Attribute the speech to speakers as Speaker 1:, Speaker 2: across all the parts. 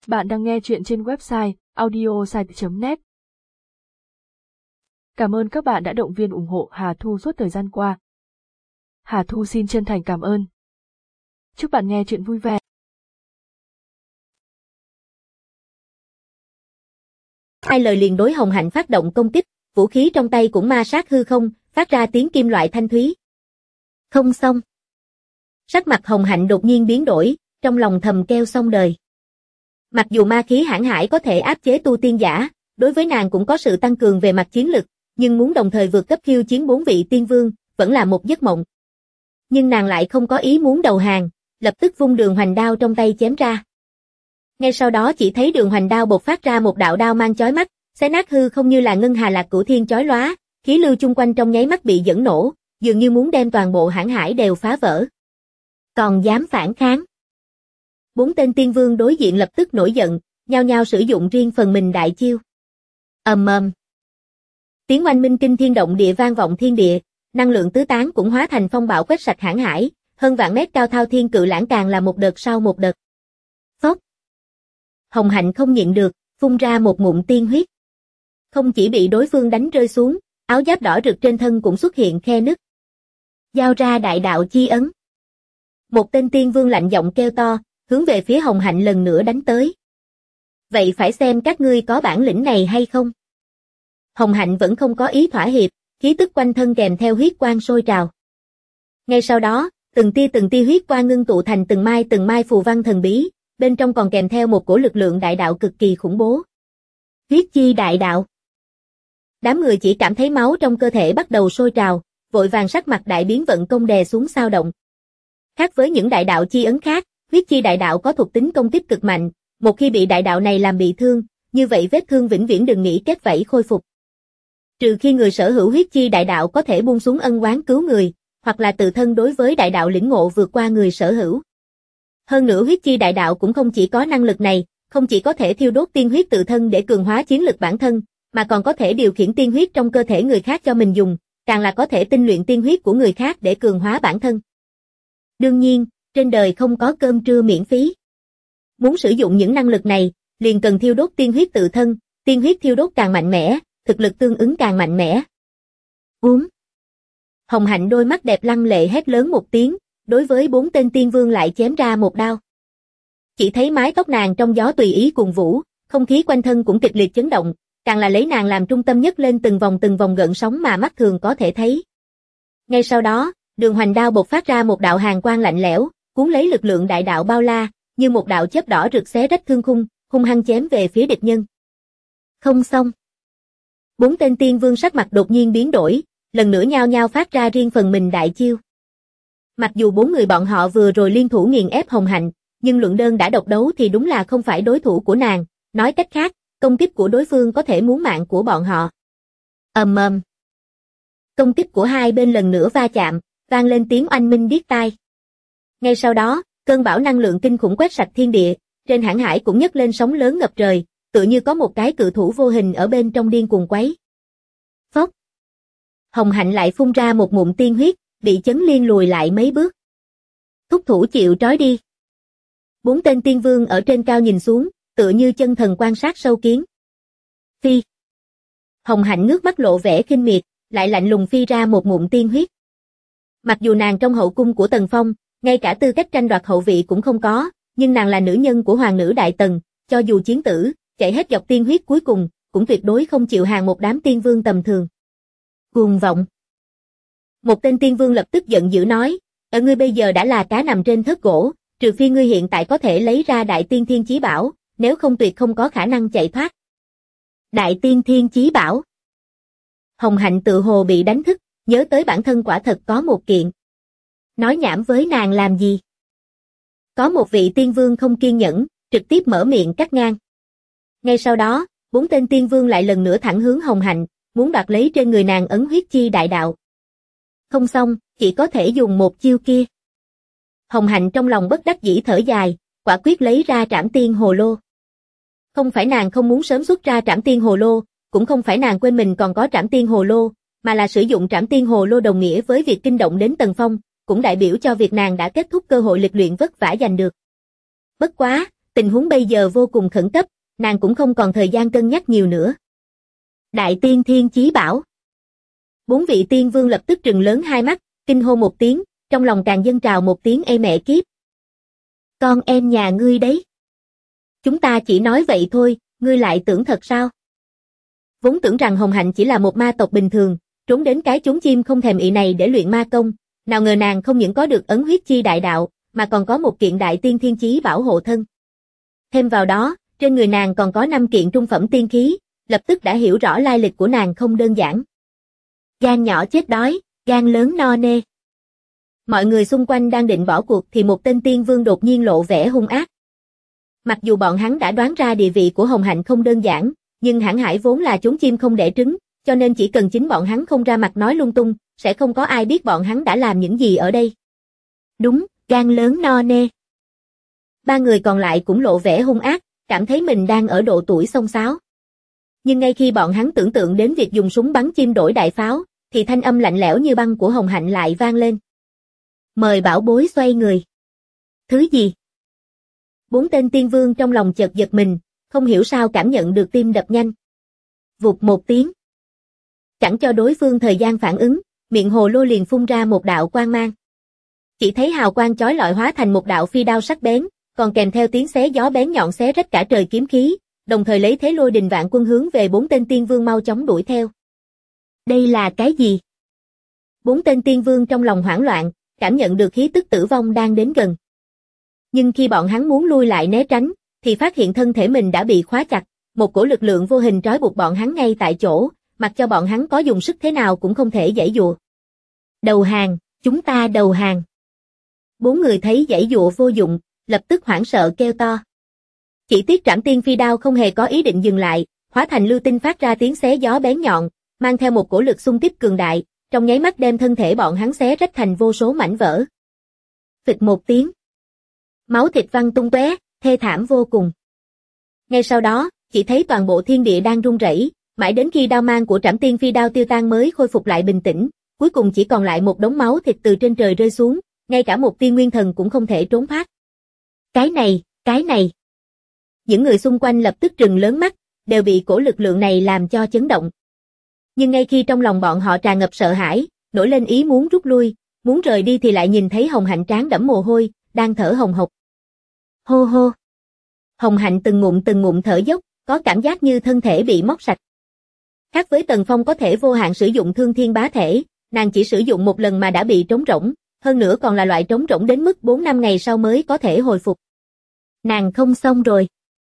Speaker 1: Bạn đang nghe chuyện trên website audiosite.net. Cảm ơn các bạn đã động viên ủng hộ Hà Thu suốt thời gian qua. Hà Thu xin chân thành cảm ơn. Chúc bạn nghe chuyện vui vẻ.
Speaker 2: Hai lời liền đối Hồng Hạnh phát động công kích, vũ khí trong tay cũng ma sát hư không, phát ra tiếng kim loại thanh thúy. Không xong. Sắc mặt Hồng Hạnh đột nhiên biến đổi, trong lòng thầm kêu xong đời. Mặc dù ma khí hãn hải có thể áp chế tu tiên giả, đối với nàng cũng có sự tăng cường về mặt chiến lực, nhưng muốn đồng thời vượt cấp khiêu chiến 4 vị tiên vương, vẫn là một giấc mộng. Nhưng nàng lại không có ý muốn đầu hàng, lập tức vung Đường Hoành đao trong tay chém ra. Ngay sau đó chỉ thấy Đường Hoành đao bộc phát ra một đạo đao mang chói mắt, xé nát hư không như là ngân hà lạc cửu thiên chói lóa, khí lưu chung quanh trong nháy mắt bị dẫn nổ, dường như muốn đem toàn bộ hãn hải đều phá vỡ. Còn dám phản kháng? 4 tên tiên vương đối diện lập tức nổi giận, nhao nhao sử dụng riêng phần mình đại chiêu. Ầm ầm. Tiếng oanh minh kinh thiên động địa vang vọng thiên địa, năng lượng tứ tán cũng hóa thành phong bạo quét sạch hãn hải, hơn vạn mét cao thao thiên cự lãng càng là một đợt sau một đợt. Phốc. Hồng Hạnh không nhịn được, phun ra một ngụm tiên huyết. Không chỉ bị đối phương đánh rơi xuống, áo giáp đỏ rực trên thân cũng xuất hiện khe nứt. Giao ra đại đạo chi ấn. Một tên tiên vương lạnh giọng kêu to, hướng về phía Hồng Hạnh lần nữa đánh tới. Vậy phải xem các ngươi có bản lĩnh này hay không? Hồng Hạnh vẫn không có ý thỏa hiệp, khí tức quanh thân kèm theo huyết quang sôi trào. Ngay sau đó, từng tia huyết quang ngưng tụ thành từng mai phù văn thần bí, bên trong còn kèm theo một cổ lực lượng đại đạo cực kỳ khủng bố. Huyết chi đại đạo. Đám người chỉ cảm thấy máu trong cơ thể bắt đầu sôi trào, vội vàng sắc mặt đại biến vận công đè xuống sao động. Khác với những đại đạo chi ấn khác, huyết chi đại đạo có thuộc tính công kích cực mạnh, một khi bị đại đạo này làm bị thương, như vậy vết thương vĩnh viễn đừng nghĩ kết vảy khôi phục. Trừ khi người sở hữu huyết chi đại đạo có thể buông xuống ân oán cứu người, hoặc là tự thân đối với đại đạo lĩnh ngộ vượt qua người sở hữu. Hơn nữa huyết chi đại đạo cũng không chỉ có năng lực này, không chỉ có thể thiêu đốt tiên huyết tự thân để cường hóa chiến lực bản thân, mà còn có thể điều khiển tiên huyết trong cơ thể người khác cho mình dùng, càng là có thể tinh luyện tiên huyết của người khác để cường hóa bản thân. Đương nhiên, trên đời không có cơm trưa miễn phí. Muốn sử dụng những năng lực này, liền cần thiêu đốt tiên huyết tự thân, tiên huyết thiêu đốt càng mạnh mẽ, thực lực tương ứng càng mạnh mẽ. Hồng Hạnh đôi mắt đẹp lăng lệ hét lớn một tiếng, đối với 4 tên tiên vương lại chém ra một đao. Chỉ thấy mái tóc nàng trong gió tùy ý cuồng vũ, không khí quanh thân cũng kịch liệt chấn động, càng là lấy nàng làm trung tâm nhất lên từng vòng gợn sóng mà mắt thường có thể thấy. Ngay sau đó, Đường Hoành đao bộc phát ra một đạo hàn quang lạnh lẽo, cuốn lấy lực lượng đại đạo bao la, như một đạo chớp đỏ rực xé rách thương khung, hung hăng chém về phía địch nhân. Không xong. 4 tên tiên vương sắc mặt đột nhiên biến đổi, lần nữa nhao nhao phát ra riêng phần mình đại chiêu. Mặc dù 4 người bọn họ vừa rồi liên thủ nghiền ép Hồng Hạnh, nhưng luận đơn đã độc đấu thì đúng là không phải đối thủ của nàng, nói cách khác, công kích của đối phương có thể muốn mạng của bọn họ. Ầm ầm. Công kích của hai bên lần nữa va chạm, vang lên tiếng oanh minh điếc tai. Ngay sau đó, cơn bão năng lượng kinh khủng quét sạch thiên địa, trên hãn hải cũng nhấc lên sóng lớn ngập trời, tựa như có một cái cự thủ vô hình ở bên trong điên cuồng quấy. Phốc. Hồng Hạnh lại phun ra một ngụm tiên huyết, bị chấn liên lùi lại mấy bước. Thúc thủ chịu trói đi. 4 tên tiên vương ở trên cao nhìn xuống, tựa như chân thần quan sát sâu kiến. Phi. Hồng Hạnh ngước mắt lộ vẻ khinh miệt, lại lạnh lùng phi ra một ngụm tiên huyết. Mặc dù nàng trong hậu cung của Tần Phong, ngay cả tư cách tranh đoạt hậu vị cũng không có, nhưng nàng là nữ nhân của hoàng nữ Đại Tần, cho dù chiến tử, chạy hết dọc tiên huyết cuối cùng, cũng tuyệt đối không chịu hàng một đám tiên vương tầm thường. Cuồng vọng. Một tên tiên vương lập tức giận dữ nói, ở ngươi bây giờ đã là cá nằm trên thớt gỗ, trừ phi ngươi hiện tại có thể lấy ra Đại Tiên Thiên Chí Bảo, nếu không tuyệt không có khả năng chạy thoát. Đại Tiên Thiên Chí Bảo. Hồng Hạnh tự hồ bị đánh thức, nhớ tới bản thân quả thật có một kiện. Nói nhảm với nàng làm gì? Có một vị tiên vương không kiên nhẫn, trực tiếp mở miệng cắt ngang. Ngay sau đó, 4 tên tiên vương lại lần nữa thẳng hướng Hồng Hạnh, muốn đoạt lấy trên người nàng ấn huyết chi đại đạo. Không xong, chỉ có thể dùng một chiêu kia. Hồng Hạnh trong lòng bất đắc dĩ thở dài, quả quyết lấy ra Trảm Tiên Hồ Lô. Không phải nàng không muốn sớm xuất ra Trảm Tiên Hồ Lô, cũng không phải nàng quên mình còn có Trảm Tiên Hồ Lô, mà là sử dụng Trảm Tiên Hồ Lô đồng nghĩa với việc kinh động đến Tần Phong, cũng đại biểu cho việc nàng đã kết thúc cơ hội lịch luyện vất vả giành được. Bất quá, Tình huống bây giờ vô cùng khẩn cấp, nàng cũng không còn thời gian cân nhắc nhiều nữa. Đại tiên thiên chí bảo. 4 vị tiên vương lập tức trừng lớn hai mắt, kinh hô một tiếng, trong lòng càng dâng trào một tiếng ê mẹ kiếp. Con em nhà ngươi đấy. Chúng ta chỉ nói vậy thôi, ngươi lại tưởng thật sao? Vốn tưởng rằng Hồng Hạnh chỉ là một ma tộc bình thường, trốn đến cái chốn chim không thèm ị này để luyện ma công, nào ngờ nàng không những có được ấn huyết chi đại đạo, mà còn có một kiện đại tiên thiên chí bảo hộ thân. Thêm vào đó, trên người nàng còn có 5 kiện trung phẩm tiên khí, lập tức đã hiểu rõ lai lịch của nàng không đơn giản. Gan nhỏ chết đói, gan lớn no nê. Mọi người xung quanh đang định bỏ cuộc thì một tên tiên vương đột nhiên lộ vẻ hung ác. Mặc dù bọn hắn đã đoán ra địa vị của Hồng Hạnh không đơn giản, nhưng Hãn Hải vốn là chốn chim không đẻ trứng, cho nên chỉ cần chính bọn hắn không ra mặt nói lung tung, sẽ không có ai biết bọn hắn đã làm những gì ở đây. Đúng, gan lớn no nê. 3 người còn lại cũng lộ vẻ hung ác, cảm thấy mình đang ở độ tuổi xông xáo. Nhưng ngay khi bọn hắn tưởng tượng đến việc dùng súng bắn chim đổi đại pháo, thì thanh âm lạnh lẽo như băng của Hồng Hạnh lại vang lên. Mời bảo bối xoay người. Thứ gì? 4 tên tiên vương trong lòng chợt giật mình, không hiểu sao cảm nhận được tim đập nhanh. Vụt một tiếng. Chẳng cho đối phương thời gian phản ứng, miệng hồ lô liền phun ra một đạo quang mang. Chỉ thấy hào quang chói lọi hóa thành một đạo phi đao sắc bén, còn kèm theo tiếng xé gió bén nhọn xé rách cả trời kiếm khí, đồng thời lấy thế lôi đình vạn quân hướng về 4 tên tiên vương mau chóng đuổi theo. Đây là cái gì? 4 tên tiên vương trong lòng hoảng loạn, cảm nhận được khí tức tử vong đang đến gần. Nhưng khi bọn hắn muốn lui lại né tránh, thì phát hiện thân thể mình đã bị khóa chặt, một cổ lực lượng vô hình trói buộc bọn hắn ngay tại chỗ, mặc cho bọn hắn có dùng sức thế nào cũng không thể giãy giụa. Đầu hàng, chúng ta đầu hàng. 4 người thấy giãy giụa vô dụng, lập tức hoảng sợ kêu to. Chỉ tiếc Trảm Tiên Phi Đao không hề có ý định dừng lại, hóa thành lưu tinh phát ra tiếng xé gió bén nhọn, mang theo một cổ lực xung kích cường đại, trong nháy mắt đem thân thể bọn hắn xé rách thành vô số mảnh vỡ. Phịch một tiếng. Máu thịt văng tung tóe, thê thảm vô cùng. Ngay sau đó, chỉ thấy toàn bộ thiên địa đang rung rẩy, mãi đến khi đao mang của Trảm Tiên Phi Đao tiêu tan mới khôi phục lại bình tĩnh, cuối cùng chỉ còn lại một đống máu thịt từ trên trời rơi xuống, ngay cả một tia nguyên thần cũng không thể trốn thoát. Cái này. Những người xung quanh lập tức trừng lớn mắt, đều bị cổ lực lượng này làm cho chấn động. Nhưng ngay khi trong lòng bọn họ tràn ngập sợ hãi, nổi lên ý muốn rút lui, muốn rời đi thì lại nhìn thấy Hồng Hạnh trán đẫm mồ hôi, đang thở hồng hộc. Hô hô. Hồng Hạnh từng ngụm thở dốc, có cảm giác như thân thể bị móc sạch. Khác với Tần Phong có thể vô hạn sử dụng thương thiên bá thể, nàng chỉ sử dụng một lần mà đã bị trống rỗng, hơn nữa còn là loại trống rỗng đến mức 4-5 ngày sau mới có thể hồi phục. Nàng không xong rồi.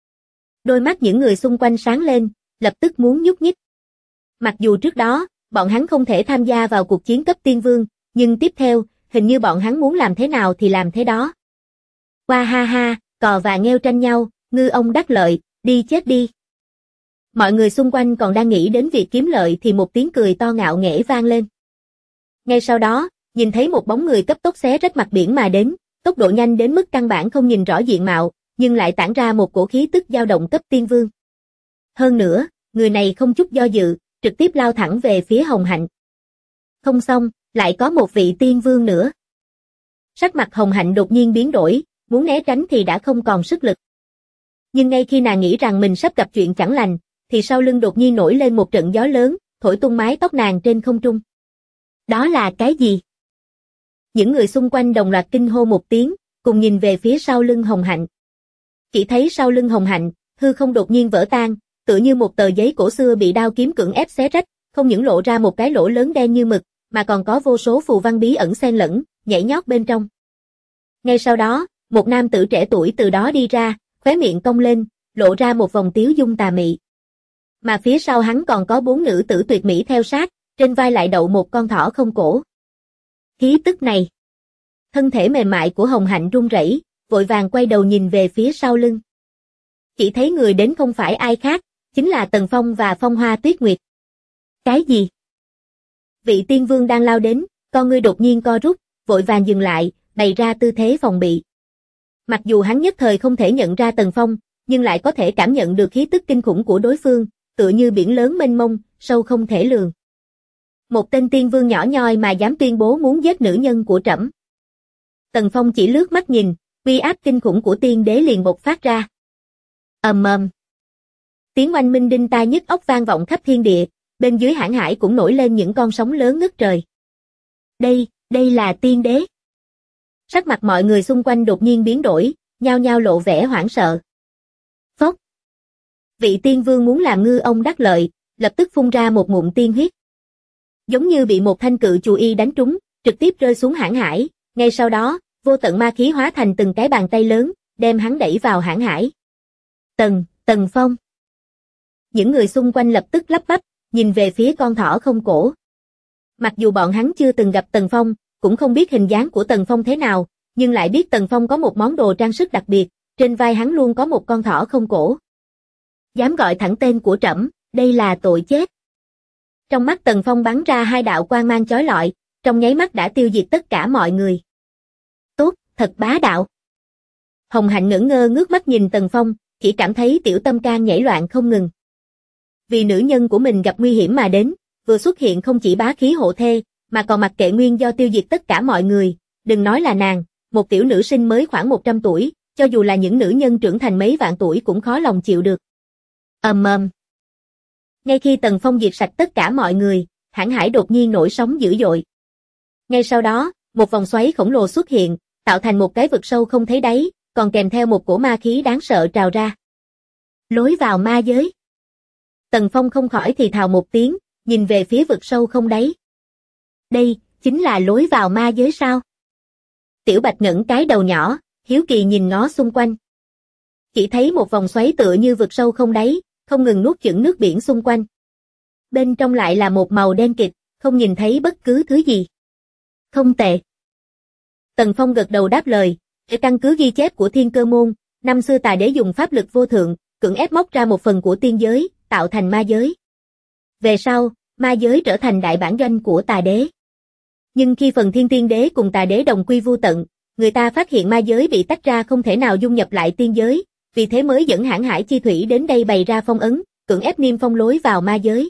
Speaker 2: Đôi mắt những người xung quanh sáng lên, lập tức muốn nhúc nhích. Mặc dù trước đó, bọn hắn không thể tham gia vào cuộc chiến cấp tiên vương, nhưng tiếp theo, hình như bọn hắn muốn làm thế nào thì làm thế đó. Qua ha ha, cò và nghêu tranh nhau, ngư ông đắc lợi, đi chết đi. Mọi người xung quanh còn đang nghĩ đến việc kiếm lợi thì một tiếng cười to ngạo nghễ vang lên. Ngay sau đó, nhìn thấy một bóng người cấp tốc xé rách mặt biển mà đến, tốc độ nhanh đến mức căn bản không nhìn rõ diện mạo, nhưng lại tản ra một cổ khí tức dao động cấp tiên vương. Hơn nữa, người này không chút do dự, trực tiếp lao thẳng về phía Hồng Hạnh. Không xong, lại có một vị tiên vương nữa. Sắc mặt Hồng Hạnh đột nhiên biến đổi, muốn né tránh thì đã không còn sức lực. Nhưng ngay khi nàng nghĩ rằng mình sắp gặp chuyện chẳng lành, thì sau lưng đột nhiên nổi lên một trận gió lớn, thổi tung mái tóc nàng trên không trung. Đó là cái gì? Những người xung quanh đồng loạt kinh hô một tiếng, cùng nhìn về phía sau lưng Hồng Hạnh. Chỉ thấy sau lưng Hồng Hạnh, hư không đột nhiên vỡ tan, tựa như một tờ giấy cổ xưa bị đao kiếm cưỡng ép xé rách, không những lộ ra một cái lỗ lớn đen như mực, mà còn có vô số phù văn bí ẩn xen lẫn, nhảy nhót bên trong. Ngay sau đó, một nam tử trẻ tuổi từ đó đi ra, khóe miệng cong lên, lộ ra một vòng tiếu dung tà mị. Mà phía sau hắn còn có 4 nữ tử tuyệt mỹ theo sát, trên vai lại đậu một con thỏ không cổ. Khí tức này. Thân thể mềm mại của Hồng Hạnh run rẩy, vội vàng quay đầu nhìn về phía sau lưng. Chỉ thấy người đến không phải ai khác, chính là Tần Phong và Phong Hoa Tuyết Nguyệt. Cái gì? Vị tiên vương đang lao đến, con ngươi đột nhiên co rút, vội vàng dừng lại, bày ra tư thế phòng bị. Mặc dù hắn nhất thời không thể nhận ra Tần Phong, nhưng lại có thể cảm nhận được khí tức kinh khủng của đối phương, tựa như biển lớn mênh mông, sâu không thể lường. Một tên tiên vương nhỏ nhoi mà dám tuyên bố muốn giết nữ nhân của trẫm. Tần Phong chỉ lướt mắt nhìn, Uy áp kinh khủng của tiên đế liền bộc phát ra. Ầm ầm. Tiếng oanh minh đinh tai nhức óc vang vọng khắp thiên địa, bên dưới hãn hải cũng nổi lên những con sóng lớn ngất trời. Đây là tiên đế. Sắc mặt mọi người xung quanh đột nhiên biến đổi, nhao nhao lộ vẻ hoảng sợ. Phốc. Vị tiên vương muốn làm ngư ông đắc lợi, lập tức phun ra một ngụm tiên huyết. Giống như bị một thanh cự chù y đánh trúng, trực tiếp rơi xuống hãn hải, ngay sau đó, vô tận ma khí hóa thành từng cái bàn tay lớn, đem hắn đẩy vào hãn hải. Tần Phong. Những người xung quanh lập tức lắp bắp, nhìn về phía con thỏ không cổ. Mặc dù bọn hắn chưa từng gặp Tần Phong, cũng không biết hình dáng của Tần Phong thế nào, nhưng lại biết Tần Phong có một món đồ trang sức đặc biệt, trên vai hắn luôn có một con thỏ không cổ. Dám gọi thẳng tên của trẫm, đây là tội chết. Trong mắt Tần Phong bắn ra hai đạo quang mang chói lọi, trong nháy mắt đã tiêu diệt tất cả mọi người. Tốt, thật bá đạo. Hồng Hạnh ngẩn ngơ ngước mắt nhìn Tần Phong, chỉ cảm thấy tiểu tâm can nhảy loạn không ngừng. Vì nữ nhân của mình gặp nguy hiểm mà đến, vừa xuất hiện không chỉ bá khí hộ thê, mà còn mặc kệ nguyên do tiêu diệt tất cả mọi người, đừng nói là nàng, một tiểu nữ sinh mới khoảng 100 tuổi, cho dù là những nữ nhân trưởng thành mấy vạn tuổi cũng khó lòng chịu được. Ầm ầm. Ngay khi Tần Phong diệt sạch tất cả mọi người, hãn hải đột nhiên nổi sóng dữ dội. Ngay sau đó, một vòng xoáy khổng lồ xuất hiện, tạo thành một cái vực sâu không thấy đáy, còn kèm theo một cổ ma khí đáng sợ trào ra. Lối vào ma giới. Tần Phong không khỏi thì thào một tiếng, nhìn về phía vực sâu không đáy. Đây, chính là lối vào ma giới sao? Tiểu Bạch ngẩng cái đầu nhỏ, hiếu kỳ nhìn ngó xung quanh. Chỉ thấy một vòng xoáy tựa như vực sâu không đáy, không ngừng nuốt chửng nước biển xung quanh. Bên trong lại là một màu đen kịt, không nhìn thấy bất cứ thứ gì. Không tệ. Tần Phong gật đầu đáp lời, để căn cứ ghi chép của Thiên Cơ Môn, năm xưa Tà Đế dùng pháp lực vô thượng, cưỡng ép móc ra một phần của tiên giới, tạo thành ma giới. Về sau, ma giới trở thành đại bản doanh của Tà Đế. Nhưng khi phần Thiên Tiên Đế cùng Tà Đế đồng quy vu tận, người ta phát hiện ma giới bị tách ra không thể nào dung nhập lại tiên giới, vì thế mới dẫn Hãn Hải Chi Thủy đến đây bày ra phong ấn, cưỡng ép niêm phong lối vào ma giới.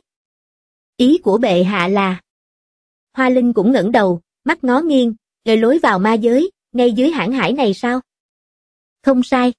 Speaker 2: Ý của bệ hạ là... Hoa Linh cũng ngẩng đầu, mắt ngó nghiêng, lối vào ma giới, ngay dưới Hãn Hải này sao? Không sai.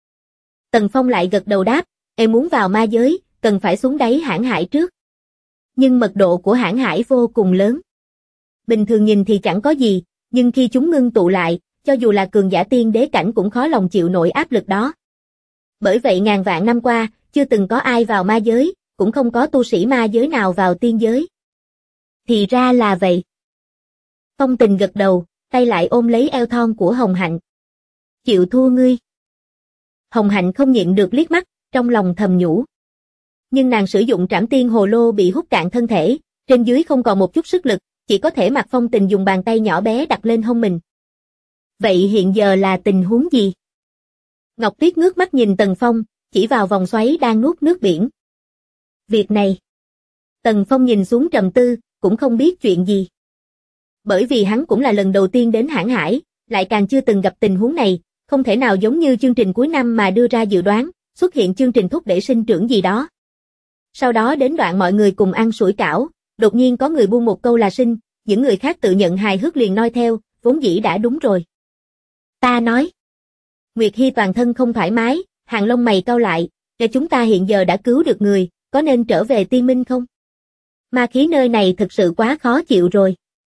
Speaker 2: Tần Phong lại gật đầu đáp, em muốn vào ma giới, cần phải xuống đáy Hãn Hải trước. Nhưng mật độ của Hãn Hải vô cùng lớn. Bình thường nhìn thì chẳng có gì, nhưng khi chúng ngưng tụ lại, cho dù là cường giả tiên đế cảnh cũng khó lòng chịu nổi áp lực đó. Bởi vậy ngàn vạn năm qua, chưa từng có ai vào ma giới, cũng không có tu sĩ ma giới nào vào tiên giới. Thì ra là vậy. Phong Tình gật đầu, tay lại ôm lấy eo thon của Hồng Hạnh. Chịu thua ngươi. Hồng Hạnh không nhịn được liếc mắt, trong lòng thầm nhủ. Nhưng nàng sử dụng trảm tiên hồ lô bị hút cạn thân thể, trên dưới không còn một chút sức lực, chỉ có thể mặc Phong Tình dùng bàn tay nhỏ bé đặt lên hông mình. Vậy hiện giờ là tình huống gì? Ngọc Tuyết ngước mắt nhìn Tần Phong, chỉ vào vòng xoáy đang nuốt nước biển. Việc này. Tần Phong nhìn xuống trầm tư, cũng không biết chuyện gì. Bởi vì hắn cũng là lần đầu tiên đến Hãn Hải, lại càng chưa từng gặp tình huống này, không thể nào giống như chương trình cuối năm mà đưa ra dự đoán, xuất hiện chương trình thúc đẩy sinh trưởng gì đó. Sau đó đến đoạn mọi người cùng ăn sủi cảo, đột nhiên có người buông một câu là sinh, những người khác tự nhận hài hước liền noi theo, vốn dĩ đã đúng rồi. Ta nói. Nguyệt Hi toàn thân không thoải mái, hàng lông mày cau lại, để chúng ta hiện giờ đã cứu được người, có nên trở về Tiên Minh không? Ma khí nơi này thực sự quá khó chịu rồi.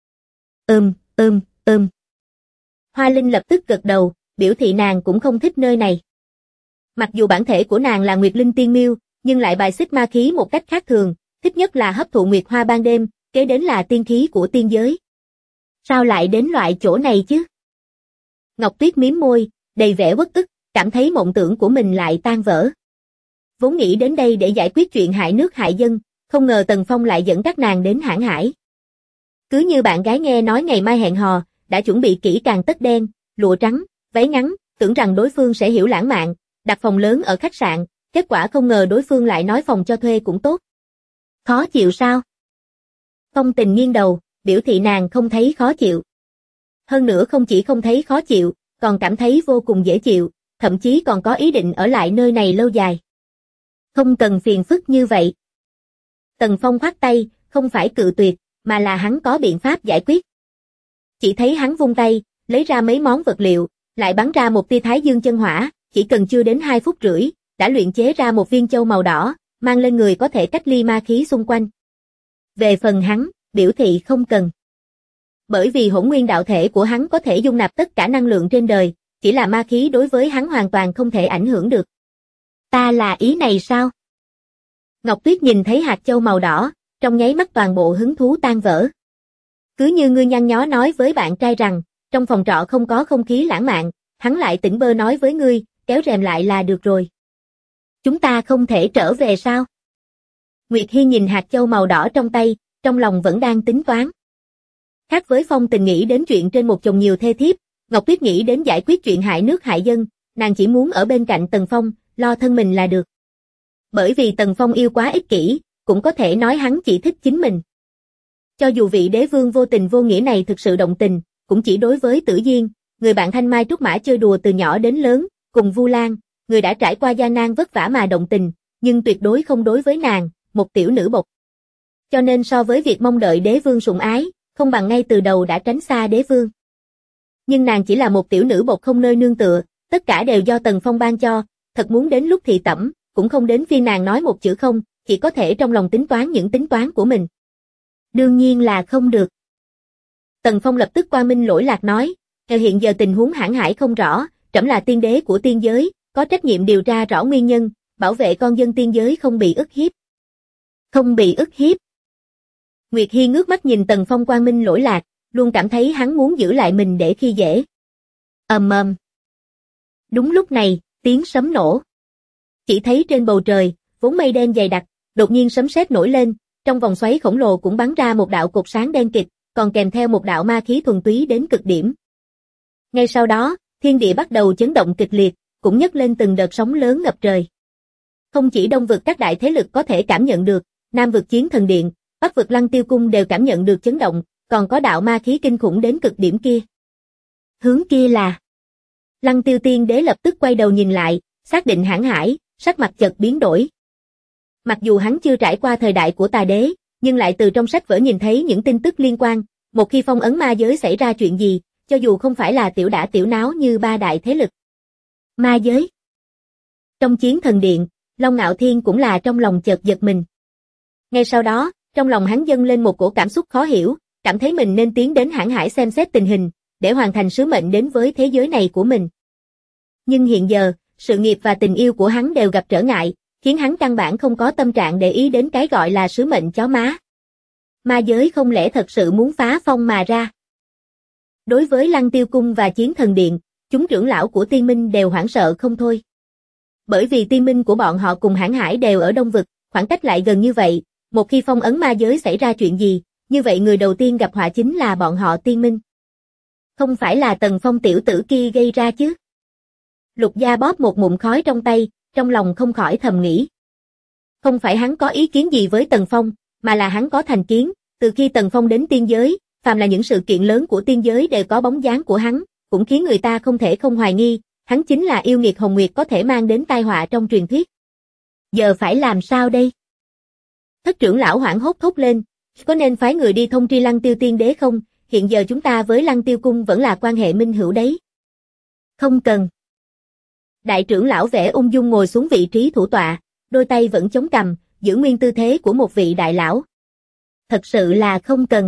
Speaker 2: Hoa Linh lập tức gật đầu, biểu thị nàng cũng không thích nơi này. Mặc dù bản thể của nàng là Nguyệt Linh Tiên Miêu, nhưng lại bài xích ma khí một cách khác thường, thích nhất là hấp thụ nguyệt hoa ban đêm, kế đến là tiên khí của tiên giới. Sao lại đến loại chỗ này chứ? Ngọc Tuyết mím môi, đầy vẻ uất ức, cảm thấy mộng tưởng của mình lại tan vỡ. Vốn nghĩ đến đây để giải quyết chuyện hại nước hại dân, không ngờ Tần Phong lại dẫn các nàng đến Hãn Hải. Cứ như bạn gái nghe nói ngày mai hẹn hò, đã chuẩn bị kỹ càng tất đen, lụa trắng, váy ngắn, tưởng rằng đối phương sẽ hiểu lãng mạn, đặt phòng lớn ở khách sạn, kết quả không ngờ đối phương lại nói phòng cho thuê cũng tốt. Khó chịu sao? Phong Tình nghiêng đầu, biểu thị nàng không thấy khó chịu. Hơn nữa không chỉ không thấy khó chịu, còn cảm thấy vô cùng dễ chịu, thậm chí còn có ý định ở lại nơi này lâu dài. Không cần phiền phức như vậy. Tần Phong khoát tay, không phải cự tuyệt, mà là hắn có biện pháp giải quyết. Chỉ thấy hắn vung tay, lấy ra mấy món vật liệu, Lại bắn ra một tia thái dương chân hỏa, chỉ cần chưa đến 2 phút rưỡi, đã luyện chế ra một viên châu màu đỏ, mang lên người có thể cách ly ma khí xung quanh. Về phần hắn, biểu thị không cần. Bởi vì hỗn nguyên đạo thể của hắn có thể dung nạp tất cả năng lượng trên đời, chỉ là ma khí đối với hắn hoàn toàn không thể ảnh hưởng được. Ta là ý này sao? Ngọc Tuyết nhìn thấy hạt châu màu đỏ, trong nháy mắt toàn bộ hứng thú tan vỡ. Cứ như ngươi nhăn nhó nói với bạn trai rằng, trong phòng trọ không có không khí lãng mạn, hắn lại tỉnh bơ nói với ngươi, kéo rèm lại là được rồi. Chúng ta không thể trở về sao? Nguyệt Hi nhìn hạt châu màu đỏ trong tay, trong lòng vẫn đang tính toán. Khác với Phong Tình nghĩ đến chuyện trên một chồng nhiều thê thiếp, Ngọc Tuyết nghĩ đến giải quyết chuyện hại nước hại dân, nàng chỉ muốn ở bên cạnh Tần Phong, lo thân mình là được. Bởi vì Tần Phong yêu quá ích kỷ, cũng có thể nói hắn chỉ thích chính mình. Cho dù vị đế vương vô tình vô nghĩa này thực sự động tình, cũng chỉ đối với Tử Diên, người bạn thanh mai trúc mã chơi đùa từ nhỏ đến lớn, cùng Vu Lan, người đã trải qua gian nan vất vả mà động tình, nhưng tuyệt đối không đối với nàng, một tiểu nữ bộc. Cho nên so với việc mong đợi đế vương sủng ái, không bằng ngay từ đầu đã tránh xa đế vương. Nhưng nàng chỉ là một tiểu nữ bộc không nơi nương tựa, tất cả đều do Tần Phong ban cho, thật muốn đến lúc thị tẩm, cũng không đến phiên nàng nói một chữ không, chỉ có thể trong lòng tính toán những tính toán của mình. Đương nhiên là không được. Tần Phong lập tức qua minh lỗi lạc nói, hiện giờ tình huống hãn hải không rõ, trẫm là tiên đế của tiên giới, có trách nhiệm điều tra rõ nguyên nhân, bảo vệ con dân tiên giới không bị ức hiếp. Không bị ức hiếp. Nguyệt Hi ngước mắt nhìn Tần Phong quang minh lỗi lạc, luôn cảm thấy hắn muốn giữ lại mình để khi dễ. Ầm ầm. Đúng lúc này, tiếng sấm nổ. Chỉ thấy trên bầu trời, vốn mây đen dày đặc, đột nhiên sấm sét nổi lên, trong vòng xoáy khổng lồ cũng bắn ra một đạo cột sáng đen kịt, còn kèm theo một đạo ma khí thuần túy đến cực điểm. Ngay sau đó, thiên địa bắt đầu chấn động kịch liệt, cũng nhấc lên từng đợt sóng lớn ngập trời. Không chỉ đông vực các đại thế lực có thể cảm nhận được, nam vực Chiến Thần Điện, bắc vực Lăng Tiêu Cung đều cảm nhận được chấn động, còn có đạo ma khí kinh khủng đến cực điểm kia. Hướng kia là... Lăng Tiêu Tiên Đế lập tức quay đầu nhìn lại, xác định hãn hải, sắc mặt chợt biến đổi. Mặc dù hắn chưa trải qua thời đại của Tà Đế, nhưng lại từ trong sách vở nhìn thấy những tin tức liên quan, một khi phong ấn ma giới xảy ra chuyện gì, cho dù không phải là tiểu đả tiểu náo như ba đại thế lực. Ma giới. Trong Chiến Thần Điện, Long Ngạo Thiên cũng là trong lòng chợt giật mình. Ngay sau đó, trong lòng hắn dâng lên một cổ cảm xúc khó hiểu, cảm thấy mình nên tiến đến hãn hải xem xét tình hình, để hoàn thành sứ mệnh đến với thế giới này của mình. Nhưng hiện giờ, sự nghiệp và tình yêu của hắn đều gặp trở ngại, khiến hắn căn bản không có tâm trạng để ý đến cái gọi là sứ mệnh chó má. Ma giới không lẽ thật sự muốn phá phong mà ra? Đối với Lăng Tiêu Cung và Chiến Thần Điện, chúng trưởng lão của Tiên Minh đều hoảng sợ không thôi. Bởi vì Tiên Minh của bọn họ cùng hãn hải đều ở Đông Vực, khoảng cách lại gần như vậy, một khi phong ấn ma giới xảy ra chuyện gì, như vậy người đầu tiên gặp họa chính là bọn họ Tiên Minh. Không phải là Tần Phong tiểu tử kia gây ra chứ? Lục Gia bóp một ngụm khói trong tay, trong lòng không khỏi thầm nghĩ. Không phải hắn có ý kiến gì với Tần Phong, mà là hắn có thành kiến, từ khi Tần Phong đến tiên giới, phàm là những sự kiện lớn của tiên giới đều có bóng dáng của hắn, cũng khiến người ta không thể không hoài nghi, hắn chính là yêu nghiệt hồng nguyệt có thể mang đến tai họa trong truyền thuyết. Giờ phải làm sao đây? Thất trưởng lão hoảng hốt thốt lên, có nên phái người đi thông tri Lăng Tiêu Tiên Đế không? Hiện giờ chúng ta với Lăng Tiêu Cung vẫn là quan hệ minh hữu đấy. Không cần. Đại trưởng lão vẻ ung dung ngồi xuống vị trí thủ tọa, đôi tay vẫn chống cằm, giữ nguyên tư thế của một vị đại lão. Thật sự là không cần.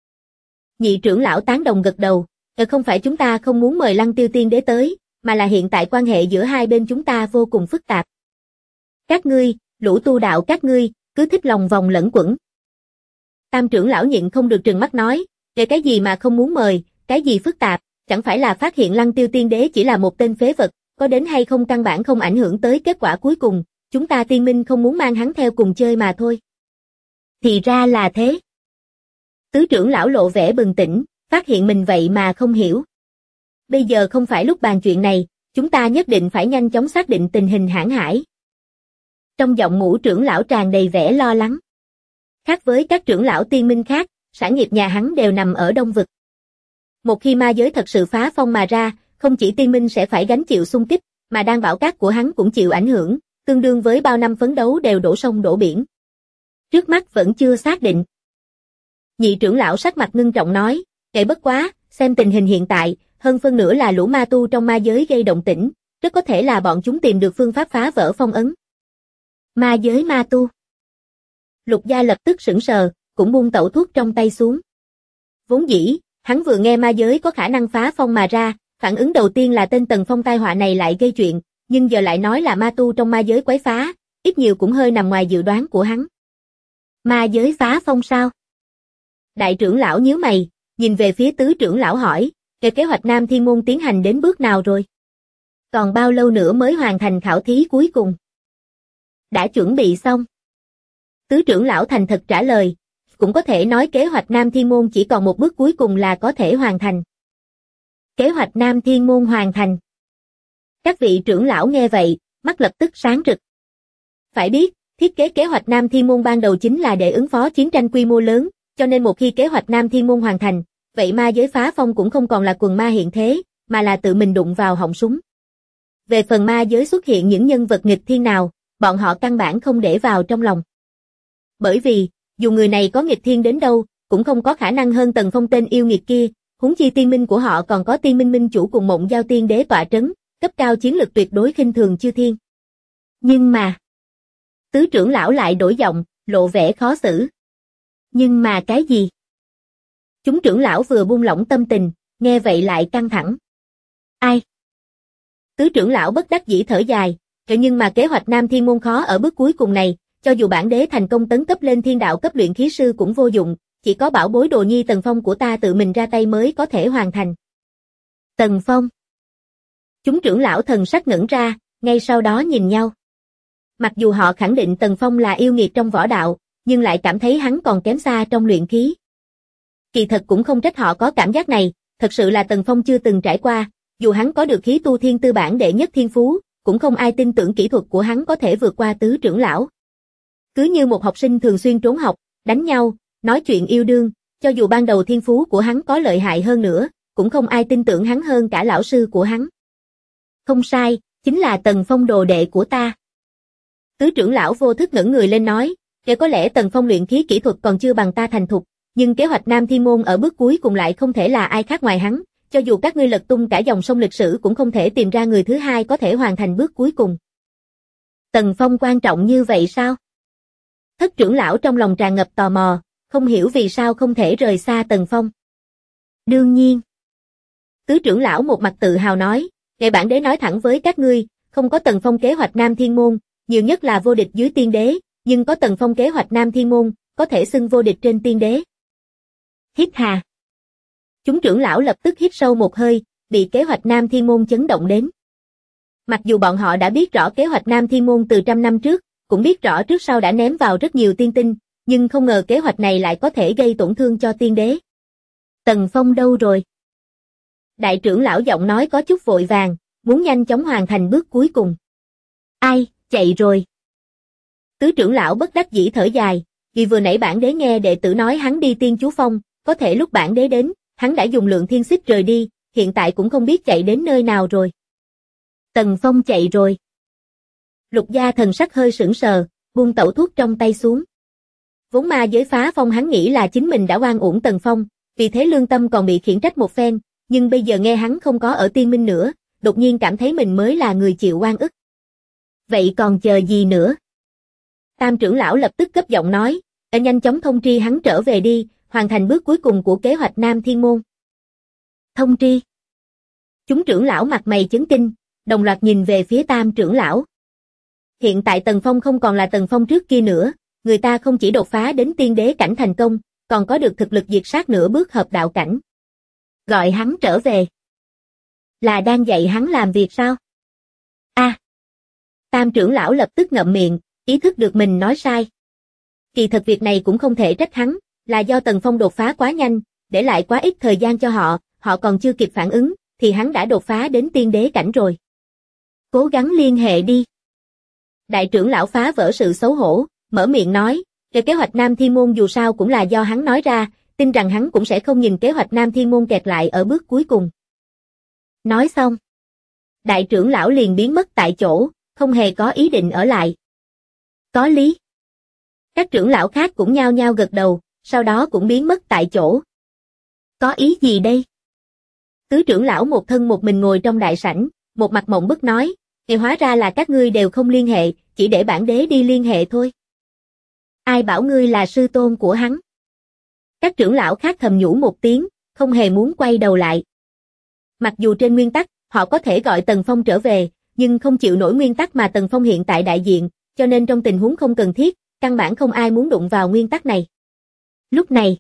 Speaker 2: Nhị trưởng lão tán đồng gật đầu, không phải chúng ta không muốn mời Lăng Tiêu Tiên Đế tới, mà là hiện tại quan hệ giữa hai bên chúng ta vô cùng phức tạp. Các ngươi, lũ tu đạo các ngươi, cứ thích lòng vòng lẫn quẩn. Tam trưởng lão nhịn không được trừng mắt nói, về cái gì mà không muốn mời, cái gì phức tạp, chẳng phải là phát hiện Lăng Tiêu Tiên Đế chỉ là một tên phế vật, có đến hay không căn bản không ảnh hưởng tới kết quả cuối cùng, chúng ta Tiên Minh không muốn mang hắn theo cùng chơi mà thôi. Thì ra là thế. Tứ trưởng lão lộ vẻ bừng tỉnh, phát hiện mình vậy mà không hiểu. Bây giờ không phải lúc bàn chuyện này, chúng ta nhất định phải nhanh chóng xác định tình hình hãn hải. Trong giọng Ngũ trưởng lão tràn đầy vẻ lo lắng. Khác với các trưởng lão Tiên Minh khác, sản nghiệp nhà hắn đều nằm ở Đông Vực. Một khi ma giới thật sự phá phong mà ra, không chỉ Tiên Minh sẽ phải gánh chịu xung kích, mà đan bảo cát của hắn cũng chịu ảnh hưởng, tương đương với bao năm phấn đấu đều đổ sông đổ biển. Trước mắt vẫn chưa xác định. Nhị trưởng lão sắc mặt ngưng trọng nói, kệ bất quá, xem tình hình hiện tại, hơn phân nửa là lũ ma tu trong ma giới gây động tĩnh, rất có thể là bọn chúng tìm được phương pháp phá vỡ phong ấn. Ma giới ma tu. Lục Gia lập tức sững sờ, cũng buông tẩu thuốc trong tay xuống. Vốn dĩ, hắn vừa nghe ma giới có khả năng phá phong mà ra, phản ứng đầu tiên là tên Tần Phong tai họa này lại gây chuyện, nhưng giờ lại nói là ma tu trong ma giới quấy phá, ít nhiều cũng hơi nằm ngoài dự đoán của hắn. Ma giới phá phong sao? Đại trưởng lão nhíu mày, nhìn về phía tứ trưởng lão hỏi, kế hoạch Nam Thiên Môn tiến hành đến bước nào rồi? Còn bao lâu nữa mới hoàn thành khảo thí cuối cùng? Đã chuẩn bị xong. Tứ trưởng lão thành thật trả lời, cũng có thể nói kế hoạch Nam Thiên Môn chỉ còn một bước cuối cùng là có thể hoàn thành. Kế hoạch Nam Thiên Môn hoàn thành. Các vị trưởng lão nghe vậy, mắt lập tức sáng rực. Phải biết, thiết kế kế hoạch Nam Thiên Môn ban đầu chính là để ứng phó chiến tranh quy mô lớn, cho nên một khi kế hoạch Nam Thiên Môn hoàn thành, vậy ma giới phá phong cũng không còn là quần ma hiện thế, mà là tự mình đụng vào họng súng. Về phần ma giới xuất hiện những nhân vật nghịch thiên nào, bọn họ căn bản không để vào trong lòng. Bởi vì, dù người này có nghịch thiên đến đâu, cũng không có khả năng hơn Tần Phong tên yêu nghiệt kia, huống chi tiên minh của họ còn có tiên minh minh chủ cùng Mộng Giao Tiên Đế tọa trấn, cấp cao chiến lực tuyệt đối khinh thường chư thiên. Nhưng mà, tứ trưởng lão lại đổi giọng, lộ vẻ khó xử. Nhưng mà cái gì? Chúng trưởng lão vừa buông lỏng tâm tình, nghe vậy lại căng thẳng. Ai? Tứ trưởng lão bất đắc dĩ thở dài, nhưng mà kế hoạch Nam Thiên Môn khó ở bước cuối cùng này, cho dù bản đế thành công tấn cấp lên thiên đạo cấp luyện khí sư cũng vô dụng, chỉ có bảo bối đồ nhi Tần Phong của ta tự mình ra tay mới có thể hoàn thành. Tần Phong. Chúng trưởng lão thần sắc ngẩn ra, ngay sau đó nhìn nhau. Mặc dù họ khẳng định Tần Phong là yêu nghiệt trong võ đạo, nhưng lại cảm thấy hắn còn kém xa trong luyện khí. Kỳ thật cũng không trách họ có cảm giác này, thật sự là Tần Phong chưa từng trải qua, dù hắn có được khí tu thiên tư bản đệ nhất thiên phú, cũng không ai tin tưởng kỹ thuật của hắn có thể vượt qua tứ trưởng lão. Cứ như một học sinh thường xuyên trốn học, đánh nhau, nói chuyện yêu đương, cho dù ban đầu thiên phú của hắn có lợi hại hơn nữa, cũng không ai tin tưởng hắn hơn cả lão sư của hắn. Không sai, chính là Tần Phong đồ đệ của ta. Tứ trưởng lão vô thức ngẩng người lên nói, có lẽ Tần Phong luyện khí kỹ thuật còn chưa bằng ta thành thục, nhưng kế hoạch Nam Thiên Môn ở bước cuối cùng lại không thể là ai khác ngoài hắn, cho dù các ngươi lật tung cả dòng sông lịch sử cũng không thể tìm ra người thứ hai có thể hoàn thành bước cuối cùng. Tần Phong quan trọng như vậy sao? Thất trưởng lão trong lòng tràn ngập tò mò, không hiểu vì sao không thể rời xa Tần Phong. Đương nhiên. Tứ trưởng lão một mặt tự hào nói, ngày bản đế nói thẳng với các ngươi, không có Tần Phong kế hoạch Nam Thiên Môn, nhiều nhất là vô địch dưới tiên đế, nhưng có Tần Phong kế hoạch Nam Thiên Môn, có thể xưng vô địch trên tiên đế. Hít hà. Chúng trưởng lão lập tức hít sâu một hơi, bị kế hoạch Nam Thiên Môn chấn động đến. Mặc dù bọn họ đã biết rõ kế hoạch Nam Thiên Môn từ trăm năm trước, cũng biết rõ trước sau đã ném vào rất nhiều tiên tinh, nhưng không ngờ kế hoạch này lại có thể gây tổn thương cho tiên đế. Tần Phong đâu rồi? Đại trưởng lão giọng nói có chút vội vàng, muốn nhanh chóng hoàn thành bước cuối cùng. Ai, chạy rồi. Tứ trưởng lão bất đắc dĩ thở dài, vì vừa nãy bản đế nghe đệ tử nói hắn đi Tiên Chú Phong, có thể lúc bản đế đến, hắn đã dùng lượng thiên xích rời đi, hiện tại cũng không biết chạy đến nơi nào rồi. Tần Phong chạy rồi. Lục Gia thần sắc hơi sững sờ, buông tẩu thuốc trong tay xuống. Vốn ma giới phá phong hắn nghĩ là chính mình đã oan uổng Tần Phong, vì thế lương tâm còn bị khiển trách một phen, nhưng bây giờ nghe hắn không có ở tiên minh nữa, đột nhiên cảm thấy mình mới là người chịu oan ức. Vậy còn chờ gì nữa? Tam trưởng lão lập tức cấp giọng nói, nhanh chóng thông tri hắn trở về đi, hoàn thành bước cuối cùng của kế hoạch Nam Thiên Môn. Thông tri. Chúng trưởng lão mặt mày chấn kinh, đồng loạt nhìn về phía tam trưởng lão. Hiện tại Tần Phong không còn là Tần Phong trước kia nữa, người ta không chỉ đột phá đến tiên đế cảnh thành công, còn có được thực lực diệt sát nửa bước hợp đạo cảnh. Gọi hắn trở về. Là đang dạy hắn làm việc sao? Tam trưởng lão lập tức ngậm miệng, ý thức được mình nói sai. Kỳ thật việc này cũng không thể trách hắn, là do Tần Phong đột phá quá nhanh, để lại quá ít thời gian cho họ, họ còn chưa kịp phản ứng, thì hắn đã đột phá đến tiên đế cảnh rồi. Cố gắng liên hệ đi. Đại trưởng lão phá vỡ sự xấu hổ, mở miệng nói, kế hoạch Nam Thiên Môn dù sao cũng là do hắn nói ra, tin rằng hắn cũng sẽ không nhìn kế hoạch Nam Thiên Môn kẹt lại ở bước cuối cùng. Nói xong, đại trưởng lão liền biến mất tại chỗ, không hề có ý định ở lại. Có lý. Các trưởng lão khác cũng nhao nhao gật đầu, sau đó cũng biến mất tại chỗ. Có ý gì đây? Tứ trưởng lão một thân một mình ngồi trong đại sảnh, một mặt mộng bức nói, thì hóa ra là các ngươi đều không liên hệ, chỉ để bản đế đi liên hệ thôi. Ai bảo ngươi là sư tôn của hắn? Các trưởng lão khác thầm nhủ một tiếng, không hề muốn quay đầu lại. Mặc dù trên nguyên tắc, họ có thể gọi Tần Phong trở về, nhưng không chịu nổi nguyên tắc mà Tần Phong hiện tại đại diện, cho nên trong tình huống không cần thiết, căn bản không ai muốn đụng vào nguyên tắc này. Lúc này,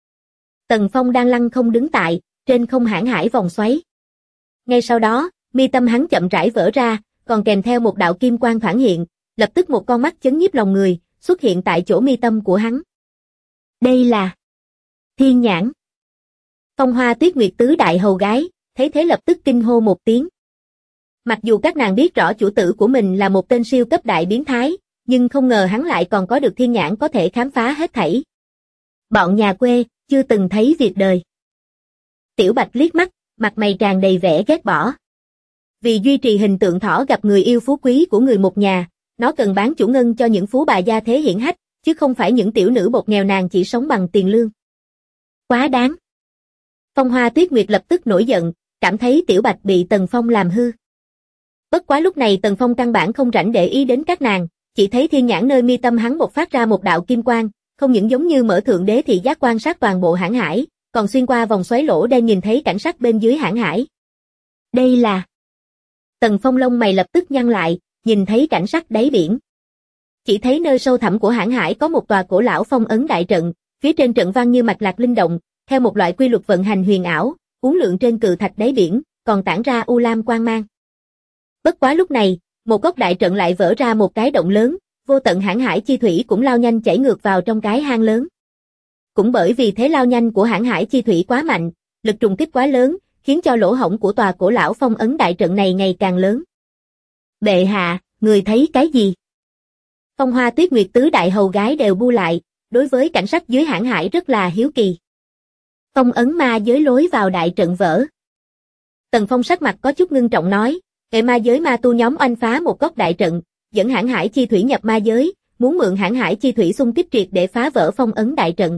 Speaker 2: Tần Phong đang lăng không đứng tại, trên không hãn hải vòng xoáy. Ngay sau đó, mi tâm hắn chậm rãi vỡ ra, còn kèm theo một đạo kim quang thoảng hiện, lập tức một con mắt chấn nhiếp lòng người, xuất hiện tại chỗ mi tâm của hắn. Đây là Thiên Nhãn. Phong Hoa Tuyết Nguyệt tứ đại hầu gái, thấy thế lập tức kinh hô một tiếng. Mặc dù các nàng biết rõ chủ tử của mình là một tên siêu cấp đại biến thái, nhưng không ngờ hắn lại còn có được thiên nhãn có thể khám phá hết thảy. Bọn nhà quê, chưa từng thấy việc đời. Tiểu Bạch liếc mắt, mặt mày tràn đầy vẻ ghét bỏ. Vì duy trì hình tượng thỏ gặp người yêu phú quý của người một nhà, nó cần bán chủ ngân cho những phú bà gia thế hiển hách, chứ không phải những tiểu nữ bột nghèo nàn chỉ sống bằng tiền lương. Quá đáng. Phong Hoa Tuyết Nguyệt lập tức nổi giận, cảm thấy Tiểu Bạch bị Tần Phong làm hư. Bất quá lúc này Tần Phong căn bản không rảnh để ý đến các nàng, chỉ thấy thiên nhãn nơi mi tâm hắn bộc phát ra một đạo kim quang, không những giống như mở thượng đế thị giác quan sát toàn bộ hãn hải, còn xuyên qua vòng xoáy lỗ đen nhìn thấy cảnh sắc bên dưới hãn hải. Đây là... Tần Phong lông mày lập tức nhăn lại, nhìn thấy cảnh sắc đáy biển. Chỉ thấy nơi sâu thẳm của hãn hải có một tòa cổ lão phong ấn đại trận, phía trên trận văn như mạch lạc linh động, theo một loại quy luật vận hành huyền ảo, uốn lượn trên cự thạch đáy biển, còn tản ra u lam quang mang. Bất quá lúc này, một góc đại trận lại vỡ ra một cái động lớn, vô tận hãn hải chi thủy cũng lao nhanh chảy ngược vào trong cái hang lớn. Cũng bởi vì thế lao nhanh của hãn hải chi thủy quá mạnh, lực trùng kích quá lớn, khiến cho lỗ hổng của tòa cổ lão phong ấn đại trận này ngày càng lớn. Bệ hạ, người thấy cái gì? Phong Hoa Tuyết Nguyệt tứ đại hầu gái đều bu lại, đối với cảnh sắc dưới hãn hải rất là hiếu kỳ. Phong ấn ma giới lối vào đại trận vỡ. Tần Phong sắc mặt có chút ngưng trọng nói, hệ ma giới ma tu nhóm oanh phá một góc đại trận, dẫn hãn hải chi thủy nhập ma giới, muốn mượn hãn hải chi thủy xung kích triệt để phá vỡ phong ấn đại trận.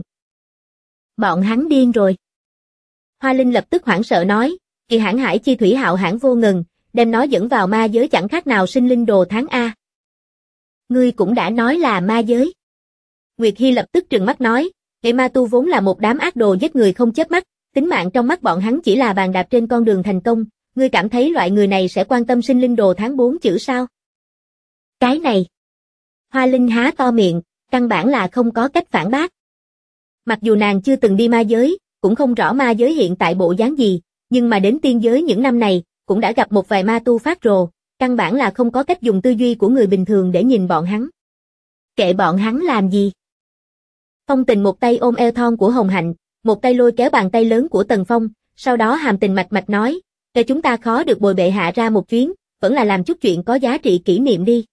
Speaker 2: Bọn hắn điên rồi. Hoa Linh lập tức hoảng sợ nói, kỳ hãn hải chi thủy hạo hãn vô ngần, đem nó dẫn vào ma giới chẳng khác nào sinh linh đồ tháng A. Ngươi cũng đã nói là ma giới. Nguyệt Hy lập tức trừng mắt nói, hệ ma tu vốn là một đám ác đồ giết người không chớp mắt, tính mạng trong mắt bọn hắn chỉ là bàn đạp trên con đường thành công, ngươi cảm thấy loại người này sẽ quan tâm sinh linh đồ tháng 4 chữ sao? Cái này. Hoa Linh há to miệng, căn bản là không có cách phản bác. Mặc dù nàng chưa từng đi ma giới, cũng không rõ ma giới hiện tại bộ dáng gì, nhưng mà đến tiên giới những năm này, cũng đã gặp một vài ma tu phát rồ, căn bản là không có cách dùng tư duy của người bình thường để nhìn bọn hắn. Kệ bọn hắn làm gì? Phong Tình một tay ôm eo thon của Hồng Hạnh, một tay lôi kéo bàn tay lớn của Tần Phong, sau đó hàm tình mạch mạch nói, để chúng ta khó được bồi bệ hạ ra một chuyến, vẫn là làm chút chuyện có giá trị kỷ niệm đi.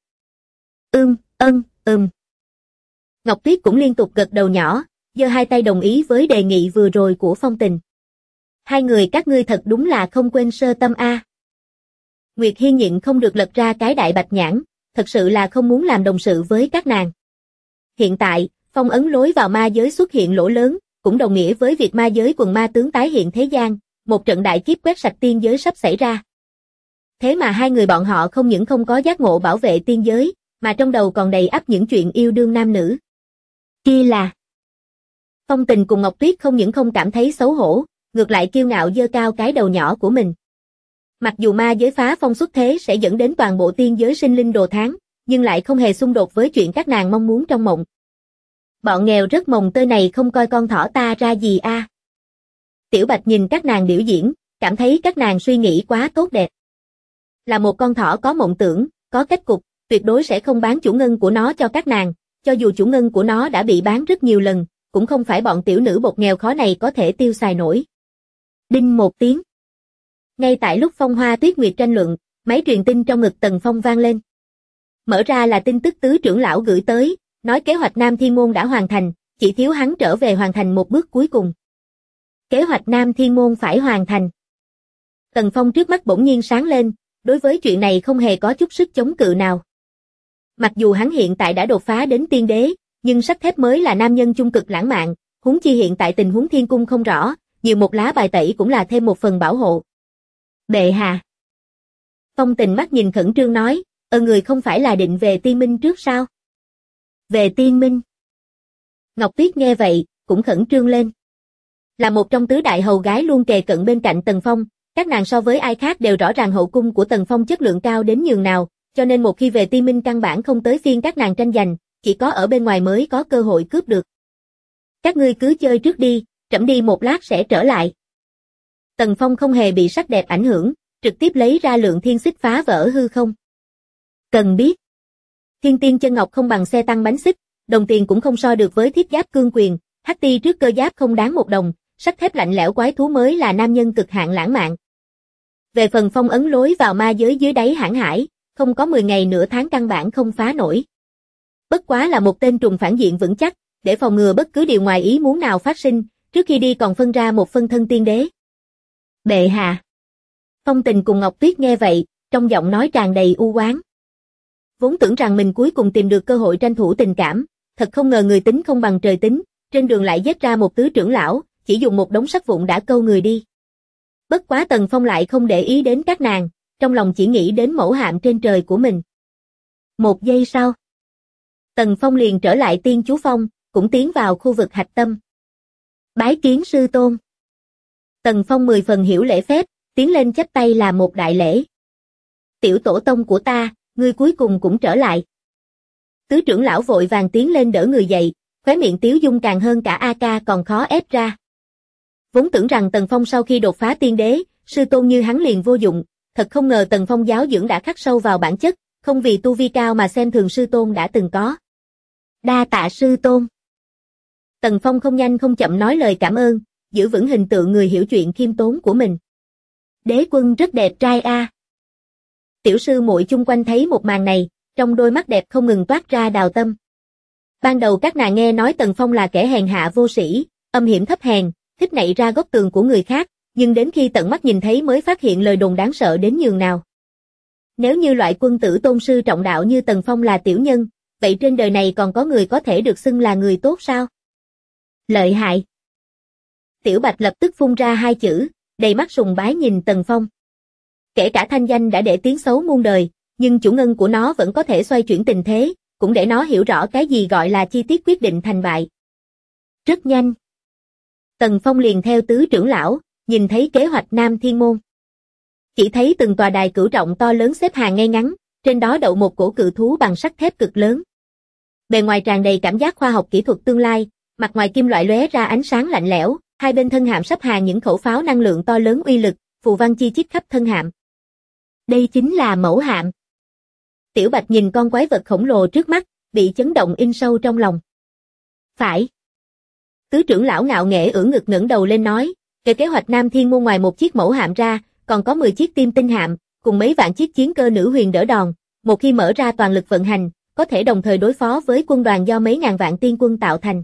Speaker 2: Ngọc Tuyết cũng liên tục gật đầu nhỏ, giơ hai tay đồng ý với đề nghị vừa rồi của Phong Tình. Hai người các ngươi thật đúng là không quên sơ tâm a. Nguyệt Hiên nhịn không được lật ra cái đại bạch nhãn, thật sự là không muốn làm đồng sự với các nàng. Hiện tại, phong ấn lối vào ma giới xuất hiện lỗ lớn, cũng đồng nghĩa với việc ma giới quần ma tướng tái hiện thế gian, một trận đại kiếp quét sạch tiên giới sắp xảy ra. Thế mà hai người bọn họ không những không có giác ngộ bảo vệ tiên giới, mà trong đầu còn đầy ắp những chuyện yêu đương nam nữ. Kia là... Phong Tình cùng Ngọc Tuyết không những không cảm thấy xấu hổ, ngược lại kiêu ngạo giơ cao cái đầu nhỏ của mình. Mặc dù ma giới phá phong xuất thế sẽ dẫn đến toàn bộ tiên giới sinh linh đồ tháng, nhưng lại không hề xung đột với chuyện các nàng mong muốn trong mộng. Bọn nghèo rất mồng tơi này không coi con thỏ ta ra gì a. Tiểu Bạch nhìn các nàng biểu diễn, cảm thấy các nàng suy nghĩ quá tốt đẹp. Là một con thỏ có mộng tưởng, có kết cục, tuyệt đối sẽ không bán chủ ngân của nó cho các nàng, cho dù chủ ngân của nó đã bị bán rất nhiều lần, cũng không phải bọn tiểu nữ bột nghèo khó này có thể tiêu xài nổi. Đinh một tiếng. Ngay tại lúc Phong Hoa Tuyết Nguyệt tranh luận, máy truyền tin trong ngực Tần Phong vang lên. Mở ra là tin tức tứ trưởng lão gửi tới, nói kế hoạch Nam Thiên Môn đã hoàn thành, chỉ thiếu hắn trở về hoàn thành một bước cuối cùng. Kế hoạch Nam Thiên Môn phải hoàn thành. Tần Phong trước mắt bỗng nhiên sáng lên, đối với chuyện này không hề có chút sức chống cự nào. Mặc dù hắn hiện tại đã đột phá đến tiên đế, nhưng sắt thép mới là nam nhân trung cực lãng mạn, huống chi hiện tại tình huống thiên cung không rõ, nhiều một lá bài tẩy cũng là thêm một phần bảo hộ. Bệ hạ. Phong Tình mắt nhìn khẩn trương nói, người không phải là định về Tiên Minh trước sao? Về Tiên Minh. Ngọc Tuyết nghe vậy, cũng khẩn trương lên. Là một trong tứ đại hầu gái luôn kề cận bên cạnh Tần Phong, các nàng so với ai khác đều rõ ràng hậu cung của Tần Phong chất lượng cao đến nhường nào, cho nên một khi về Tiên Minh căn bản không tới phiên các nàng tranh giành, chỉ có ở bên ngoài mới có cơ hội cướp được. Các ngươi cứ chơi trước đi, trẫm đi một lát sẽ trở lại. Tần Phong không hề bị sắc đẹp ảnh hưởng, trực tiếp lấy ra Lượng Thiên Xích phá vỡ hư không. Cần biết, Thiên Tiên chân ngọc không bằng xe tăng bánh xích, đồng tiền cũng không so được với thiết giáp cương quyền, hắc ti trước cơ giáp không đáng một đồng, sắt thép lạnh lẽo quái thú mới là nam nhân cực hạn lãng mạn. Về phần phong ấn lối vào ma giới dưới đáy hãn hải, không có 10 ngày nửa tháng căn bản không phá nổi. Bất quá là một tên trùng phản diện vững chắc, để phòng ngừa bất cứ điều ngoài ý muốn nào phát sinh, trước khi đi còn phân ra một phân thân tiên đế. Bệ hạ. Phong Tình cùng Ngọc Tuyết nghe vậy, trong giọng nói tràn đầy u oán. Vốn tưởng rằng mình cuối cùng tìm được cơ hội tranh thủ tình cảm, thật không ngờ người tính không bằng trời tính, trên đường lại giết ra một tứ trưởng lão, chỉ dùng một đống sắt vụn đã câu người đi. Bất quá Tần Phong lại không để ý đến các nàng, trong lòng chỉ nghĩ đến mẫu hạm trên trời của mình. Một giây sau, Tần Phong liền trở lại Tiên Chú Phong, cũng tiến vào khu vực hạch tâm. Bái kiến sư tôn. Tần Phong 10 phần hiểu lễ phép, tiến lên chắp tay làm một đại lễ. Tiểu tổ tông của ta, ngươi cuối cùng cũng trở lại. Tứ trưởng lão vội vàng tiến lên đỡ người dậy, khóe miệng tiếu dung càng hơn cả AK còn khó ép ra. Vốn tưởng rằng Tần Phong sau khi đột phá tiên đế, sư tôn như hắn liền vô dụng, thật không ngờ Tần Phong giáo dưỡng đã khắc sâu vào bản chất, không vì tu vi cao mà xem thường sư tôn đã từng có. Đa tạ sư tôn. Tần Phong không nhanh không chậm nói lời cảm ơn, giữ vững hình tượng người hiểu chuyện khiêm tốn của mình. Đế quân rất đẹp trai a. Tiểu sư muội chung quanh thấy một màn này, trong đôi mắt đẹp không ngừng toát ra đào tâm. Ban đầu các nàng nghe nói Tần Phong là kẻ hèn hạ vô sĩ, âm hiểm thấp hèn, thích nảy ra góc tường của người khác, nhưng đến khi tận mắt nhìn thấy mới phát hiện lời đồn đáng sợ đến nhường nào. Nếu như loại quân tử tôn sư trọng đạo như Tần Phong là tiểu nhân, vậy trên đời này còn có người có thể được xưng là người tốt sao? Lợi hại. Tiểu Bạch lập tức phun ra hai chữ, đầy mắt sùng bái nhìn Tần Phong. Kể cả thanh danh đã để tiếng xấu muôn đời, nhưng chủ ngân của nó vẫn có thể xoay chuyển tình thế, cũng để nó hiểu rõ cái gì gọi là chi tiết quyết định thành bại. Rất nhanh. Tần Phong liền theo tứ trưởng lão, nhìn thấy kế hoạch Nam Thiên Môn. Chỉ thấy từng tòa đài cửu trọng to lớn xếp hàng ngay ngắn, trên đó đậu một cổ cự thú bằng sắt thép cực lớn. Bề ngoài tràn đầy cảm giác khoa học kỹ thuật tương lai, mặt ngoài kim loại lóe ra ánh sáng lạnh lẽo, hai bên thân hạm sắp hàng những khẩu pháo năng lượng to lớn uy lực, phù văn chi chít khắp thân hạm. Đây chính là mẫu hạm. Tiểu Bạch nhìn con quái vật khổng lồ trước mắt, bị chấn động in sâu trong lòng. Phải. Tứ trưởng lão ngạo nghễ ưỡn ngực ngẩng đầu lên nói, kế hoạch Nam Thiên Môn ngoài một chiếc mẫu hạm ra, còn có 10 chiếc tim tinh hạm, cùng mấy vạn chiếc chiến cơ nữ huyền đỡ đòn, một khi mở ra toàn lực vận hành, có thể đồng thời đối phó với quân đoàn do mấy ngàn vạn tiên quân tạo thành.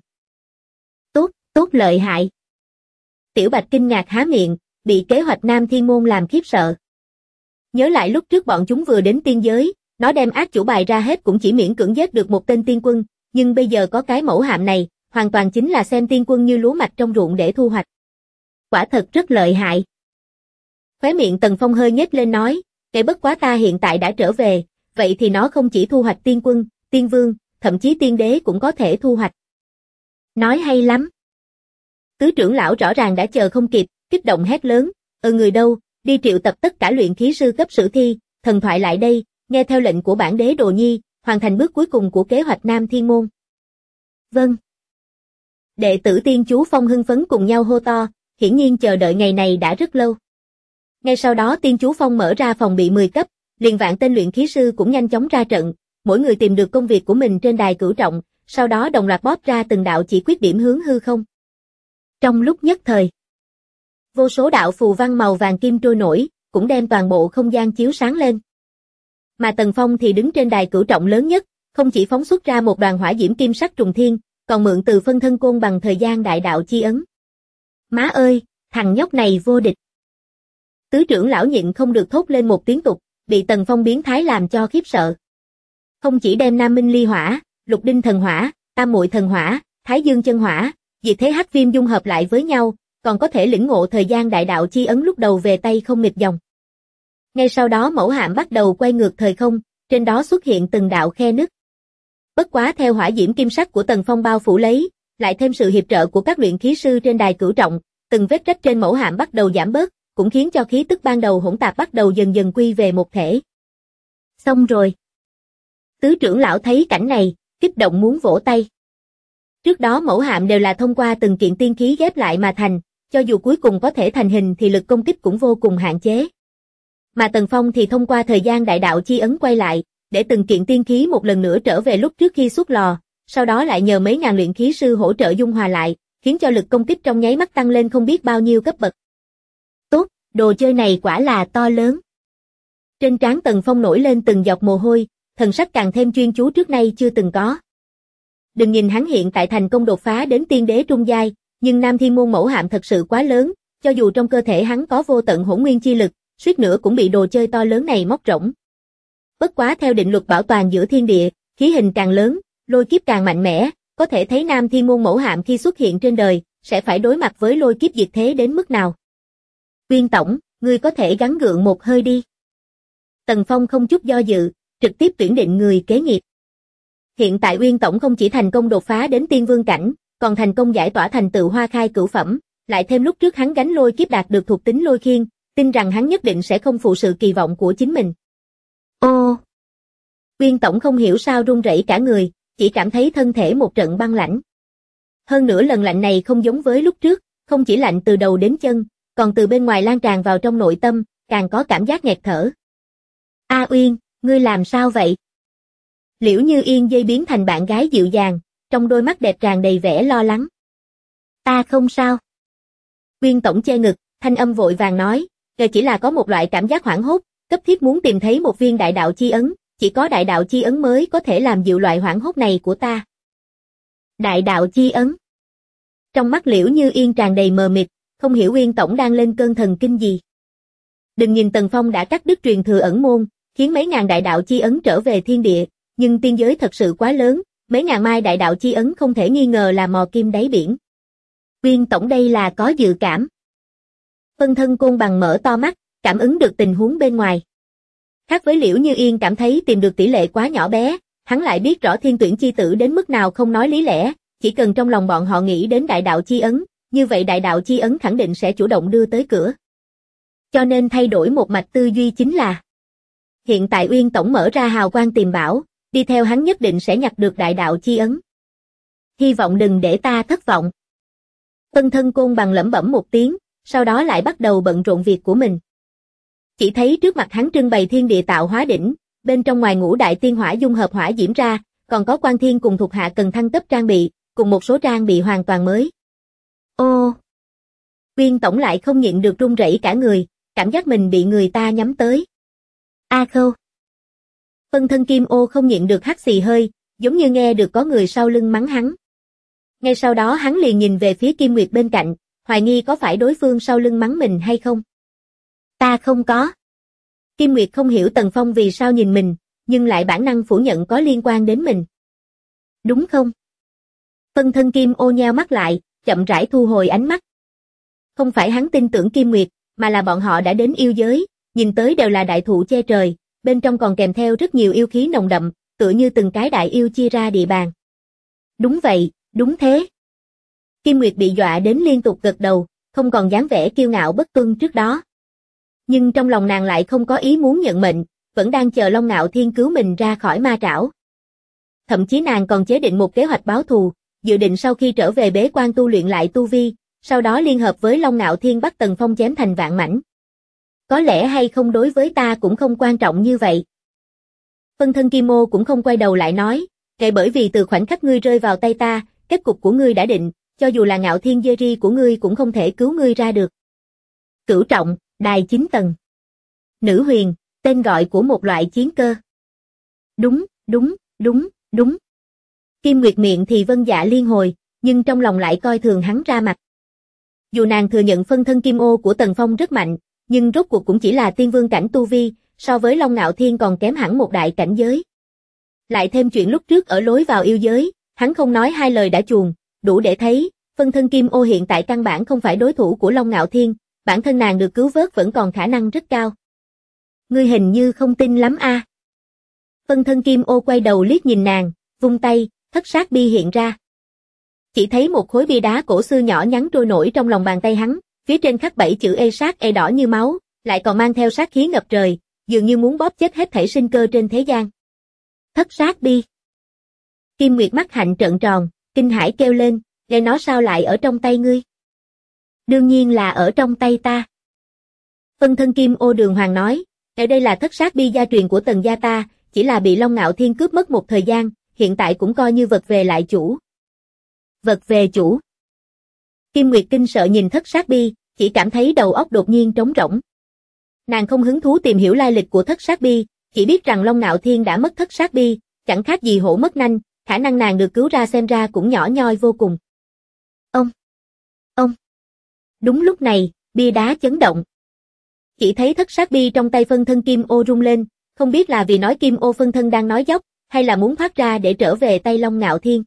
Speaker 2: Tốt lợi hại. Tiểu Bạch kinh ngạc há miệng, bị kế hoạch Nam Thiên Môn làm khiếp sợ. Nhớ lại lúc trước bọn chúng vừa đến tiên giới, nó đem ác chủ bài ra hết cũng chỉ miễn cưỡng giết được một tên tiên quân, nhưng bây giờ có cái mẫu hạm này, hoàn toàn chính là xem tiên quân như lúa mạch trong ruộng để thu hoạch. Quả thật rất lợi hại. Khóe miệng Tần Phong hơi nhếch lên nói, kể bất quá ta hiện tại đã trở về, vậy thì nó không chỉ thu hoạch tiên quân, tiên vương, thậm chí tiên đế cũng có thể thu hoạch. Nói hay lắm. Tứ trưởng lão rõ ràng đã chờ không kịp, kích động hét lớn, người đâu, đi triệu tập tất cả luyện khí sư cấp sử thi, thần thoại lại đây, nghe theo lệnh của bản đế Đồ Nhi, hoàn thành bước cuối cùng của kế hoạch Nam Thiên Môn. Vâng. Đệ tử Tiên Chú Phong hưng phấn cùng nhau hô to, hiển nhiên chờ đợi ngày này đã rất lâu. Ngay sau đó Tiên Chú Phong mở ra phòng bị 10 cấp, liền vạn tên luyện khí sư cũng nhanh chóng ra trận, mỗi người tìm được công việc của mình trên đài cửu trọng, sau đó đồng loạt bóp ra từng đạo chỉ quyết điểm hướng hư không. Trong lúc nhất thời, vô số đạo phù văn màu vàng kim trôi nổi, cũng đem toàn bộ không gian chiếu sáng lên. Mà Tần Phong thì đứng trên đài cửu trọng lớn nhất, không chỉ phóng xuất ra một đoàn hỏa diễm kim sắc trùng thiên, còn mượn từ phân thân côn bằng thời gian đại đạo chi ấn. Má ơi, thằng nhóc này vô địch. Tứ trưởng lão nhịn không được thốt lên một tiếng tục, bị Tần Phong biến thái làm cho khiếp sợ. Không chỉ đem Nam Minh Ly Hỏa, Lục Đinh Thần Hỏa, Tam Muội Thần Hỏa, Thái Dương Chân Hỏa, Diệt Thế Hắc Viêm dung hợp lại với nhau, còn có thể lĩnh ngộ thời gian đại đạo chi ấn lúc đầu về tay không mịt dòng. Ngay sau đó mẫu hạm bắt đầu quay ngược thời không, trên đó xuất hiện từng đạo khe nứt. Bất quá theo hỏa diễm kim sắc của Tần Phong bao phủ lấy, lại thêm sự hiệp trợ của các luyện khí sư trên đài cửu trọng, từng vết rách trên mẫu hạm bắt đầu giảm bớt, cũng khiến cho khí tức ban đầu hỗn tạp bắt đầu dần dần quy về một thể. Xong rồi. Tứ trưởng lão thấy cảnh này, kích động muốn vỗ tay. Trước đó mẫu hạm đều là thông qua từng kiện tiên khí ghép lại mà thành, cho dù cuối cùng có thể thành hình thì lực công kích cũng vô cùng hạn chế. Mà Tần Phong thì thông qua thời gian đại đạo chi ấn quay lại, để từng kiện tiên khí một lần nữa trở về lúc trước khi xuất lò, sau đó lại nhờ mấy ngàn luyện khí sư hỗ trợ dung hòa lại, khiến cho lực công kích trong nháy mắt tăng lên không biết bao nhiêu cấp bậc. Tốt, đồ chơi này quả là to lớn. Trên trán Tần Phong nổi lên từng giọt mồ hôi, thần sắc càng thêm chuyên chú trước nay chưa từng có. Đừng nhìn hắn hiện tại thành công đột phá đến tiên đế trung giai, nhưng Nam Thiên Môn mẫu hạm thật sự quá lớn, cho dù trong cơ thể hắn có vô tận hỗn nguyên chi lực, suýt nữa cũng bị đồ chơi to lớn này móc rỗng. Bất quá theo định luật bảo toàn giữa thiên địa, khí hình càng lớn, lôi kiếp càng mạnh mẽ, có thể thấy Nam Thiên Môn mẫu hạm khi xuất hiện trên đời, sẽ phải đối mặt với lôi kiếp diệt thế đến mức nào. Uyên tổng, ngươi có thể gắng gượng một hơi đi. Tần Phong không chút do dự, trực tiếp tuyển định người kế nghiệp. Hiện tại Uyên tổng không chỉ thành công đột phá đến tiên vương cảnh, còn thành công giải tỏa thành tựu hoa khai cửu phẩm, lại thêm lúc trước hắn gánh lôi kiếp đạt được thuộc tính lôi khiên, tin rằng hắn nhất định sẽ không phụ sự kỳ vọng của chính mình. Ô! Uyên tổng không hiểu sao run rẩy cả người, chỉ cảm thấy thân thể một trận băng lãnh. Hơn nữa lần lạnh này không giống với lúc trước, không chỉ lạnh từ đầu đến chân, còn từ bên ngoài lan tràn vào trong nội tâm, càng có cảm giác nghẹt thở. A Uyên, ngươi làm sao vậy? Liễu Như Yên dây biến thành bạn gái dịu dàng, trong đôi mắt đẹp tràn đầy vẻ lo lắng. Ta không sao. Uyên tổng che ngực, thanh âm vội vàng nói, chỉ là có một loại cảm giác hoảng hốt, cấp thiết muốn tìm thấy một viên đại đạo chi ấn, chỉ có đại đạo chi ấn mới có thể làm dịu loại hoảng hốt này của ta. Đại đạo chi ấn. Trong mắt Liễu Như Yên tràn đầy mờ mịt, không hiểu Uyên tổng đang lên cơn thần kinh gì. Đừng nhìn Tần Phong đã cắt đứt truyền thừa ẩn môn, khiến mấy ngàn đại đạo chi ấn trở về thiên địa, nhưng tiên giới thật sự quá lớn, mấy ngàn mai đại đạo chi ấn không thể nghi ngờ là mò kim đáy biển. Uyên tổng đây là có dự cảm. Phân thân Côn Bằng mở to mắt, cảm ứng được tình huống bên ngoài. Khác với Liễu Như Yên cảm thấy tìm được tỷ lệ quá nhỏ bé, hắn lại biết rõ thiên tuyển chi tử đến mức nào không nói lý lẽ, chỉ cần trong lòng bọn họ nghĩ đến đại đạo chi ấn, như vậy đại đạo chi ấn khẳng định sẽ chủ động đưa tới cửa. Cho nên thay đổi một mạch tư duy chính là hiện tại Uyên tổng mở ra hào quang tìm bảo, đi theo hắn nhất định sẽ nhặt được đại đạo chi ấn. Hy vọng đừng để ta thất vọng. Phân thân Côn Bằng lẩm bẩm một tiếng, sau đó lại bắt đầu bận rộn việc của mình. Chỉ thấy trước mặt hắn trưng bày thiên địa tạo hóa đỉnh, bên trong ngoài ngũ đại tiên hỏa dung hợp hỏa diễm ra, còn có Quan Thiên cùng thuộc hạ cần thăng cấp trang bị, cùng một số trang bị hoàn toàn mới. Ô! Uyên tổng lại không nhịn được run rẩy cả người, cảm giác mình bị người ta nhắm tới. A Khâu! Phân thân Kim Ô không nhịn được hắt xì hơi, giống như nghe được có người sau lưng mắng hắn. Ngay sau đó hắn liền nhìn về phía Kim Nguyệt bên cạnh, hoài nghi có phải đối phương sau lưng mắng mình hay không. Ta không có. Kim Nguyệt không hiểu Tần Phong vì sao nhìn mình, nhưng lại bản năng phủ nhận có liên quan đến mình. Đúng không? Phân thân Kim Ô nheo mắt lại, chậm rãi thu hồi ánh mắt. Không phải hắn tin tưởng Kim Nguyệt, mà là bọn họ đã đến yêu giới, nhìn tới đều là đại thụ che trời, bên trong còn kèm theo rất nhiều yêu khí nồng đậm, tựa như từng cái đại yêu chia ra địa bàn. Đúng vậy, đúng thế. Kim Nguyệt bị dọa đến liên tục gật đầu, không còn dáng vẻ kiêu ngạo bất tuân trước đó. Nhưng trong lòng nàng lại không có ý muốn nhận mệnh, vẫn đang chờ Long Ngạo Thiên cứu mình ra khỏi ma trảo. Thậm chí nàng còn chế định một kế hoạch báo thù, dự định sau khi trở về bế quan tu luyện lại tu vi, sau đó liên hợp với Long Ngạo Thiên bắt Tần Phong chém thành vạn mảnh. Có lẽ hay không đối với ta cũng không quan trọng như vậy. Phân thân Kim Ô cũng không quay đầu lại nói, kể bởi vì từ khoảnh khắc ngươi rơi vào tay ta, kết cục của ngươi đã định, cho dù là Ngạo Thiên Jerry của ngươi cũng không thể cứu ngươi ra được. Cửu trọng, đài 9 tầng. Nữ huyền, tên gọi của một loại chiến cơ. Đúng. Kim Nguyệt miệng thì vâng dạ liên hồi, nhưng trong lòng lại coi thường hắn ra mặt. Dù nàng thừa nhận phân thân Kim Ô của Tần Phong rất mạnh, nhưng rốt cuộc cũng chỉ là tiên vương cảnh tu vi, so với Long Ngạo Thiên còn kém hẳn một đại cảnh giới. Lại thêm chuyện lúc trước ở lối vào yêu giới, hắn không nói hai lời đã chuồn, đủ để thấy, phân thân Kim Ô hiện tại căn bản không phải đối thủ của Long Ngạo Thiên, bản thân nàng được cứu vớt vẫn còn khả năng rất cao. Ngươi hình như không tin lắm a. Phân thân Kim Ô quay đầu liếc nhìn nàng, vung tay, thất sát bi hiện ra. Chỉ thấy một khối bia đá cổ xưa nhỏ nhắn trôi nổi trong lòng bàn tay hắn, phía trên khắc 7 chữ E sát E đỏ như máu, lại còn mang theo sát khí ngập trời, dường như muốn bóp chết hết thảy sinh cơ trên thế gian. Thất sát bi. Kim Nguyệt mắt hạnh trợn tròn, kinh hãi kêu lên, nghe nó sao lại ở trong tay ngươi? Đương nhiên là ở trong tay ta. Phân thân Kim Ô đường hoàng nói, ở đây là thất sát bi gia truyền của Tần gia ta, chỉ là bị Long Ngạo Thiên cướp mất một thời gian, hiện tại cũng coi như vật về lại chủ. Vật về chủ. Kim Nguyệt kinh sợ nhìn thất sát bi, chỉ cảm thấy đầu óc đột nhiên trống rỗng. Nàng không hứng thú tìm hiểu lai lịch của thất sát bi, chỉ biết rằng Long Ngạo Thiên đã mất thất sát bi, chẳng khác gì hổ mất nanh, khả năng nàng được cứu ra xem ra cũng nhỏ nhoi vô cùng. Ông. Đúng lúc này, bia đá chấn động. Chỉ thấy thất sát bi trong tay phân thân Kim Ô rung lên, không biết là vì nói Kim Ô phân thân đang nói dóc, hay là muốn thoát ra để trở về tay Long Ngạo Thiên.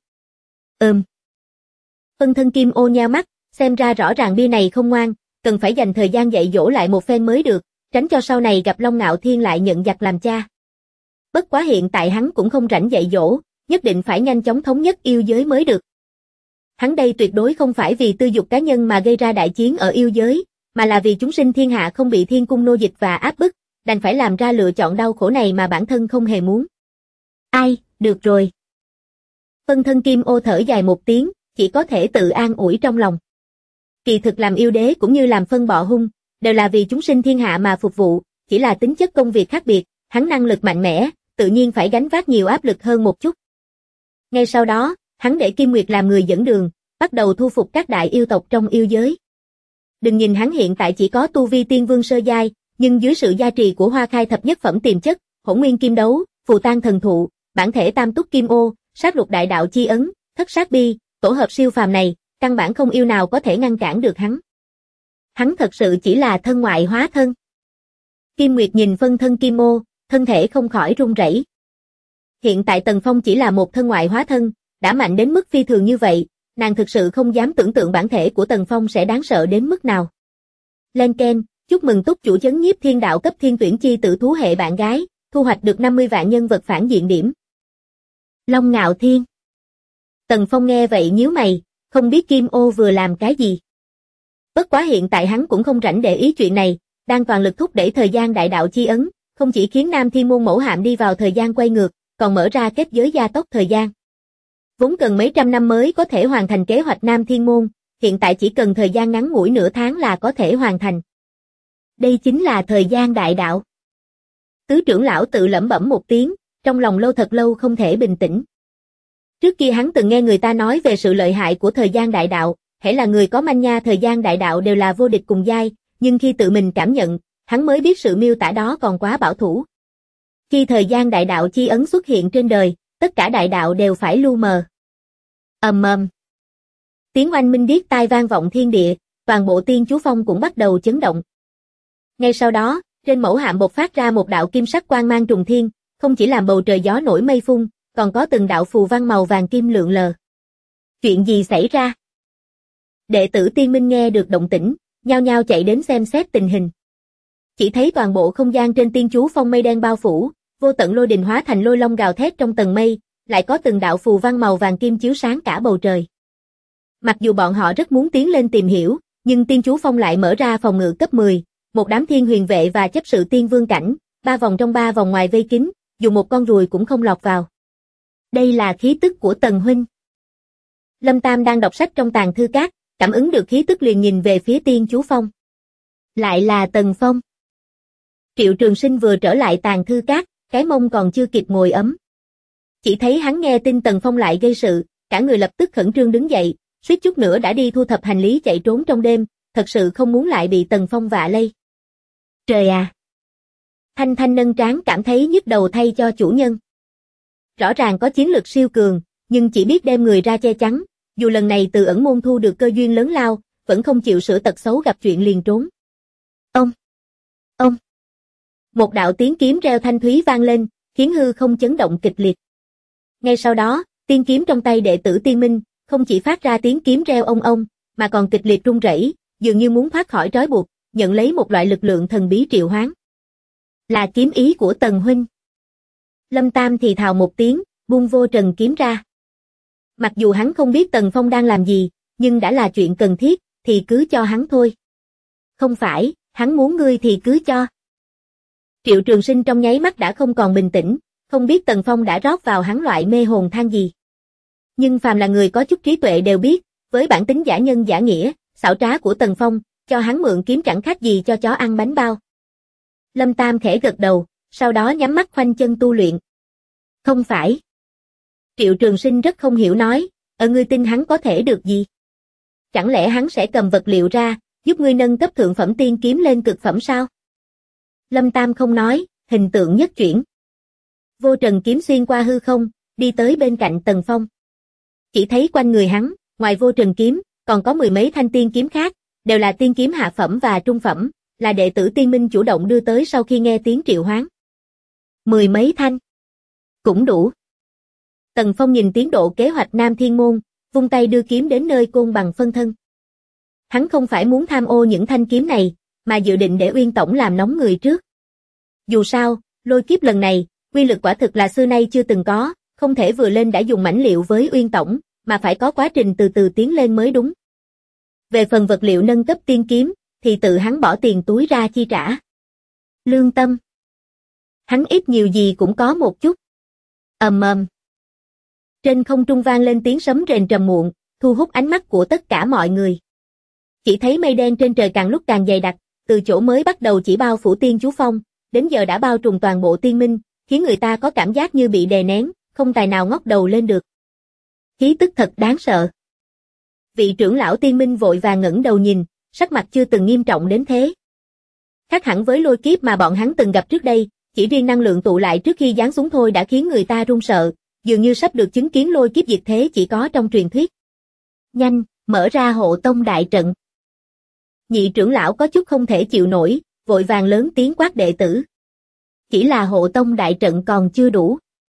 Speaker 2: Phân thân Kim Ô nheo mắt, xem ra rõ ràng bia này không ngoan, cần phải dành thời gian dạy dỗ lại một phen mới được, tránh cho sau này gặp Long Ngạo Thiên lại nhận giặc làm cha. Bất quá hiện tại hắn cũng không rảnh dạy dỗ, nhất định phải nhanh chóng thống nhất yêu giới mới được. Hắn đây tuyệt đối không phải vì tư dục cá nhân mà gây ra đại chiến ở yêu giới, mà là vì chúng sinh thiên hạ không bị thiên cung nô dịch và áp bức, đành phải làm ra lựa chọn đau khổ này mà bản thân không hề muốn. Ai, được rồi. Phân thân Kim Ô thở dài một tiếng, chỉ có thể tự an ủi trong lòng. Kỳ thực làm yêu đế cũng như làm phân bọ hung, đều là vì chúng sinh thiên hạ mà phục vụ, chỉ là tính chất công việc khác biệt, hắn năng lực mạnh mẽ, tự nhiên phải gánh vác nhiều áp lực hơn một chút. Ngay sau đó, hắn để Kim Nguyệt làm người dẫn đường, bắt đầu thu phục các đại yêu tộc trong yêu giới. Đừng nhìn hắn hiện tại chỉ có tu vi tiên vương sơ giai, nhưng dưới sự gia trì của Hoa Khai thập nhất phẩm tiềm chất, Hỗn Nguyên Kim Đấu, Phù Tang Thần Thụ, bản thể Tam Túc Kim Ô, Sát Lục Đại Đạo Chi Ấn, Thất Sát Bi, tổ hợp siêu phàm này, căn bản không yêu nào có thể ngăn cản được hắn. Hắn thật sự chỉ là thân ngoại hóa thân. Kim Nguyệt nhìn phân thân Kim Ô, thân thể không khỏi run rẩy. Hiện tại Tần Phong chỉ là một thân ngoại hóa thân, đã mạnh đến mức phi thường như vậy, nàng thực sự không dám tưởng tượng bản thể của Tần Phong sẽ đáng sợ đến mức nào. Lên Ken, chúc mừng túc chủ chấn nhiếp thiên đạo cấp thiên tuyển chi tử thú hệ bạn gái, thu hoạch được 50 vạn nhân vật phản diện điểm. Long Ngạo Thiên. Tần Phong nghe vậy nhíu mày, không biết Kim Ô vừa làm cái gì. Bất quá hiện tại hắn cũng không rảnh để ý chuyện này, đang toàn lực thúc đẩy thời gian đại đạo chi ấn, không chỉ khiến Nam Thiên Môn mẫu hạm đi vào thời gian quay ngược, còn mở ra kết giới gia tốc thời gian. Vốn cần mấy trăm năm mới có thể hoàn thành kế hoạch Nam Thiên Môn, hiện tại chỉ cần thời gian ngắn ngủi nửa tháng là có thể hoàn thành. Đây chính là thời gian đại đạo. Tứ trưởng lão tự lẩm bẩm một tiếng, trong lòng lâu thật lâu không thể bình tĩnh. Trước kia hắn từng nghe người ta nói về sự lợi hại của thời gian đại đạo, hễ là người có manh nha thời gian đại đạo đều là vô địch cùng giai, nhưng khi tự mình cảm nhận, hắn mới biết sự miêu tả đó còn quá bảo thủ. Khi thời gian đại đạo chi ấn xuất hiện trên đời, tất cả đại đạo đều phải lu mờ. Ầm ầm. Tiếng oanh minh điếc tai vang vọng thiên địa, toàn bộ Tiên Chú Phong cũng bắt đầu chấn động. Ngay sau đó, trên mẫu hạm bộc phát ra một đạo kim sắc quang mang trùng thiên, không chỉ làm bầu trời gió nổi mây phun, còn có từng đạo phù văn màu vàng kim lượn lờ. Chuyện gì xảy ra? Đệ tử Tiên Minh nghe được động tĩnh, nhao nhao chạy đến xem xét tình hình. Chỉ thấy toàn bộ không gian trên Tiên Chú Phong mây đen bao phủ, vô tận lôi đình hóa thành lôi long gào thét trong tầng mây, lại có từng đạo phù văn màu vàng kim chiếu sáng cả bầu trời. Mặc dù bọn họ rất muốn tiến lên tìm hiểu, nhưng Tiên Chú Phong lại mở ra phòng ngự cấp 10, một đám thiên huyền vệ và chấp sự tiên vương cảnh, 3 vòng trong 3 vòng ngoài vây kín, dù một con ruồi cũng không lọt vào. Đây là khí tức của Tần huynh. Lâm Tam đang đọc sách trong tàng thư các, cảm ứng được khí tức liền nhìn về phía Tiên Chú Phong. Lại là Tần Phong. Triệu Trường Sinh vừa trở lại tàng thư các, cái mông còn chưa kịp ngồi ấm. Chỉ thấy hắn nghe tin Tần Phong lại gây sự, cả người lập tức khẩn trương đứng dậy, suýt chút nữa đã đi thu thập hành lý chạy trốn trong đêm, thật sự không muốn lại bị Tần Phong vạ lây. Trời à! Thanh Thanh nâng trán cảm thấy nhức đầu thay cho chủ nhân. Rõ ràng có chiến lực siêu cường, nhưng chỉ biết đem người ra che chắn, dù lần này Từ Ẩn môn thu được cơ duyên lớn lao, vẫn không chịu sửa tật xấu gặp chuyện liền trốn. Ông! Một đạo tiếng kiếm reo thanh thúy vang lên, khiến hư không chấn động kịch liệt. Ngay sau đó, tiên kiếm trong tay đệ tử Tiên Minh, không chỉ phát ra tiếng kiếm reo ong ong, mà còn kịch liệt rung rẩy, dường như muốn thoát khỏi trói buộc, nhận lấy một loại lực lượng thần bí triệu hoán. Là kiếm ý của Tần huynh. Lâm Tam thì thào một tiếng, buông vô trần kiếm ra. Mặc dù hắn không biết Tần Phong đang làm gì, nhưng đã là chuyện cần thiết, thì cứ cho hắn thôi. Không phải, hắn muốn ngươi thì cứ cho. Triệu Trường Sinh trong nháy mắt đã không còn bình tĩnh, không biết Tần Phong đã rót vào hắn loại mê hồn than gì. Nhưng phàm là người có chút trí tuệ đều biết, với bản tính giả nhân giả nghĩa, xảo trá của Tần Phong, cho hắn mượn kiếm chẳng khác gì cho chó ăn bánh bao. Lâm Tam khẽ gật đầu, sau đó nhắm mắt khoanh chân tu luyện. Không phải. Triệu Trường Sinh rất không hiểu nói, ngươi tin hắn có thể được gì? Chẳng lẽ hắn sẽ cầm vật liệu ra, giúp ngươi nâng cấp thượng phẩm tiên kiếm lên cực phẩm sao? Lâm Tam không nói, hình tượng nhất chuyển. Vô trần kiếm xuyên qua hư không, đi tới bên cạnh Tần Phong. Chỉ thấy quanh người hắn, ngoài vô trần kiếm, còn có mười mấy thanh tiên kiếm khác, đều là tiên kiếm hạ phẩm và trung phẩm, là đệ tử tiên minh chủ động đưa tới sau khi nghe tiếng triệu hoán. Mười mấy thanh. Cũng đủ. Tần Phong nhìn tiến độ kế hoạch Nam Thiên Môn, vung tay đưa kiếm đến nơi Côn Bằng phân thân. Hắn không phải muốn tham ô những thanh kiếm này, mà dự định để Uyên Tổng làm nóng người trước. Dù sao, lôi kiếp lần này, uy lực quả thực là xưa nay chưa từng có, không thể vừa lên đã dùng mảnh liệu với Uyên Tổng, mà phải có quá trình từ từ tiến lên mới đúng. Về phần vật liệu nâng cấp tiên kiếm, thì tự hắn bỏ tiền túi ra chi trả. Lương tâm. Hắn ít nhiều gì cũng có một chút. Ầm ầm. Trên không trung vang lên tiếng sấm rền trầm muộn, thu hút ánh mắt của tất cả mọi người. Chỉ thấy mây đen trên trời càng lúc càng dày đặc, từ chỗ mới bắt đầu chỉ bao phủ Tiên Chú Phong, đến giờ đã bao trùm toàn bộ tiên minh, khiến người ta có cảm giác như bị đè nén, không tài nào ngóc đầu lên được. Khí tức thật đáng sợ. Vị trưởng lão tiên minh vội vàng ngẩng đầu nhìn, sắc mặt chưa từng nghiêm trọng đến thế. Khác hẳn với lôi kiếp mà bọn hắn từng gặp trước đây, chỉ riêng năng lượng tụ lại trước khi giáng xuống thôi đã khiến người ta run sợ, dường như sắp được chứng kiến lôi kiếp diệt thế chỉ có trong truyền thuyết. Nhanh, mở ra hộ tông đại trận. Nhị trưởng lão có chút không thể chịu nổi, vội vàng lớn tiếng quát đệ tử. Chỉ là hộ tông đại trận còn chưa đủ.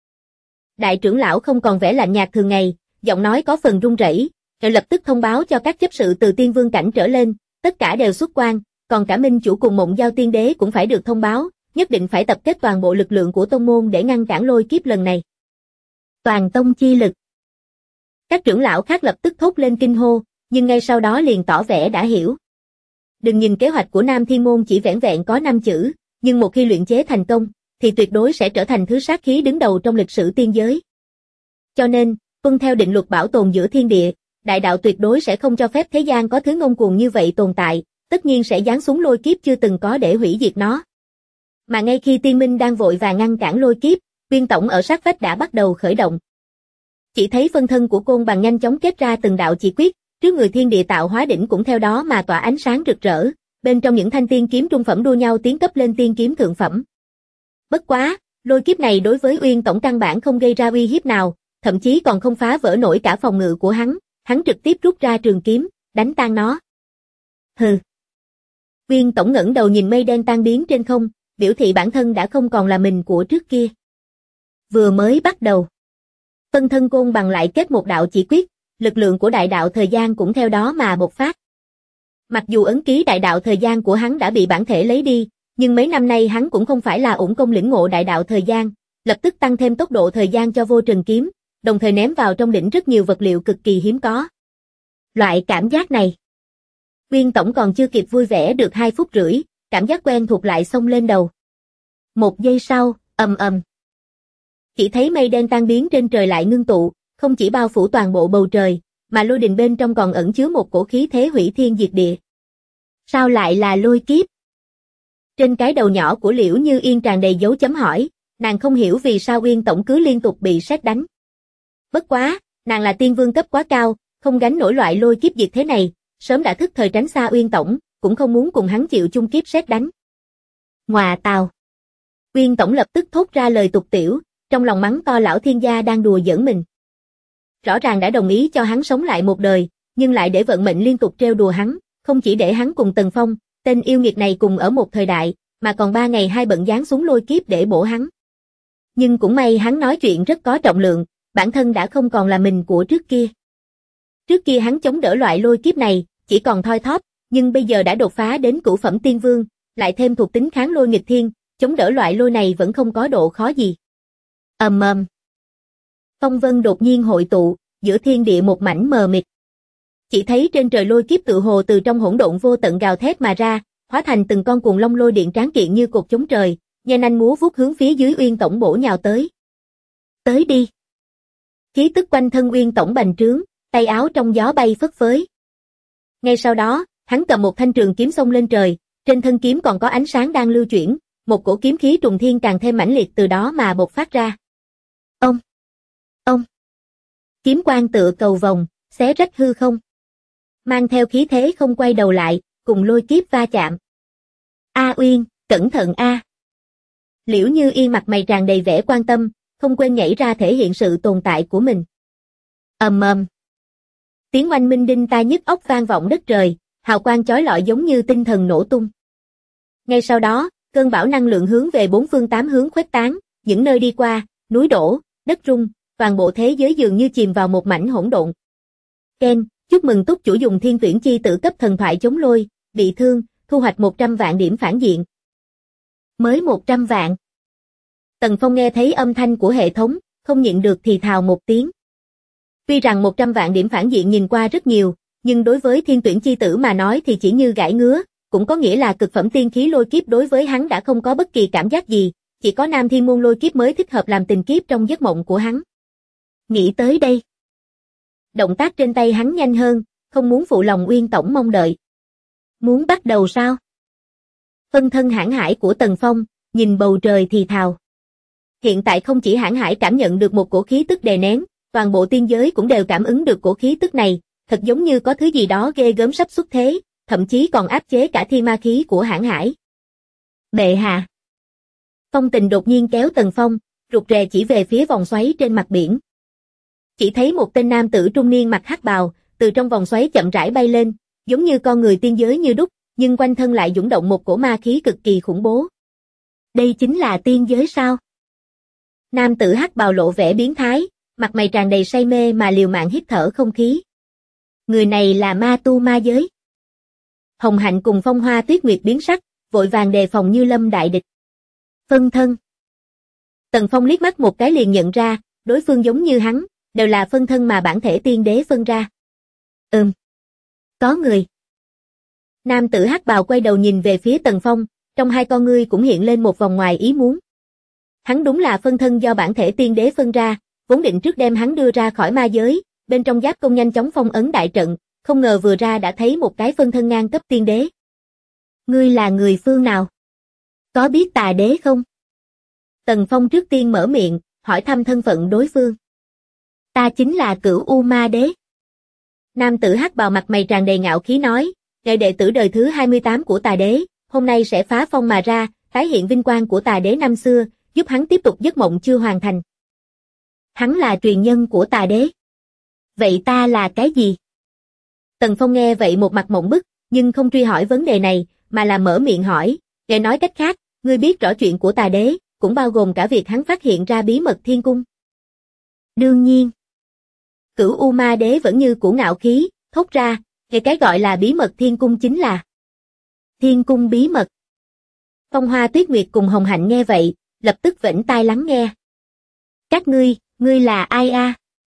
Speaker 2: Đại trưởng lão không còn vẻ lạnh nhạt thường ngày, giọng nói có phần run rẩy, rồi lập tức thông báo cho các chấp sự từ tiên vương cảnh trở lên, tất cả đều xuất quan, còn cả minh chủ cùng Mộng Giao tiên đế cũng phải được thông báo, nhất định phải tập kết toàn bộ lực lượng của tông môn để ngăn cản lôi kiếp lần này. Toàn tông chi lực. Các trưởng lão khác lập tức thốt lên kinh hô, nhưng ngay sau đó liền tỏ vẻ đã hiểu. Đừng nhìn kế hoạch của Nam Thiên Môn chỉ vẻn vẹn có 5 chữ, nhưng một khi luyện chế thành công, thì tuyệt đối sẽ trở thành thứ sát khí đứng đầu trong lịch sử tiên giới. Cho nên, tuân theo định luật bảo tồn giữa thiên địa, đại đạo tuyệt đối sẽ không cho phép thế gian có thứ ngông cuồng như vậy tồn tại, tất nhiên sẽ giáng xuống lôi kiếp chưa từng có để hủy diệt nó. Mà ngay khi tiên minh đang vội vàng ngăn cản lôi kiếp, Uyên Tổng ở sát vách đã bắt đầu khởi động. Chỉ thấy phân thân của Côn Bằng nhanh chóng kết ra từng đạo chỉ quyết, trước người thiên địa tạo hóa đỉnh cũng theo đó mà tỏa ánh sáng rực rỡ, bên trong những thanh tiên kiếm trung phẩm đua nhau tiến cấp lên tiên kiếm thượng phẩm. Bất quá, lôi kiếp này đối với Uyên Tổng căn bản không gây ra uy hiếp nào, thậm chí còn không phá vỡ nổi cả phòng ngự của hắn trực tiếp rút ra trường kiếm, đánh tan nó. Hừ. Uyên Tổng ngẩng đầu nhìn mây đen tan biến trên không, biểu thị bản thân đã không còn là mình của trước kia. Vừa mới bắt đầu, phân thân Côn Bằng lại kết một đạo chỉ quyết, lực lượng của đại đạo thời gian cũng theo đó mà bộc phát. Mặc dù ấn ký đại đạo thời gian của hắn đã bị bản thể lấy đi, nhưng mấy năm nay hắn cũng không phải là uổng công lĩnh ngộ đại đạo thời gian, lập tức tăng thêm tốc độ thời gian cho vô trần kiếm, đồng thời ném vào trong đỉnh rất nhiều vật liệu cực kỳ hiếm có. Loại cảm giác này, Uyên Tổng còn chưa kịp vui vẻ được 2 phút rưỡi, cảm giác quen thuộc lại xông lên đầu. Một giây sau, ầm ầm. Chỉ thấy mây đen tan biến trên trời lại ngưng tụ, không chỉ bao phủ toàn bộ bầu trời, mà lôi đình bên trong còn ẩn chứa một cổ khí thế hủy thiên diệt địa. Sao lại là lôi kiếp? Trên cái đầu nhỏ của Liễu Như Yên tràn đầy dấu chấm hỏi, nàng không hiểu vì sao Uyên Tổng cứ liên tục bị sét đánh. Bất quá, nàng là tiên vương cấp quá cao, không gánh nổi loại lôi kiếp diệt thế này, sớm đã thức thời tránh xa Uyên Tổng, cũng không muốn cùng hắn chịu chung kiếp sét đánh. Ngoà tào. Uyên Tổng lập tức thốt ra lời tục tiểu, trong lòng mắng to lão thiên gia đang đùa giỡn mình. Rõ ràng đã đồng ý cho hắn sống lại một đời, nhưng lại để vận mệnh liên tục trêu đùa hắn, không chỉ để hắn cùng Tần Phong, tên yêu nghiệt này cùng ở một thời đại, mà còn 3 ngày 2 bận giáng xuống lôi kiếp để bổ hắn. Nhưng cũng may hắn nói chuyện rất có trọng lượng, bản thân đã không còn là mình của trước kia. Trước kia hắn chống đỡ loại lôi kiếp này, chỉ còn thoi thóp, nhưng bây giờ đã đột phá đến cửu phẩm tiên vương, lại thêm thuộc tính kháng lôi nghịch thiên, chống đỡ loại lôi này vẫn không có độ khó gì. Ầm ầm. Phong vân đột nhiên hội tụ, giữa thiên địa một mảnh mờ mịt. Chỉ thấy trên trời lôi kiếp tự hồ từ trong hỗn độn vô tận gào thét mà ra, hóa thành từng con cuồng long lôi điện tráng kiện như cột chống trời, nhanh nhanh múa vuốt hướng phía dưới Uyên Tổng bổ nhào tới. Tới đi. Khí tức quanh thân Uyên Tổng bành trướng, tay áo trong gió bay phất phới. Ngay sau đó, hắn cầm một thanh trường kiếm xông lên trời, trên thân kiếm còn có ánh sáng đang lưu chuyển, một cổ kiếm khí trùng thiên càng thêm mãnh liệt từ đó mà bộc phát ra. Ông. Kiếm quang tựa cầu vồng, xé rách hư không. Mang theo khí thế không quay đầu lại, cùng lôi kiếp va chạm. A Uyên, cẩn thận a. Liễu Như Yên mặt mày tràn đầy vẻ quan tâm, không quên nhảy ra thể hiện sự tồn tại của mình. Ầm ầm. Tiếng oanh minh đinh tai nhức óc vang vọng đất trời, hào quang chói lọi giống như tinh thần nổ tung. Ngay sau đó, cơn bão năng lượng hướng về bốn phương tám hướng khuếch tán, những nơi đi qua, núi đổ, đất rung, toàn bộ thế giới dường như chìm vào một mảnh hỗn độn. Ken, chúc mừng túc chủ dùng thiên tuyển chi tử cấp thần thoại chống lôi, bị thương, thu hoạch 100 vạn điểm phản diện. Mới 100 vạn. Tần Phong nghe thấy âm thanh của hệ thống, không nhịn được thì thào một tiếng. Tuy rằng 100 vạn điểm phản diện nhìn qua rất nhiều, nhưng đối với thiên tuyển chi tử mà nói thì chỉ như gãi ngứa, cũng có nghĩa là cực phẩm tiên khí lôi kiếp đối với hắn đã không có bất kỳ cảm giác gì, chỉ có Nam Thiên môn lôi kiếp mới thích hợp làm tình kiếp trong giấc mộng của hắn. Nghĩ tới đây. Động tác trên tay hắn nhanh hơn, không muốn phụ lòng Uyên Tổng mong đợi. Muốn bắt đầu sao? Phân thân hãn hải của Tần Phong, nhìn bầu trời thì thào. Hiện tại không chỉ hãn hải cảm nhận được một cổ khí tức đè nén, toàn bộ tiên giới cũng đều cảm ứng được cổ khí tức này, thật giống như có thứ gì đó ghê gớm sắp xuất thế, thậm chí còn áp chế cả thiên ma khí của hãn hải. Bệ hạ. Phong Tình đột nhiên kéo Tần Phong, rụt rè chỉ về phía vòng xoáy trên mặt biển. Chỉ thấy một tên nam tử trung niên mặc hắc bào, từ trong vòng xoáy chậm rãi bay lên, giống như con người tiên giới như đúc, nhưng quanh thân lại dũng động một cổ ma khí cực kỳ khủng bố. Đây chính là tiên giới sao? Nam tử hắc bào lộ vẻ biến thái, mặt mày tràn đầy say mê mà liều mạng hít thở không khí. Người này là ma tu ma giới. Hồng Hạnh cùng Phong Hoa Tuyết Nguyệt biến sắc, vội vàng đề phòng như lâm đại địch. Phân thân. Tần Phong liếc mắt một cái liền nhận ra, đối phương giống như hắn, đều là phân thân mà bản thể tiên đế phân ra. Có người. Nam tử hắc bào quay đầu nhìn về phía Tần Phong, trong hai con ngươi cũng hiện lên một vòng ngoài ý muốn. Hắn đúng là phân thân do bản thể tiên đế phân ra, vốn định trước đem hắn đưa ra khỏi ma giới, bên trong giáp công nhanh chóng phong ấn đại trận, không ngờ vừa ra đã thấy một cái phân thân ngang cấp tiên đế. Ngươi là người phương nào? Có biết tà đế không? Tần Phong trước tiên mở miệng, hỏi thăm thân phận đối phương. Ta chính là Cửu U Ma Đế. Nam tử hắc bào mặt mày tràn đầy ngạo khí nói, ngài đệ tử đời thứ 28 của tà đế, hôm nay sẽ phá phong mà ra, tái hiện vinh quang của tà đế năm xưa, giúp hắn tiếp tục giấc mộng chưa hoàn thành. Hắn là truyền nhân của tà đế. Vậy ta là cái gì? Tần Phong nghe vậy một mặt mộng bức, nhưng không truy hỏi vấn đề này, mà là mở miệng hỏi, nghe nói cách khác, ngươi biết rõ chuyện của tà đế, cũng bao gồm cả việc hắn phát hiện ra bí mật thiên cung. Đương nhiên. Cửu U Ma Đế vẫn như cũ ngạo khí, thốt ra, nghe cái gọi là bí mật thiên cung chính là thiên cung bí mật. Phong Hoa Tuyết Nguyệt cùng Hồng Hạnh nghe vậy, lập tức vểnh tai lắng nghe. Các ngươi là ai a?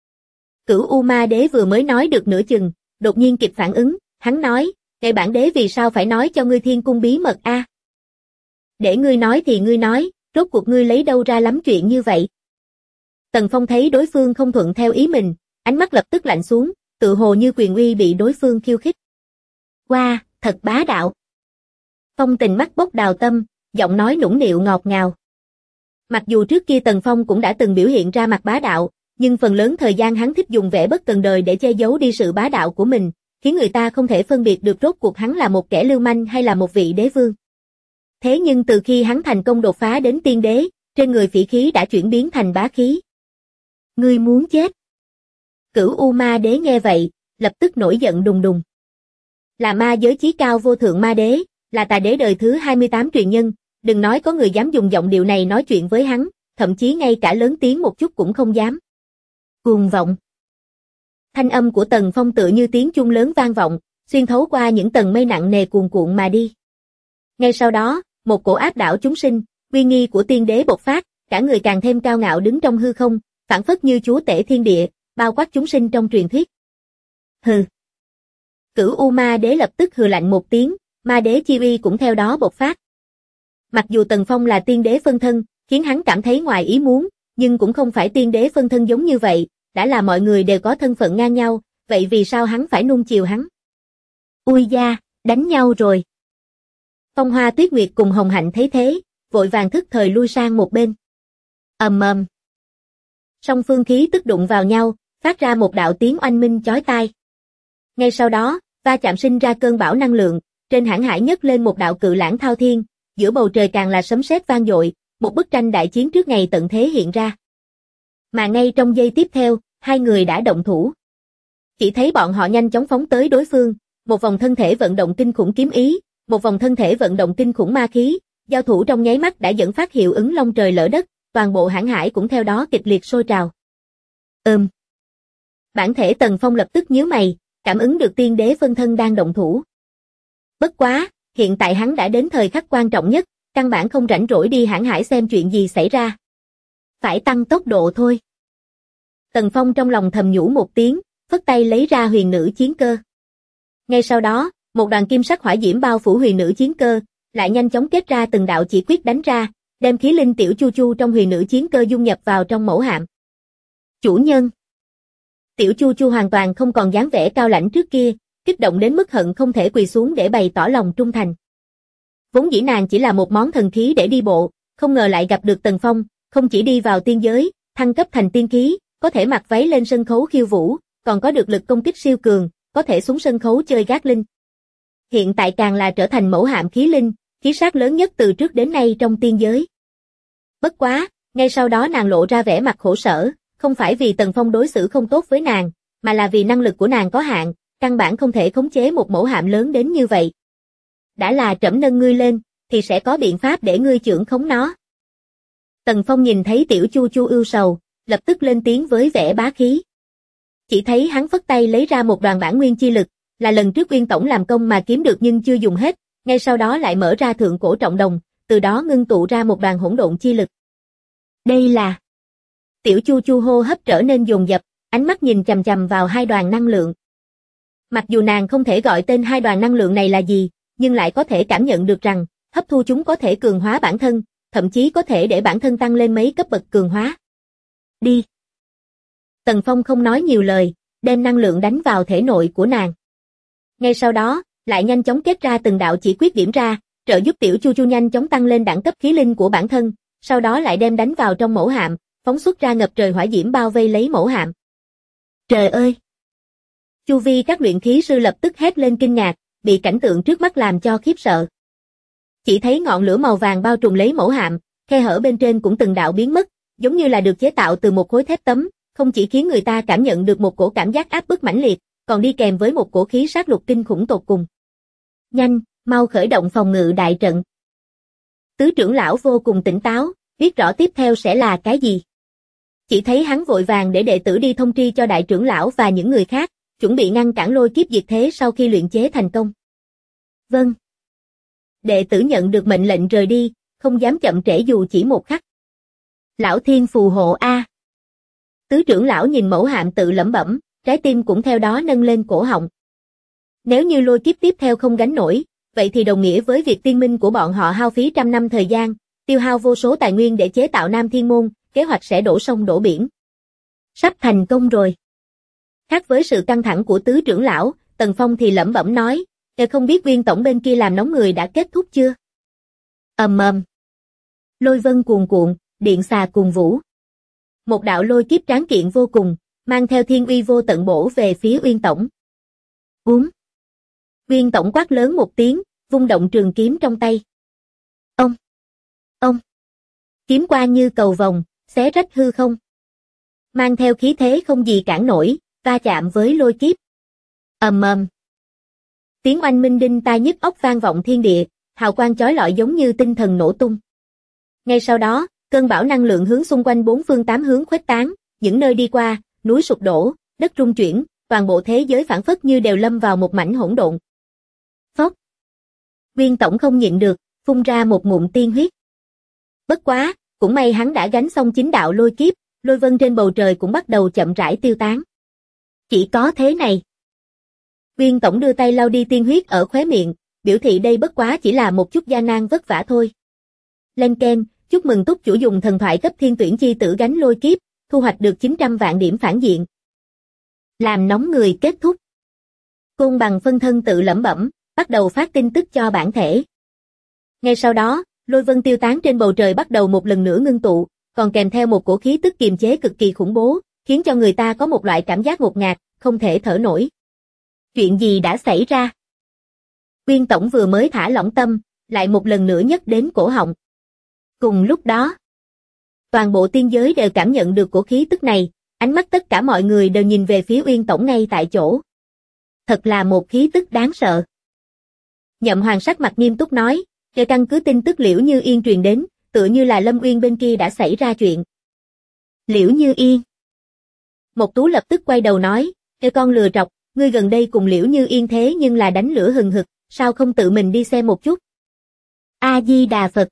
Speaker 2: Cửu U Ma Đế vừa mới nói được nửa chừng, đột nhiên kịp phản ứng, hắn nói, ngài bản đế vì sao phải nói cho ngươi thiên cung bí mật a? Để ngươi nói thì ngươi nói, rốt cuộc ngươi lấy đâu ra lắm chuyện như vậy? Tần Phong thấy đối phương không thuận theo ý mình, ánh mắt lập tức lạnh xuống, tự hồ như quyền uy bị đối phương khiêu khích. Wow, thật bá đạo. Phong Tình mắt bốc đào tâm, giọng nói nũng nịu ngọt ngào. Mặc dù trước kia Tần Phong cũng đã từng biểu hiện ra mặt bá đạo, nhưng phần lớn thời gian hắn thích dùng vẻ bất cần đời để che giấu đi sự bá đạo của mình, khiến người ta không thể phân biệt được rốt cuộc hắn là một kẻ lưu manh hay là một vị đế vương. Thế nhưng từ khi hắn thành công đột phá đến tiên đế, trên người phỉ khí đã chuyển biến thành bá khí. Ngươi muốn chết. Cửu U Ma Đế nghe vậy, lập tức nổi giận đùng đùng. Là ma giới chí cao vô thượng ma đế, là tà đế đời thứ 28 truyền nhân, đừng nói có người dám dùng giọng điệu này nói chuyện với hắn, thậm chí ngay cả lớn tiếng một chút cũng không dám. Cuồng vọng. Thanh âm của Tần Phong tựa như tiếng chuông lớn vang vọng, xuyên thấu qua những tầng mây nặng nề cuồn cuộn mà đi. Ngay sau đó, một cổ áp đảo chúng sinh, uy nghi của tiên đế bộc phát, cả người càng thêm cao ngạo đứng trong hư không, phảng phất như chúa tể thiên địa, bao quát chúng sinh trong truyền thuyết. Hừ. Cửu U Ma Đế lập tức hừ lạnh một tiếng, ma đế chi uy cũng theo đó bộc phát. Mặc dù Tần Phong là tiên đế phân thân, khiến hắn cảm thấy ngoài ý muốn, nhưng cũng không phải tiên đế phân thân giống như vậy, đã là mọi người đều có thân phận ngang nhau, vậy vì sao hắn phải nuông chiều hắn? Ui da, đánh nhau rồi. Phong Hoa Tuyết Nguyệt cùng Hồng Hạnh thấy thế, vội vàng thức thời lui sang một bên. Ầm ầm. Song phương khí tức đụng vào nhau, phát ra một đạo tiếng oanh minh chói tai. Ngay sau đó, va chạm sinh ra cơn bão năng lượng, trên hãn hải nhấc lên một đạo cự lãng thao thiên, giữa bầu trời càng là sấm sét vang dội, một bức tranh đại chiến trước ngày tận thế hiện ra. Mà ngay trong giây tiếp theo, hai người đã động thủ. Chỉ thấy bọn họ nhanh chóng phóng tới đối phương, một vòng thân thể vận động kinh khủng kiếm ý, một vòng thân thể vận động kinh khủng ma khí, giao thủ trong nháy mắt đã dẫn phát hiệu ứng long trời lở đất, toàn bộ hãn hải cũng theo đó kịch liệt sôi trào. Bản thể Tần Phong lập tức nhíu mày, cảm ứng được tiên đế phân thân đang động thủ. Bất quá, hiện tại hắn đã đến thời khắc quan trọng nhất, căn bản không rảnh rỗi đi hãn hải xem chuyện gì xảy ra. Phải tăng tốc độ thôi. Tần Phong trong lòng thầm nhủ một tiếng, phất tay lấy ra huyền nữ chiến cơ. Ngay sau đó, một đoàn kim sắc hỏa diễm bao phủ huyền nữ chiến cơ, lại nhanh chóng kết ra từng đạo chỉ quyết đánh ra, đem khí linh tiểu chu chu trong huyền nữ chiến cơ dung nhập vào trong mẫu hạm. Chủ nhân. Tiểu chu chu hoàn toàn không còn dáng vẻ cao lãnh trước kia, kích động đến mức hận không thể quỳ xuống để bày tỏ lòng trung thành. Vốn dĩ nàng chỉ là một món thần khí để đi bộ, không ngờ lại gặp được Tần Phong, không chỉ đi vào tiên giới, thăng cấp thành tiên khí, có thể mặc váy lên sân khấu khiêu vũ, còn có được lực công kích siêu cường, có thể xuống sân khấu chơi gác linh. Hiện tại càng là trở thành mẫu hạm khí linh, khí sát lớn nhất từ trước đến nay trong tiên giới. Bất quá, ngay sau đó nàng lộ ra vẻ mặt khổ sở, không phải vì Tần Phong đối xử không tốt với nàng, mà là vì năng lực của nàng có hạn, căn bản không thể khống chế một mẫu hạm lớn đến như vậy. Đã là trẫm nâng ngươi lên, thì sẽ có biện pháp để ngươi trưởng khống nó. Tần Phong nhìn thấy tiểu chu chu ưu sầu, lập tức lên tiếng với vẻ bá khí. Chỉ thấy hắn phất tay lấy ra một đoàn bản nguyên chi lực, là lần trước Uyên Tổng làm công mà kiếm được nhưng chưa dùng hết, ngay sau đó lại mở ra thượng cổ trọng đồng, từ đó ngưng tụ ra một đoàn hỗn độn chi lực. Đây là... Tiểu chu chu hô hấp trở nên dồn dập, ánh mắt nhìn chằm chằm vào hai đoàn năng lượng. Mặc dù nàng không thể gọi tên hai đoàn năng lượng này là gì, nhưng lại có thể cảm nhận được rằng, hấp thu chúng có thể cường hóa bản thân, thậm chí có thể để bản thân tăng lên mấy cấp bậc cường hóa. Đi. Tần Phong không nói nhiều lời, đem năng lượng đánh vào thể nội của nàng. Ngay sau đó, lại nhanh chóng kết ra từng đạo chỉ quyết điểm ra, trợ giúp tiểu chu chu nhanh chóng tăng lên đẳng cấp khí linh của bản thân, sau đó lại đem đánh vào trong mẫu hạm, phóng xuất ra ngập trời hỏa diễm bao vây lấy mẫu hạm. Trời ơi! Chu vi các luyện khí sư lập tức hét lên kinh ngạc, bị cảnh tượng trước mắt làm cho khiếp sợ. Chỉ thấy ngọn lửa màu vàng bao trùm lấy mẫu hạm, khe hở bên trên cũng từng đạo biến mất, giống như là được chế tạo từ một khối thép tấm, không chỉ khiến người ta cảm nhận được một cổ cảm giác áp bức mãnh liệt, còn đi kèm với một cổ khí sát lục kinh khủng tột cùng. Nhanh, mau khởi động phòng ngự đại trận. Tứ trưởng lão vô cùng tỉnh táo, biết rõ tiếp theo sẽ là cái gì. Chỉ thấy hắn vội vàng để đệ tử đi thông tri cho đại trưởng lão và những người khác, chuẩn bị ngăn cản lôi kiếp diệt thế sau khi luyện chế thành công. Vâng. Đệ tử nhận được mệnh lệnh rời đi, không dám chậm trễ dù chỉ một khắc. Lão thiên phù hộ a. Tứ trưởng lão nhìn mẫu hạm tự lẩm bẩm, trái tim cũng theo đó nâng lên cổ họng. Nếu như lôi kiếp tiếp theo không gánh nổi, vậy thì đồng nghĩa với việc tiên minh của bọn họ hao phí trăm năm thời gian, tiêu hao vô số tài nguyên để chế tạo Nam Thiên Môn, kế hoạch sẽ đổ sông đổ biển. Sắp thành công rồi. Khác với sự căng thẳng của tứ trưởng lão, Tần Phong thì lẩm bẩm nói, không biết Uyên Tổng bên kia làm nóng người đã kết thúc chưa? Ầm ầm. Lôi vân cuồn cuộn, điện xà cùng vũ. Một đạo lôi kiếp tráng kiện vô cùng, mang theo thiên uy vô tận bổ về phía Uyên Tổng. Búm. Uyên Tổng quát lớn một tiếng, vung động trường kiếm trong tay. Ông. Ông. Kiếm quang như cầu vồng, xé rách hư không. Mang theo khí thế không gì cản nổi, va chạm với lôi kiếp. Ầm ầm. Tiếng oanh minh đinh tai nhức óc vang vọng thiên địa, hào quang chói lọi giống như tinh thần nổ tung. Ngay sau đó, cơn bão năng lượng hướng xung quanh bốn phương tám hướng khuếch tán, những nơi đi qua, núi sụp đổ, đất rung chuyển, toàn bộ thế giới phảng phất như đều lâm vào một mảnh hỗn độn. Phốc. Uyên Tổng không nhịn được, phun ra một ngụm tiên huyết. Bất quá, cũng may hắn đã gánh xong 9 đạo lôi kiếp, lôi vân trên bầu trời cũng bắt đầu chậm rãi tiêu tán. Chỉ có thế này. Uyên Tổng đưa tay lau đi tiên huyết ở khóe miệng, biểu thị đây bất quá chỉ là một chút gian nan vất vả thôi. Lên keng, chúc mừng túc chủ dùng thần thoại cấp thiên tuyển chi tử gánh lôi kiếp, thu hoạch được 900 vạn điểm phản diện. Làm nóng người kết thúc. Côn Bằng phân thân tự lẩm bẩm, bắt đầu phát tin tức cho bản thể. Ngay sau đó, lôi vân tiêu tán trên bầu trời bắt đầu một lần nữa ngưng tụ, còn kèm theo một cổ khí tức kiềm chế cực kỳ khủng bố, khiến cho người ta có một loại cảm giác ngột ngạt, không thể thở nổi. Chuyện gì đã xảy ra? Uyên Tổng vừa mới thả lỏng tâm, lại một lần nữa nhấc đến cổ họng. Cùng lúc đó, toàn bộ tiên giới đều cảm nhận được cổ khí tức này, ánh mắt tất cả mọi người đều nhìn về phía Uyên Tổng ngay tại chỗ. Thật là một khí tức đáng sợ. Nhậm Hoàng sắc mặt nghiêm túc nói, để căn cứ tin tức Liễu Như Yên truyền đến, tựa như là Lâm Uyên bên kia đã xảy ra chuyện. Liễu Như Yên. Mộc Tú lập tức quay đầu nói, con lừa trọc, ngươi gần đây cùng Liễu Như Yên thế nhưng là đánh lửa hừng hực, sao không tự mình đi xem một chút? A-di-đà Phật.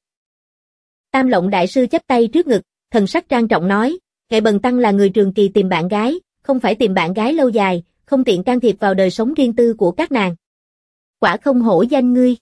Speaker 2: Tam Lộng đại sư chắp tay trước ngực, thần sắc trang trọng nói, Ngài Bần Tăng là người trường kỳ tìm bạn gái, không phải tìm bạn gái lâu dài, không tiện can thiệp vào đời sống riêng tư của các nàng. Quả không hổ danh ngươi.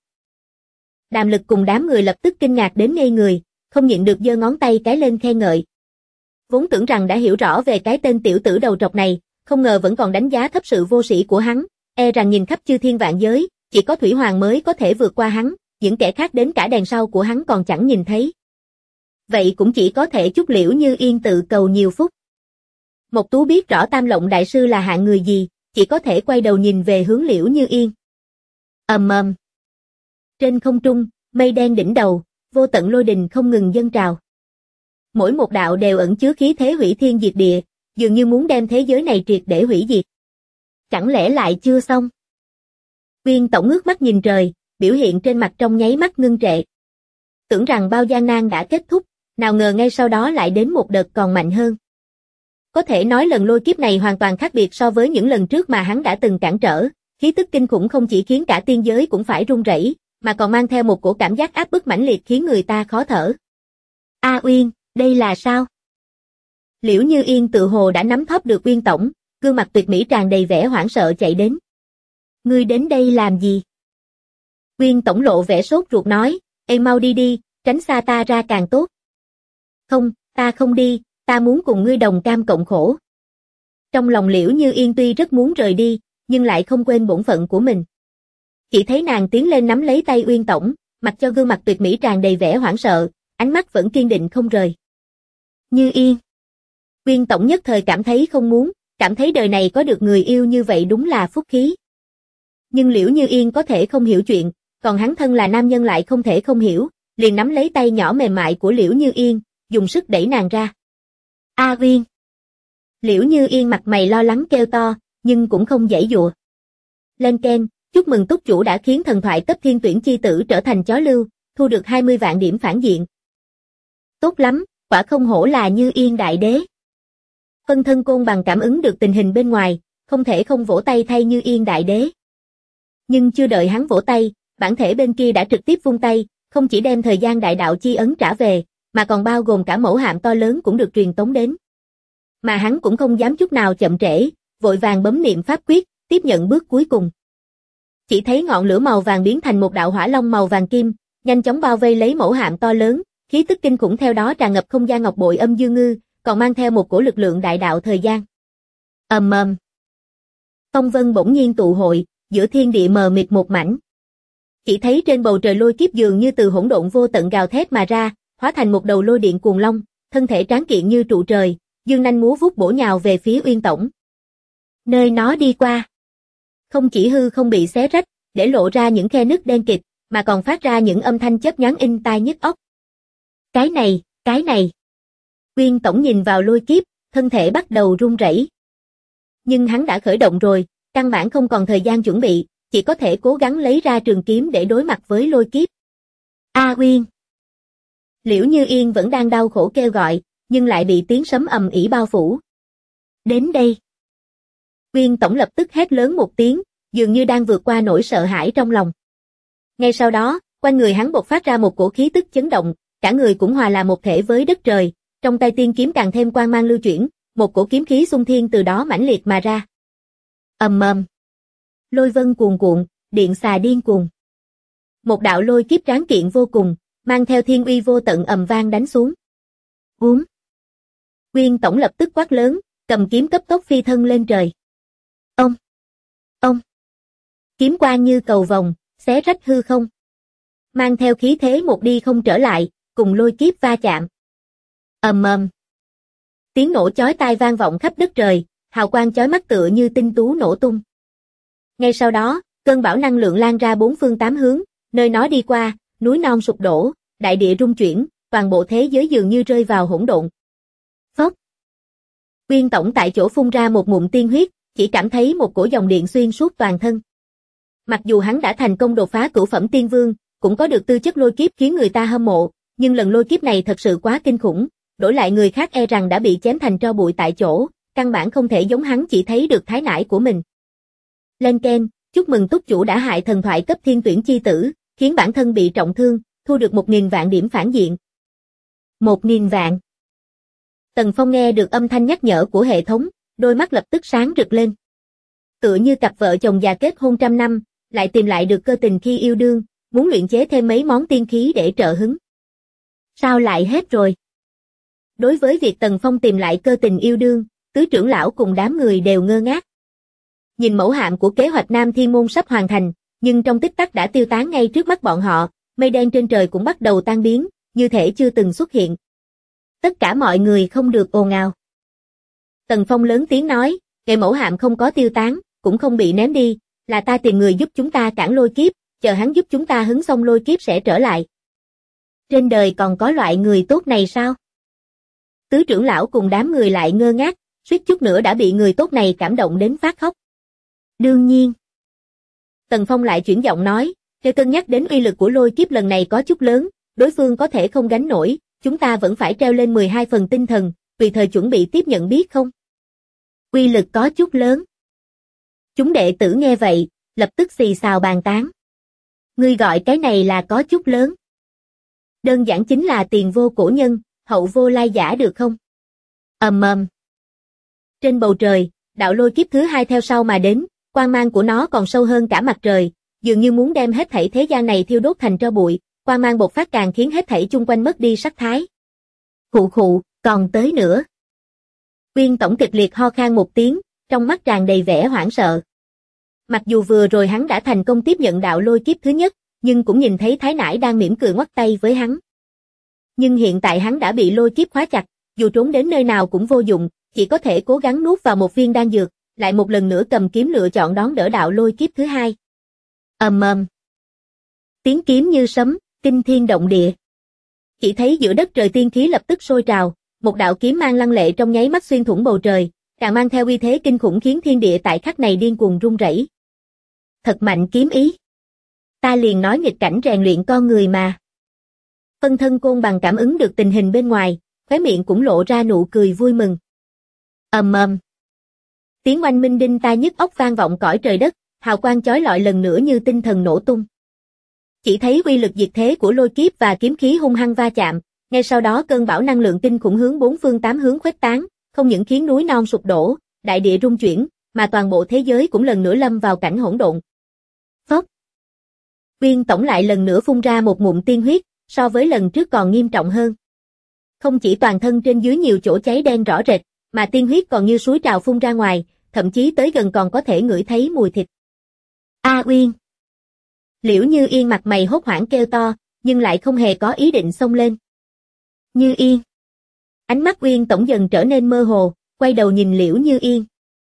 Speaker 2: Đàm Lực cùng đám người lập tức kinh ngạc đến ngây người, không nhịn được giơ ngón tay cái lên khen ngợi. Vốn tưởng rằng đã hiểu rõ về cái tên tiểu tử đầu trọc này, không ngờ vẫn còn đánh giá thấp sự vô sĩ của hắn, e rằng nhìn khắp chư thiên vạn giới, chỉ có Thủy Hoàng mới có thể vượt qua hắn, những kẻ khác đến cả đèn sau của hắn còn chẳng nhìn thấy. Vậy cũng chỉ có thể chúc Liễu Như Yên tự cầu nhiều phúc. Mộc Tú biết rõ Tam Lộng đại sư là hạng người gì, chỉ có thể quay đầu nhìn về hướng Liễu Như Yên. Ầm ầm. Trên không trung, mây đen đỉnh đầu, vô tận lôi đình không ngừng dâng trào. Mỗi một đạo đều ẩn chứa khí thế hủy thiên diệt địa, dường như muốn đem thế giới này triệt để hủy diệt. Chẳng lẽ lại chưa xong? Uyên Tổng ngước mắt nhìn trời, biểu hiện trên mặt trong nháy mắt ngưng trệ. Tưởng rằng bao gian nan đã kết thúc, nào ngờ ngay sau đó lại đến một đợt còn mạnh hơn. Có thể nói lần lôi kiếp này hoàn toàn khác biệt so với những lần trước mà hắn đã từng cản trở, khí tức kinh khủng không chỉ khiến cả tiên giới cũng phải run rẩy, mà còn mang theo một cổ cảm giác áp bức mãnh liệt khiến người ta khó thở. A Uyên, đây là sao? Liễu Như Yên tự hồ đã nắm thóp được Uyên Tổng, gương mặt tuyệt mỹ tràn đầy vẻ hoảng sợ chạy đến. Ngươi đến đây làm gì? Uyên Tổng lộ vẻ sốt ruột nói, ê mau đi đi, tránh xa ta ra càng tốt. Không, ta không đi, ta muốn cùng ngươi đồng cam cộng khổ. Trong lòng Liễu Như Yên tuy rất muốn rời đi, nhưng lại không quên bổn phận của mình. Chỉ thấy nàng tiến lên nắm lấy tay Uyên Tổng, mặc cho gương mặt tuyệt mỹ tràn đầy vẻ hoảng sợ, ánh mắt vẫn kiên định không rời. Như Yên. Uyên Tổng nhất thời cảm thấy không muốn, cảm thấy đời này có được người yêu như vậy đúng là phúc khí. Nhưng Liễu Như Yên có thể không hiểu chuyện, còn hắn thân là nam nhân lại không thể không hiểu, liền nắm lấy tay nhỏ mềm mại của Liễu Như Yên, dùng sức đẩy nàng ra. A Uyên. Liễu Như Yên mặt mày lo lắng kêu to, nhưng cũng không giãy giụa. Lên keng, chúc mừng túc chủ đã khiến thần thoại cấp thiên tuyển chi tử trở thành chó lưu, thu được 20 vạn điểm phản diện. Tốt lắm, quả không hổ là Như Yên đại đế. Phân thân Côn Bằng cảm ứng được tình hình bên ngoài, không thể không vỗ tay thay Như Yên đại đế. Nhưng chưa đợi hắn vỗ tay, bản thể bên kia đã trực tiếp vung tay, không chỉ đem thời gian đại đạo chi ấn trả về, mà còn bao gồm cả mẫu hạm to lớn cũng được truyền tống đến. Mà hắn cũng không dám chút nào chậm trễ, vội vàng bấm niệm pháp quyết, tiếp nhận bước cuối cùng. Chỉ thấy ngọn lửa màu vàng biến thành một đạo hỏa long màu vàng kim, nhanh chóng bao vây lấy mẫu hạm to lớn, khí tức kinh khủng theo đó tràn ngập không gian ngọc bội âm dương ngư, còn mang theo một cổ lực lượng đại đạo thời gian. Ầm ầm. Phong vân bỗng nhiên tụ hội, giữa thiên địa mờ mịt một mảnh. Chỉ thấy trên bầu trời lôi kiếp dường như từ hỗn độn vô tận gào thét mà ra, hóa thành một đầu lôi điện cuồng long, thân thể tráng kiện như trụ trời, dương nanh múa vuốt bổ nhào về phía Uyên Tổng. Nơi nó đi qua, không chỉ hư không bị xé rách, để lộ ra những khe nứt đen kịt, mà còn phát ra những âm thanh chớp nhoáng in tai nhức óc. Cái này. Uyên Tổng nhìn vào lôi kiếp, thân thể bắt đầu run rẩy. Nhưng hắn đã khởi động rồi, căn bản không còn thời gian chuẩn bị, chỉ có thể cố gắng lấy ra trường kiếm để đối mặt với lôi kiếp. A Uyên. Liễu Như Yên vẫn đang đau khổ kêu gọi, nhưng lại bị tiếng sấm ầm ĩ bao phủ. Đến đây. Uyên Tổng lập tức hét lớn một tiếng, dường như đang vượt qua nỗi sợ hãi trong lòng. Ngay sau đó, quanh người hắn bộc phát ra một cổ khí tức chấn động, cả người cũng hòa là một thể với đất trời, trong tay tiên kiếm càng thêm quang mang lưu chuyển, một cổ kiếm khí xung thiên từ đó mãnh liệt mà ra. Ầm ầm. Lôi vân cuồn cuộn, điện xà điên cuồng. Một đạo lôi kiếp tráng kiện vô cùng, mang theo thiên uy vô tận ầm vang đánh xuống. Búm. Uyên Tổng lập tức quát lớn, cầm kiếm cấp tốc phi thân lên trời. Ông. Ông. Kiếm quang như cầu vồng, xé rách hư không. Mang theo khí thế một đi không trở lại, cùng lôi kiếp va chạm. Ầm ầm. Tiếng nổ chói tai vang vọng khắp đất trời, hào quang chói mắt tựa như tinh tú nổ tung. Ngay sau đó, cơn bão năng lượng lan ra bốn phương tám hướng, nơi nó đi qua, núi non sụp đổ, đại địa rung chuyển, toàn bộ thế giới dường như rơi vào hỗn độn. Phốc. Uyên Tổng tại chỗ phun ra một ngụm tiên huyết, chỉ cảm thấy một cổ dòng điện xuyên suốt toàn thân. Mặc dù hắn đã thành công đột phá cửu phẩm tiên vương, cũng có được tư chất lôi kiếp khiến người ta hâm mộ, nhưng lần lôi kiếp này thật sự quá kinh khủng, đổi lại người khác e rằng đã bị chém thành tro bụi tại chỗ, căn bản không thể giống hắn chỉ thấy được thái nải của mình. Lên Ken, chúc mừng túc chủ đã hại thần thoại cấp thiên tuyển chi tử, khiến bản thân bị trọng thương, thu được 1.000 vạn điểm phản diện. 1.000 vạn. Tần Phong nghe được âm thanh nhắc nhở của hệ thống, đôi mắt lập tức sáng rực lên. Tựa như cặp vợ chồng già kết hôn trăm năm, lại tìm lại được cơ tình khi yêu đương, muốn luyện chế thêm mấy món tiên khí để trợ hứng. Sao lại hết rồi? Đối với việc Tần Phong tìm lại cơ tình yêu đương, tứ trưởng lão cùng đám người đều ngơ ngác. Nhìn mẫu hạm của kế hoạch Nam Thiên Môn sắp hoàn thành, nhưng trong tích tắc đã tiêu tán ngay trước mắt bọn họ, mây đen trên trời cũng bắt đầu tan biến, như thể chưa từng xuất hiện. Tất cả mọi người không được ồn ào. Tần Phong lớn tiếng nói, kệ mẫu hạm không có tiêu tán, cũng không bị ném đi, là ta tìm người giúp chúng ta cản lôi kiếp, chờ hắn giúp chúng ta hứng xong lôi kiếp sẽ trở lại. Trên đời còn có loại người tốt này sao? Tứ trưởng lão cùng đám người lại ngơ ngác, suýt chút nữa đã bị người tốt này cảm động đến phát khóc. Đương nhiên. Tần Phong lại chuyển giọng nói, để cân nhắc đến uy lực của lôi kiếp lần này có chút lớn, đối phương có thể không gánh nổi, chúng ta vẫn phải treo lên 12 phần tinh thần, tùy thời chuẩn bị tiếp nhận biết không? Uy lực có chút lớn. Chúng đệ tử nghe vậy, lập tức xì xào bàn tán. Ngươi gọi cái này là có chút lớn. Đơn giản chính là tiền vô cổ nhân, hậu vô lai giả được không? Ầm ầm. Trên bầu trời, đạo lôi kiếp thứ hai theo sau mà đến, quang mang của nó còn sâu hơn cả mặt trời, dường như muốn đem hết thảy thế gian này thiêu đốt thành tro bụi, quang mang bộc phát càng khiến hết thảy chung quanh mất đi sắc thái. Khụ khụ, còn tới nữa. Uyên Tổng kịch liệt ho khan một tiếng, trong mắt tràn đầy vẻ hoảng sợ. Mặc dù vừa rồi hắn đã thành công tiếp nhận đạo lôi kiếp thứ nhất, nhưng cũng nhìn thấy Thái Nải đang mỉm cười ngoắc tay với hắn. Nhưng hiện tại hắn đã bị lôi kiếp khóa chặt, dù trốn đến nơi nào cũng vô dụng, chỉ có thể cố gắng nuốt vào một viên đan dược, lại một lần nữa cầm kiếm lựa chọn đón đỡ đạo lôi kiếp thứ hai. Ầm ầm. Tiếng kiếm như sấm, kinh thiên động địa. Chỉ thấy giữa đất trời tiên khí lập tức sôi trào, một đạo kiếm mang lăng lệ trong nháy mắt xuyên thủng bầu trời, càng mang theo uy thế kinh khủng khiến thiên địa tại khắc này điên cuồng rung rẩy. Thật mạnh kiếm ý. Ta liền nói nghịch cảnh rèn luyện con người mà. Phân thân Côn Bằng cảm ứng được tình hình bên ngoài, khóe miệng cũng lộ ra nụ cười vui mừng. Ầm ầm. Tiếng oanh minh đinh tai nhức óc vang vọng cõi trời đất, hào quang chói lọi lần nữa như tinh thần nổ tung. Chỉ thấy uy lực diệt thế của lôi kiếp và kiếm khí hung hăng va chạm, ngay sau đó cơn bão năng lượng kinh khủng hướng bốn phương tám hướng khuếch tán, không những khiến núi non sụp đổ, đại địa rung chuyển, mà toàn bộ thế giới cũng lần nữa lâm vào cảnh hỗn độn. Phốc. Uyên Tổng lại lần nữa phun ra một ngụm tiên huyết, so với lần trước còn nghiêm trọng hơn. Không chỉ toàn thân trên dưới nhiều chỗ cháy đen rõ rệt, mà tiên huyết còn như suối trào phun ra ngoài, thậm chí tới gần còn có thể ngửi thấy mùi thịt. A Uyên. Liễu Như Yên mặt mày hốt hoảng kêu to, nhưng lại không hề có ý định xông lên. Như Yên. Ánh mắt Uyên Tổng dần trở nên mơ hồ, quay đầu nhìn Liễu Như Yên.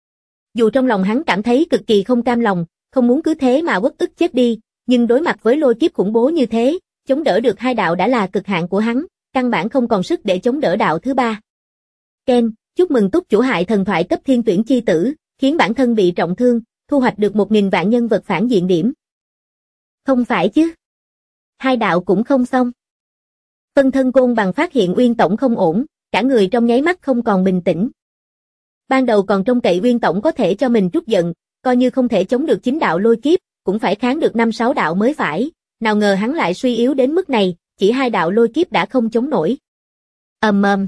Speaker 2: Dù trong lòng hắn cảm thấy cực kỳ không cam lòng, không muốn cứ thế mà uất ức chết đi, nhưng đối mặt với lôi kiếp khủng bố như thế, chống đỡ được hai đạo đã là cực hạn của hắn, căn bản không còn sức để chống đỡ đạo thứ ba. Ken, chúc mừng túc chủ hại thần thoại cấp thiên tuyển chi tử, khiến bản thân bị trọng thương, thu hoạch được 1.000 vạn nhân vật phản diện điểm. Không phải chứ? Hai đạo cũng không xong. Phân thân Côn Bằng phát hiện Uyên Tổng không ổn, cả người trong nháy mắt không còn bình tĩnh. Ban đầu còn trông cậy Uyên tổng có thể cho mình trút giận, coi như không thể chống được 9 đạo lôi kiếp, cũng phải kháng được 5-6 đạo mới phải, nào ngờ hắn lại suy yếu đến mức này, chỉ 2 đạo lôi kiếp đã không chống nổi. Ầm ầm.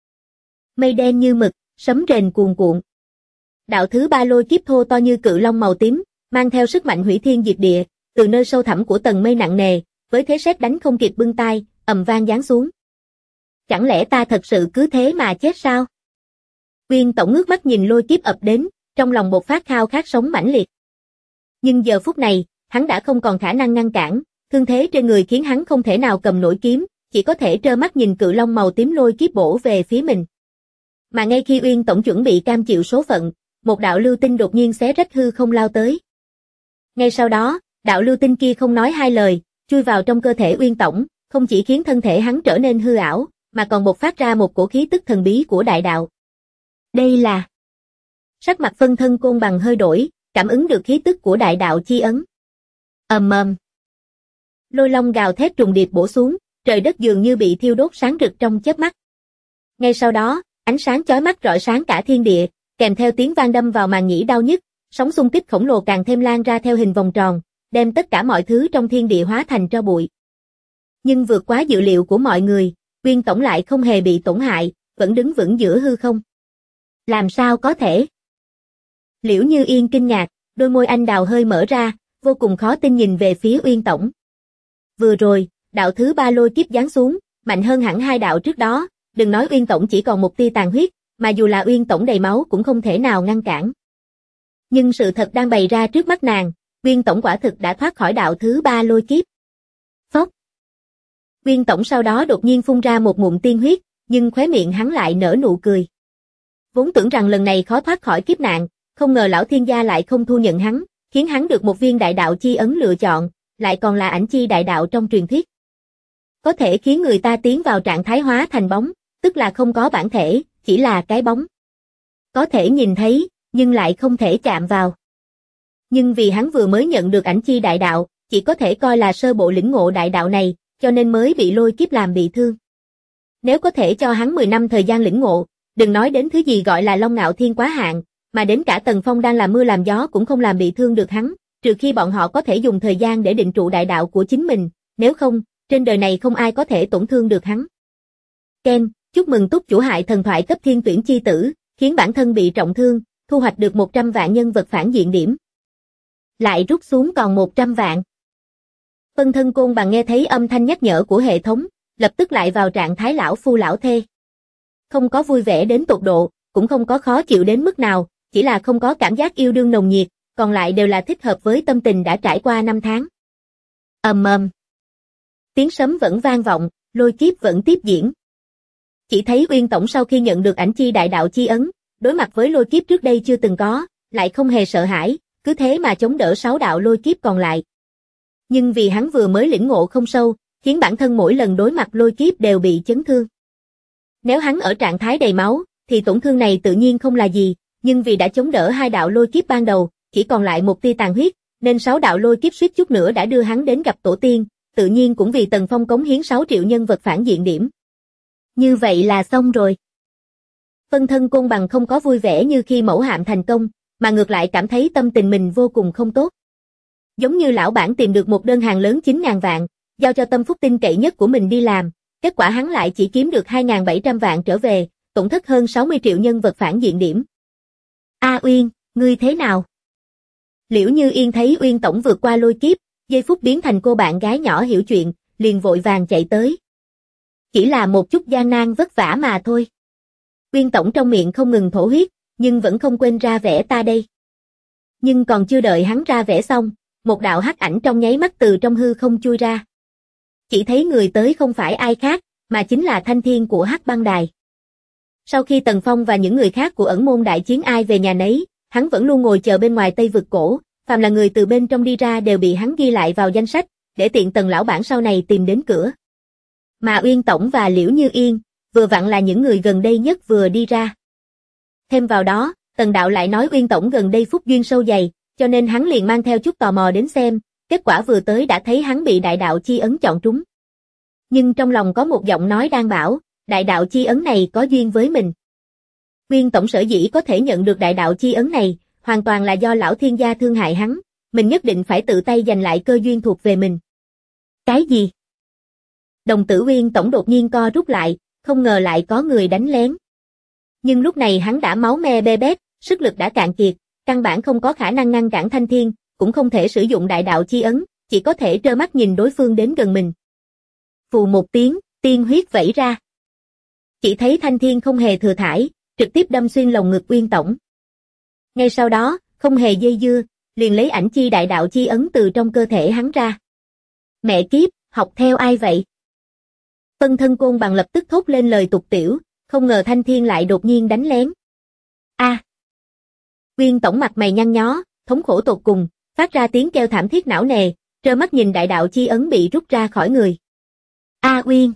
Speaker 2: Mây đen như mực, sấm rền cuồn cuộn. Đạo thứ 3 lôi kiếp thô to như cự long màu tím, mang theo sức mạnh hủy thiên diệt địa, từ nơi sâu thẳm của tầng mây nặng nề, với thế sét đánh không kịp bưng tai, ầm vang giáng xuống. Chẳng lẽ ta thật sự cứ thế mà chết sao? Uyên tổng ngước mắt nhìn lôi kiếp ập đến, trong lòng bộc phát khao khát sống mãnh liệt. Nhưng giờ phút này, hắn đã không còn khả năng ngăn cản, thương thế trên người khiến hắn không thể nào cầm nổi kiếm, chỉ có thể trơ mắt nhìn cự long màu tím lôi kiếp bổ về phía mình. Mà ngay khi Uyên tổng chuẩn bị cam chịu số phận, một đạo lưu tinh đột nhiên xé rách hư không lao tới. Ngay sau đó, đạo lưu tinh kia không nói hai lời, chui vào trong cơ thể Uyên tổng, không chỉ khiến thân thể hắn trở nên hư ảo, mà còn bộc phát ra một cổ khí tức thần bí của đại đạo. Đây là... Sắc mặt phân thân Côn Bằng hơi đổi, cảm ứng được khí tức của đại đạo chi ấn. Ầm ầm. Lôi long gào thét trùng điệp bổ xuống, trời đất dường như bị thiêu đốt sáng rực trong chớp mắt. Ngay sau đó, ánh sáng chói mắt rọi sáng cả thiên địa, kèm theo tiếng vang đâm vào màng nhĩ đau nhức, sóng xung kích khổng lồ càng thêm lan ra theo hình vòng tròn, đem tất cả mọi thứ trong thiên địa hóa thành tro bụi. Nhưng vượt quá dự liệu của mọi người, Uyên tổng lại không hề bị tổn hại, vẫn đứng vững giữa hư không. Làm sao có thể? Liễu Như Yên kinh ngạc, đôi môi anh đào hơi mở ra, vô cùng khó tin nhìn về phía Uyên tổng. Vừa rồi, đạo thứ 3 lôi kiếp giáng xuống, mạnh hơn hẳn 2 đạo trước đó, đừng nói Uyên tổng chỉ còn một tia tàn huyết, mà dù là Uyên tổng đầy máu cũng không thể nào ngăn cản. Nhưng sự thật đang bày ra trước mắt nàng, Uyên tổng quả thực đã thoát khỏi đạo thứ 3 lôi kiếp. Phốc. Uyên tổng sau đó đột nhiên phun ra một ngụm tiên huyết, nhưng khóe miệng hắn lại nở nụ cười. Vốn tưởng rằng lần này khó thoát khỏi kiếp nạn, không ngờ lão thiên gia lại không thu nhận hắn, khiến hắn được một viên đại đạo chi ấn lựa chọn, lại còn là ảnh chi đại đạo trong truyền thuyết. Có thể khiến người ta tiến vào trạng thái hóa thành bóng, tức là không có bản thể, chỉ là cái bóng. Có thể nhìn thấy, nhưng lại không thể chạm vào. Nhưng vì hắn vừa mới nhận được ảnh chi đại đạo, chỉ có thể coi là sơ bộ lĩnh ngộ đại đạo này, cho nên mới bị lôi kiếp làm bị thương. Nếu có thể cho hắn 10 năm thời gian lĩnh ngộ, đừng nói đến thứ gì gọi là Long Ngạo Thiên quá hạn, mà đến cả Tần Phong đang làm mưa làm gió cũng không làm bị thương được hắn, trừ khi bọn họ có thể dùng thời gian để định trụ đại đạo của chính mình, nếu không, trên đời này không ai có thể tổn thương được hắn. Ken, chúc mừng túc chủ hại thần thoại cấp thiên tuyển chi tử, khiến bản thân bị trọng thương, thu hoạch được 100 vạn nhân vật phản diện điểm. Lại rút xuống còn 100 vạn. Phân thân Côn Bằng nghe thấy âm thanh nhắc nhở của hệ thống, lập tức lại vào trạng thái lão phu lão thê. Không có vui vẻ đến tột độ, cũng không có khó chịu đến mức nào, chỉ là không có cảm giác yêu đương nồng nhiệt, còn lại đều là thích hợp với tâm tình đã trải qua 5 tháng. Ầm ầm. Tiếng sấm vẫn vang vọng, lôi kiếp vẫn tiếp diễn. Chỉ thấy Uyên tổng sau khi nhận được ảnh chi đại đạo chi ấn, đối mặt với lôi kiếp trước đây chưa từng có, lại không hề sợ hãi, cứ thế mà chống đỡ 6 đạo lôi kiếp còn lại. Nhưng vì hắn vừa mới lĩnh ngộ không sâu, khiến bản thân mỗi lần đối mặt lôi kiếp đều bị chấn thương. Nếu hắn ở trạng thái đầy máu, thì tổn thương này tự nhiên không là gì, nhưng vì đã chống đỡ 2 đạo lôi kiếp ban đầu, chỉ còn lại một tia tàn huyết, nên 6 đạo lôi kiếp suýt chút nữa đã đưa hắn đến gặp tổ tiên, tự nhiên cũng vì Tần Phong cống hiến 6 triệu nhân vật phản diện điểm. Như vậy là xong rồi. Phân thân Côn Bằng không có vui vẻ như khi mẫu hạm thành công, mà ngược lại cảm thấy tâm tình mình vô cùng không tốt. Giống như lão bản tìm được một đơn hàng lớn 9.000 vạn, giao cho tâm phúc tin cậy nhất của mình đi làm, kết quả hắn lại chỉ kiếm được 2.700 vạn trở về, tổn thất hơn 60 triệu nhân vật phản diện điểm. A Uyên, ngươi thế nào? Liễu Như Yên thấy Uyên tổng vượt qua lôi kiếp, giây phút biến thành cô bạn gái nhỏ hiểu chuyện, liền vội vàng chạy tới. Chỉ là một chút gian nan vất vả mà thôi. Uyên tổng trong miệng không ngừng thổ huyết, nhưng vẫn không quên ra vẻ ta đây. Nhưng còn chưa đợi hắn ra vẻ xong, một đạo hắc ảnh trong nháy mắt từ trong hư không chui ra. Chỉ thấy người tới không phải ai khác, mà chính là Thanh Thiên của Hắc Băng Đài. Sau khi Tần Phong và những người khác của ẩn môn đại chiến ai về nhà nấy, hắn vẫn luôn ngồi chờ bên ngoài Tây Vực Cổ, phàm là người từ bên trong đi ra đều bị hắn ghi lại vào danh sách, để tiện Tần lão bản sau này tìm đến cửa. Mà Uyên tổng và Liễu Như Yên, vừa vặn là những người gần đây nhất vừa đi ra. Thêm vào đó, Tần đạo lại nói Uyên tổng gần đây phúc duyên sâu dày, cho nên hắn liền mang theo chút tò mò đến xem, kết quả vừa tới đã thấy hắn bị đại đạo chi ấn chọn trúng. Nhưng trong lòng có một giọng nói đang bảo, đại đạo chi ấn này có duyên với mình. Uyên Tổng sở dĩ có thể nhận được đại đạo chi ấn này, hoàn toàn là do lão thiên gia thương hại hắn, mình nhất định phải tự tay giành lại cơ duyên thuộc về mình. Cái gì? Đồng tử Uyên Tổng đột nhiên co rút lại, không ngờ lại có người đánh lén. Nhưng lúc này hắn đã máu me be bét, sức lực đã cạn kiệt, căn bản không có khả năng ngăn cản Thanh Thiên, cũng không thể sử dụng đại đạo chi ấn, chỉ có thể trơ mắt nhìn đối phương đến gần mình. Phù một tiếng, tiên huyết vẩy ra. Chỉ thấy Thanh Thiên không hề thừa thãi, trực tiếp đâm xuyên lồng ngực Uyên Tổng. Ngay sau đó, không hề dây dưa, liền lấy ảnh chi đại đạo chi ấn từ trong cơ thể hắn ra. Mẹ kiếp, học theo ai vậy? Phân thân Côn Bằng lập tức thốt lên lời tục tiểu, không ngờ Thanh Thiên lại đột nhiên đánh lén. A! Uyên Tổng mặt mày nhăn nhó, thống khổ tột cùng, phát ra tiếng kêu thảm thiết não nề, trơ mắt nhìn đại đạo chi ấn bị rút ra khỏi người. A Uyên!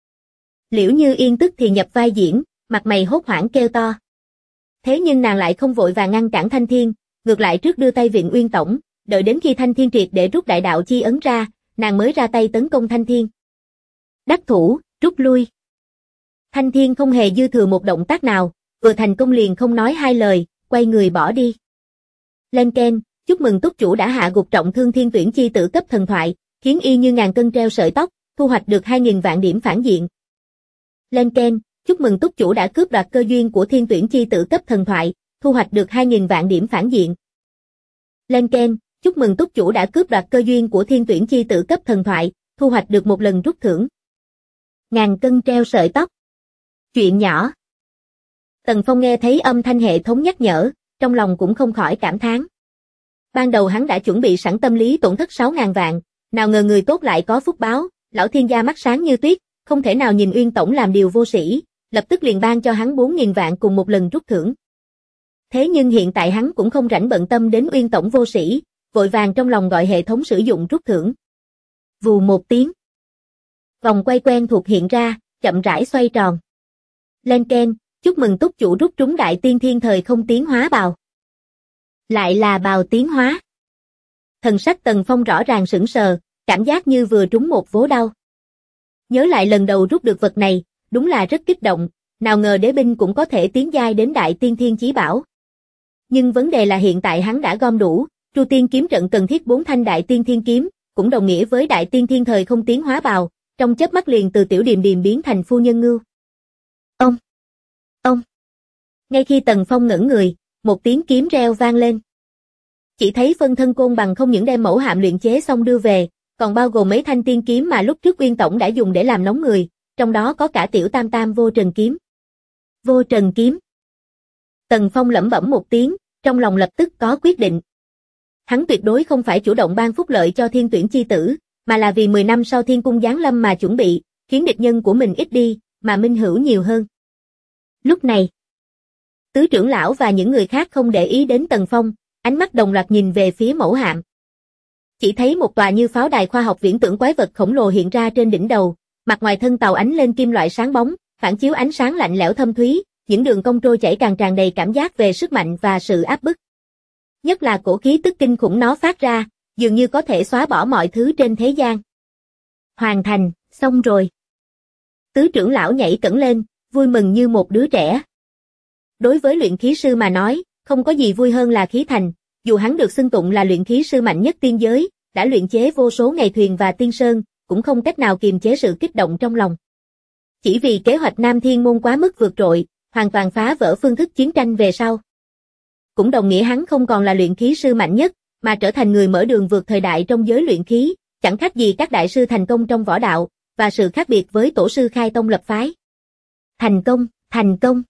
Speaker 2: Liễu Như Yên tức thì nhập vai diễn, mặt mày hốt hoảng kêu to. Thế nhưng nàng lại không vội vàng ngăn cản Thanh Thiên, ngược lại trước đưa tay viện Uyên Tổng, đợi đến khi Thanh Thiên triệt để rút đại đạo chi ấn ra, nàng mới ra tay tấn công Thanh Thiên. Đắc thủ, rút lui. Thanh Thiên không hề dư thừa một động tác nào, vừa thành công liền không nói hai lời, quay người bỏ đi. Lên Ken, chúc mừng túc chủ đã hạ gục trọng thương Thiên Tuyển chi tử cấp thần thoại, khiến y như ngàn cân treo sợi tóc, thu hoạch được 2.000 vạn điểm phản diện. Lên Ken, chúc mừng túc chủ đã cướp đoạt cơ duyên của Thiên Tuyển chi tử cấp thần thoại, thu hoạch được 2.000 vạn điểm phản diện. Lên Ken, chúc mừng túc chủ đã cướp đoạt cơ duyên của Thiên Tuyển chi tử cấp thần thoại, thu hoạch được một lần rút thưởng. Ngàn cân treo sợi tóc. Chuyện nhỏ. Tần Phong nghe thấy âm thanh hệ thống nhắc nhở, trong lòng cũng không khỏi cảm thán. Ban đầu hắn đã chuẩn bị sẵn tâm lý tổn thất 6.000 vạn, nào ngờ người tốt lại có phúc báo, lão thiên gia mắt sáng như tuyết, không thể nào nhìn Uyên Tổng làm điều vô sĩ, lập tức liền ban cho hắn 4.000 vạn cùng một lần rút thưởng. Thế nhưng hiện tại hắn cũng không rảnh bận tâm đến Uyên Tổng vô sĩ, vội vàng trong lòng gọi hệ thống sử dụng rút thưởng. Vù một tiếng. Vòng quay quen thuộc hiện ra, chậm rãi xoay tròn. Lên Ken, chúc mừng túc chủ rút trúng đại tiên thiên thời không tiến hóa bào. Lại là bào tiến hóa. Thần sắc Tần Phong rõ ràng sững sờ, cảm giác như vừa trúng một vố đau. Nhớ lại lần đầu rút được vật này, đúng là rất kích động, nào ngờ đế binh cũng có thể tiến giai đến đại tiên thiên chí bảo. Nhưng vấn đề là hiện tại hắn đã gom đủ, Tru Tiên kiếm trận cần thiết 4 thanh đại tiên thiên kiếm, cũng đồng nghĩa với đại tiên thiên thời không tiến hóa bào, trong chớp mắt liền từ tiểu điềm điềm biến thành phu nhân ngưu. Ông. Ngay khi Tần Phong ngẩn người, một tiếng kiếm reo vang lên. Chỉ thấy phân thân Côn Bằng không những đem mẫu hạm luyện chế xong đưa về, còn bao gồm mấy thanh tiên kiếm mà lúc trước Uyên Tổng đã dùng để làm nóng người, trong đó có cả tiểu tam tam vô trần kiếm. Vô trần kiếm. Tần Phong lẩm bẩm một tiếng, trong lòng lập tức có quyết định. Hắn tuyệt đối không phải chủ động ban phúc lợi cho Thiên Tuyển chi tử, mà là vì 10 năm sau Thiên Cung giáng lâm mà chuẩn bị, khiến địch nhân của mình ít đi, mà minh hữu nhiều hơn. Lúc này, tứ trưởng lão và những người khác không để ý đến Tần Phong, ánh mắt đồng loạt nhìn về phía mẫu hạm. Chỉ thấy một tòa như pháo đài khoa học viễn tưởng quái vật khổng lồ hiện ra trên đỉnh đầu, mặt ngoài thân tàu ánh lên kim loại sáng bóng, phản chiếu ánh sáng lạnh lẽo thâm thúy, những đường cong trôi chảy càng tràn đầy cảm giác về sức mạnh và sự áp bức. Nhất là cổ khí tức kinh khủng nó phát ra, dường như có thể xóa bỏ mọi thứ trên thế gian. Hoàn thành, xong rồi. Tứ trưởng lão nhảy cẫng lên, vui mừng như một đứa trẻ. Đối với luyện khí sư mà nói, không có gì vui hơn là khí thành, dù hắn được xưng tụng là luyện khí sư mạnh nhất tiên giới, đã luyện chế vô số ngày thuyền và tiên sơn, cũng không cách nào kiềm chế sự kích động trong lòng. Chỉ vì kế hoạch Nam Thiên Môn quá mức vượt trội, hoàn toàn phá vỡ phương thức chiến tranh về sau. Cũng đồng nghĩa hắn không còn là luyện khí sư mạnh nhất, mà trở thành người mở đường vượt thời đại trong giới luyện khí, chẳng khác gì các đại sư thành công trong võ đạo, và sự khác biệt với tổ sư khai tông lập phái. Thành công, thành công.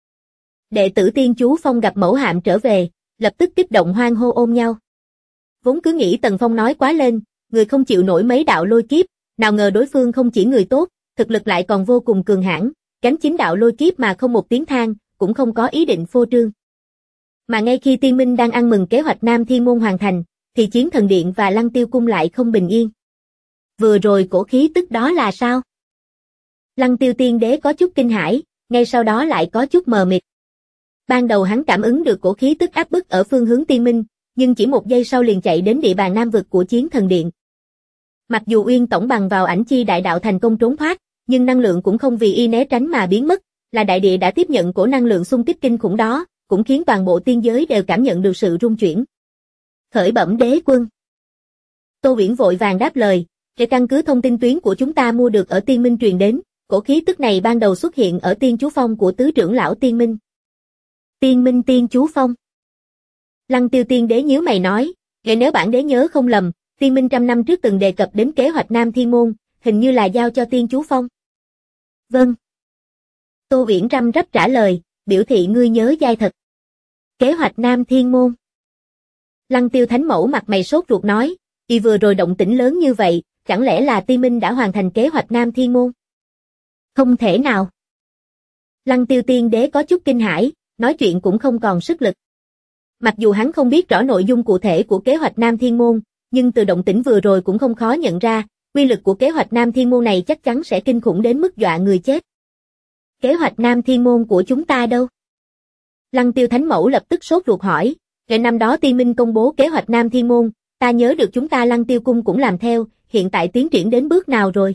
Speaker 2: Đệ tử Tiên Chú Phong gặp mẫu hạm trở về, lập tức kích động hoan hô ôm nhau. Vốn cứ nghĩ Tần Phong nói quá lên, người không chịu nổi mấy đạo lôi kiếp, nào ngờ đối phương không chỉ người tốt, thực lực lại còn vô cùng cường hãn, gánh 9 đạo lôi kiếp mà không một tiếng than, cũng không có ý định phô trương. Mà ngay khi Tiên Minh đang ăn mừng kế hoạch Nam Thiên Môn hoàn thành, thì Chiến Thần Điện và Lăng Tiêu Cung lại không bình yên. Vừa rồi cổ khí tức đó là sao? Lăng Tiêu Tiên Đế có chút kinh hãi, ngay sau đó lại có chút mờ mịt. Ban đầu hắn cảm ứng được cổ khí tức áp bức ở phương hướng Tiên Minh, nhưng chỉ một giây sau liền chạy đến địa bàn Nam vực của Chiến Thần Điện. Mặc dù Uyên Tổng bằng vào ảnh chi đại đạo thành công trốn thoát, nhưng năng lượng cũng không vì y né tránh mà biến mất, là đại địa đã tiếp nhận cổ năng lượng xung kích kinh khủng đó, cũng khiến toàn bộ tiên giới đều cảm nhận được sự rung chuyển. Khởi bẩm đế quân. Tô Uyển vội vàng đáp lời, để căn cứ thông tin tuyến của chúng ta mua được ở Tiên Minh truyền đến, cổ khí tức này ban đầu xuất hiện ở tiên chú phong của tứ trưởng lão Tiên Minh. Tiên Minh tiên chú phong. Lăng Tiêu tiên đế nhíu mày nói, nếu bản đế nhớ không lầm, Tiên Minh trăm năm trước từng đề cập đến kế hoạch Nam Thiên Môn, hình như là giao cho tiên chú phong. Vâng. Tô Uyển răm rắp trả lời, biểu thị ngươi nhớ dai thật. Kế hoạch Nam Thiên Môn. Lăng Tiêu Thánh Mẫu mặt mày sốt ruột nói, y vừa rồi động tĩnh lớn như vậy, chẳng lẽ là Tiên Minh đã hoàn thành kế hoạch Nam Thiên Môn? Không thể nào. Lăng Tiêu tiên đế có chút kinh hãi, nói chuyện cũng không còn sức lực. Mặc dù hắn không biết rõ nội dung cụ thể của kế hoạch Nam Thiên Môn, nhưng từ động tĩnh vừa rồi cũng không khó nhận ra, quy lực của kế hoạch Nam Thiên Môn này chắc chắn sẽ kinh khủng đến mức dọa người chết. Kế hoạch Nam Thiên Môn của chúng ta đâu? Lăng Tiêu Thánh Mẫu lập tức sốt ruột hỏi, năm đó Tiên Minh công bố kế hoạch Nam Thiên Môn, ta nhớ được chúng ta Lăng Tiêu Cung cũng làm theo, hiện tại tiến triển đến bước nào rồi?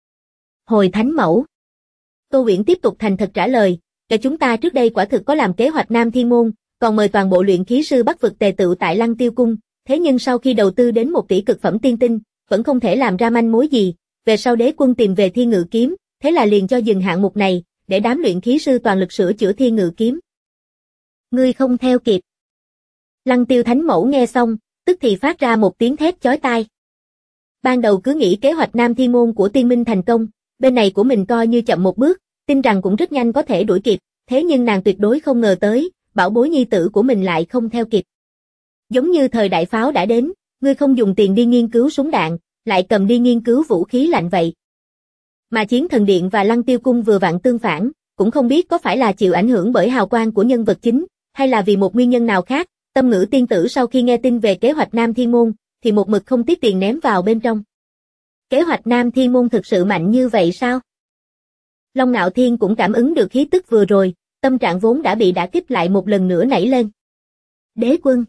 Speaker 2: Hồi Thánh Mẫu. Tô Uyển tiếp tục thành thật trả lời, chúng ta trước đây quả thực có làm kế hoạch Nam Thiên Môn, còn mời toàn bộ luyện khí sư Bắc vực tề tựu tại Lăng Tiêu Cung, thế nhưng sau khi đầu tư đến 1 tỷ cực phẩm tiên tinh, vẫn không thể làm ra manh mối gì, về sau đế quân tìm về Thiên Ngự kiếm, thế là liền cho dừng hạng mục này, để đám luyện khí sư toàn lực sửa chữa Thiên Ngự kiếm. Ngươi không theo kịp. Lăng Tiêu Thánh Mẫu nghe xong, tức thì phát ra một tiếng thét chói tai. Ban đầu cứ nghĩ kế hoạch Nam Thiên Môn của Tiên Minh thành công, bên này của mình coi như chậm một bước, tin rằng cũng rất nhanh có thể đuổi kịp, thế nhưng nàng tuyệt đối không ngờ tới, bảo bối nhi tử của mình lại không theo kịp. Giống như thời đại pháo đã đến, ngươi không dùng tiền đi nghiên cứu súng đạn, lại cầm đi nghiên cứu vũ khí lạnh vậy. Mà Chiến Thần Điện và Lăng Tiêu Cung vừa vặn tương phản, cũng không biết có phải là chịu ảnh hưởng bởi hào quang của nhân vật chính, hay là vì một nguyên nhân nào khác, Tâm Ngữ tiên tử sau khi nghe tin về kế hoạch Nam Thiên Môn, thì một mực không tiếc tiền ném vào bên trong. Kế hoạch Nam Thiên Môn thực sự mạnh như vậy sao? Long Nạo Thiên cũng cảm ứng được khí tức vừa rồi, tâm trạng vốn đã bị đả kích lại một lần nữa nảy lên. Đế quân.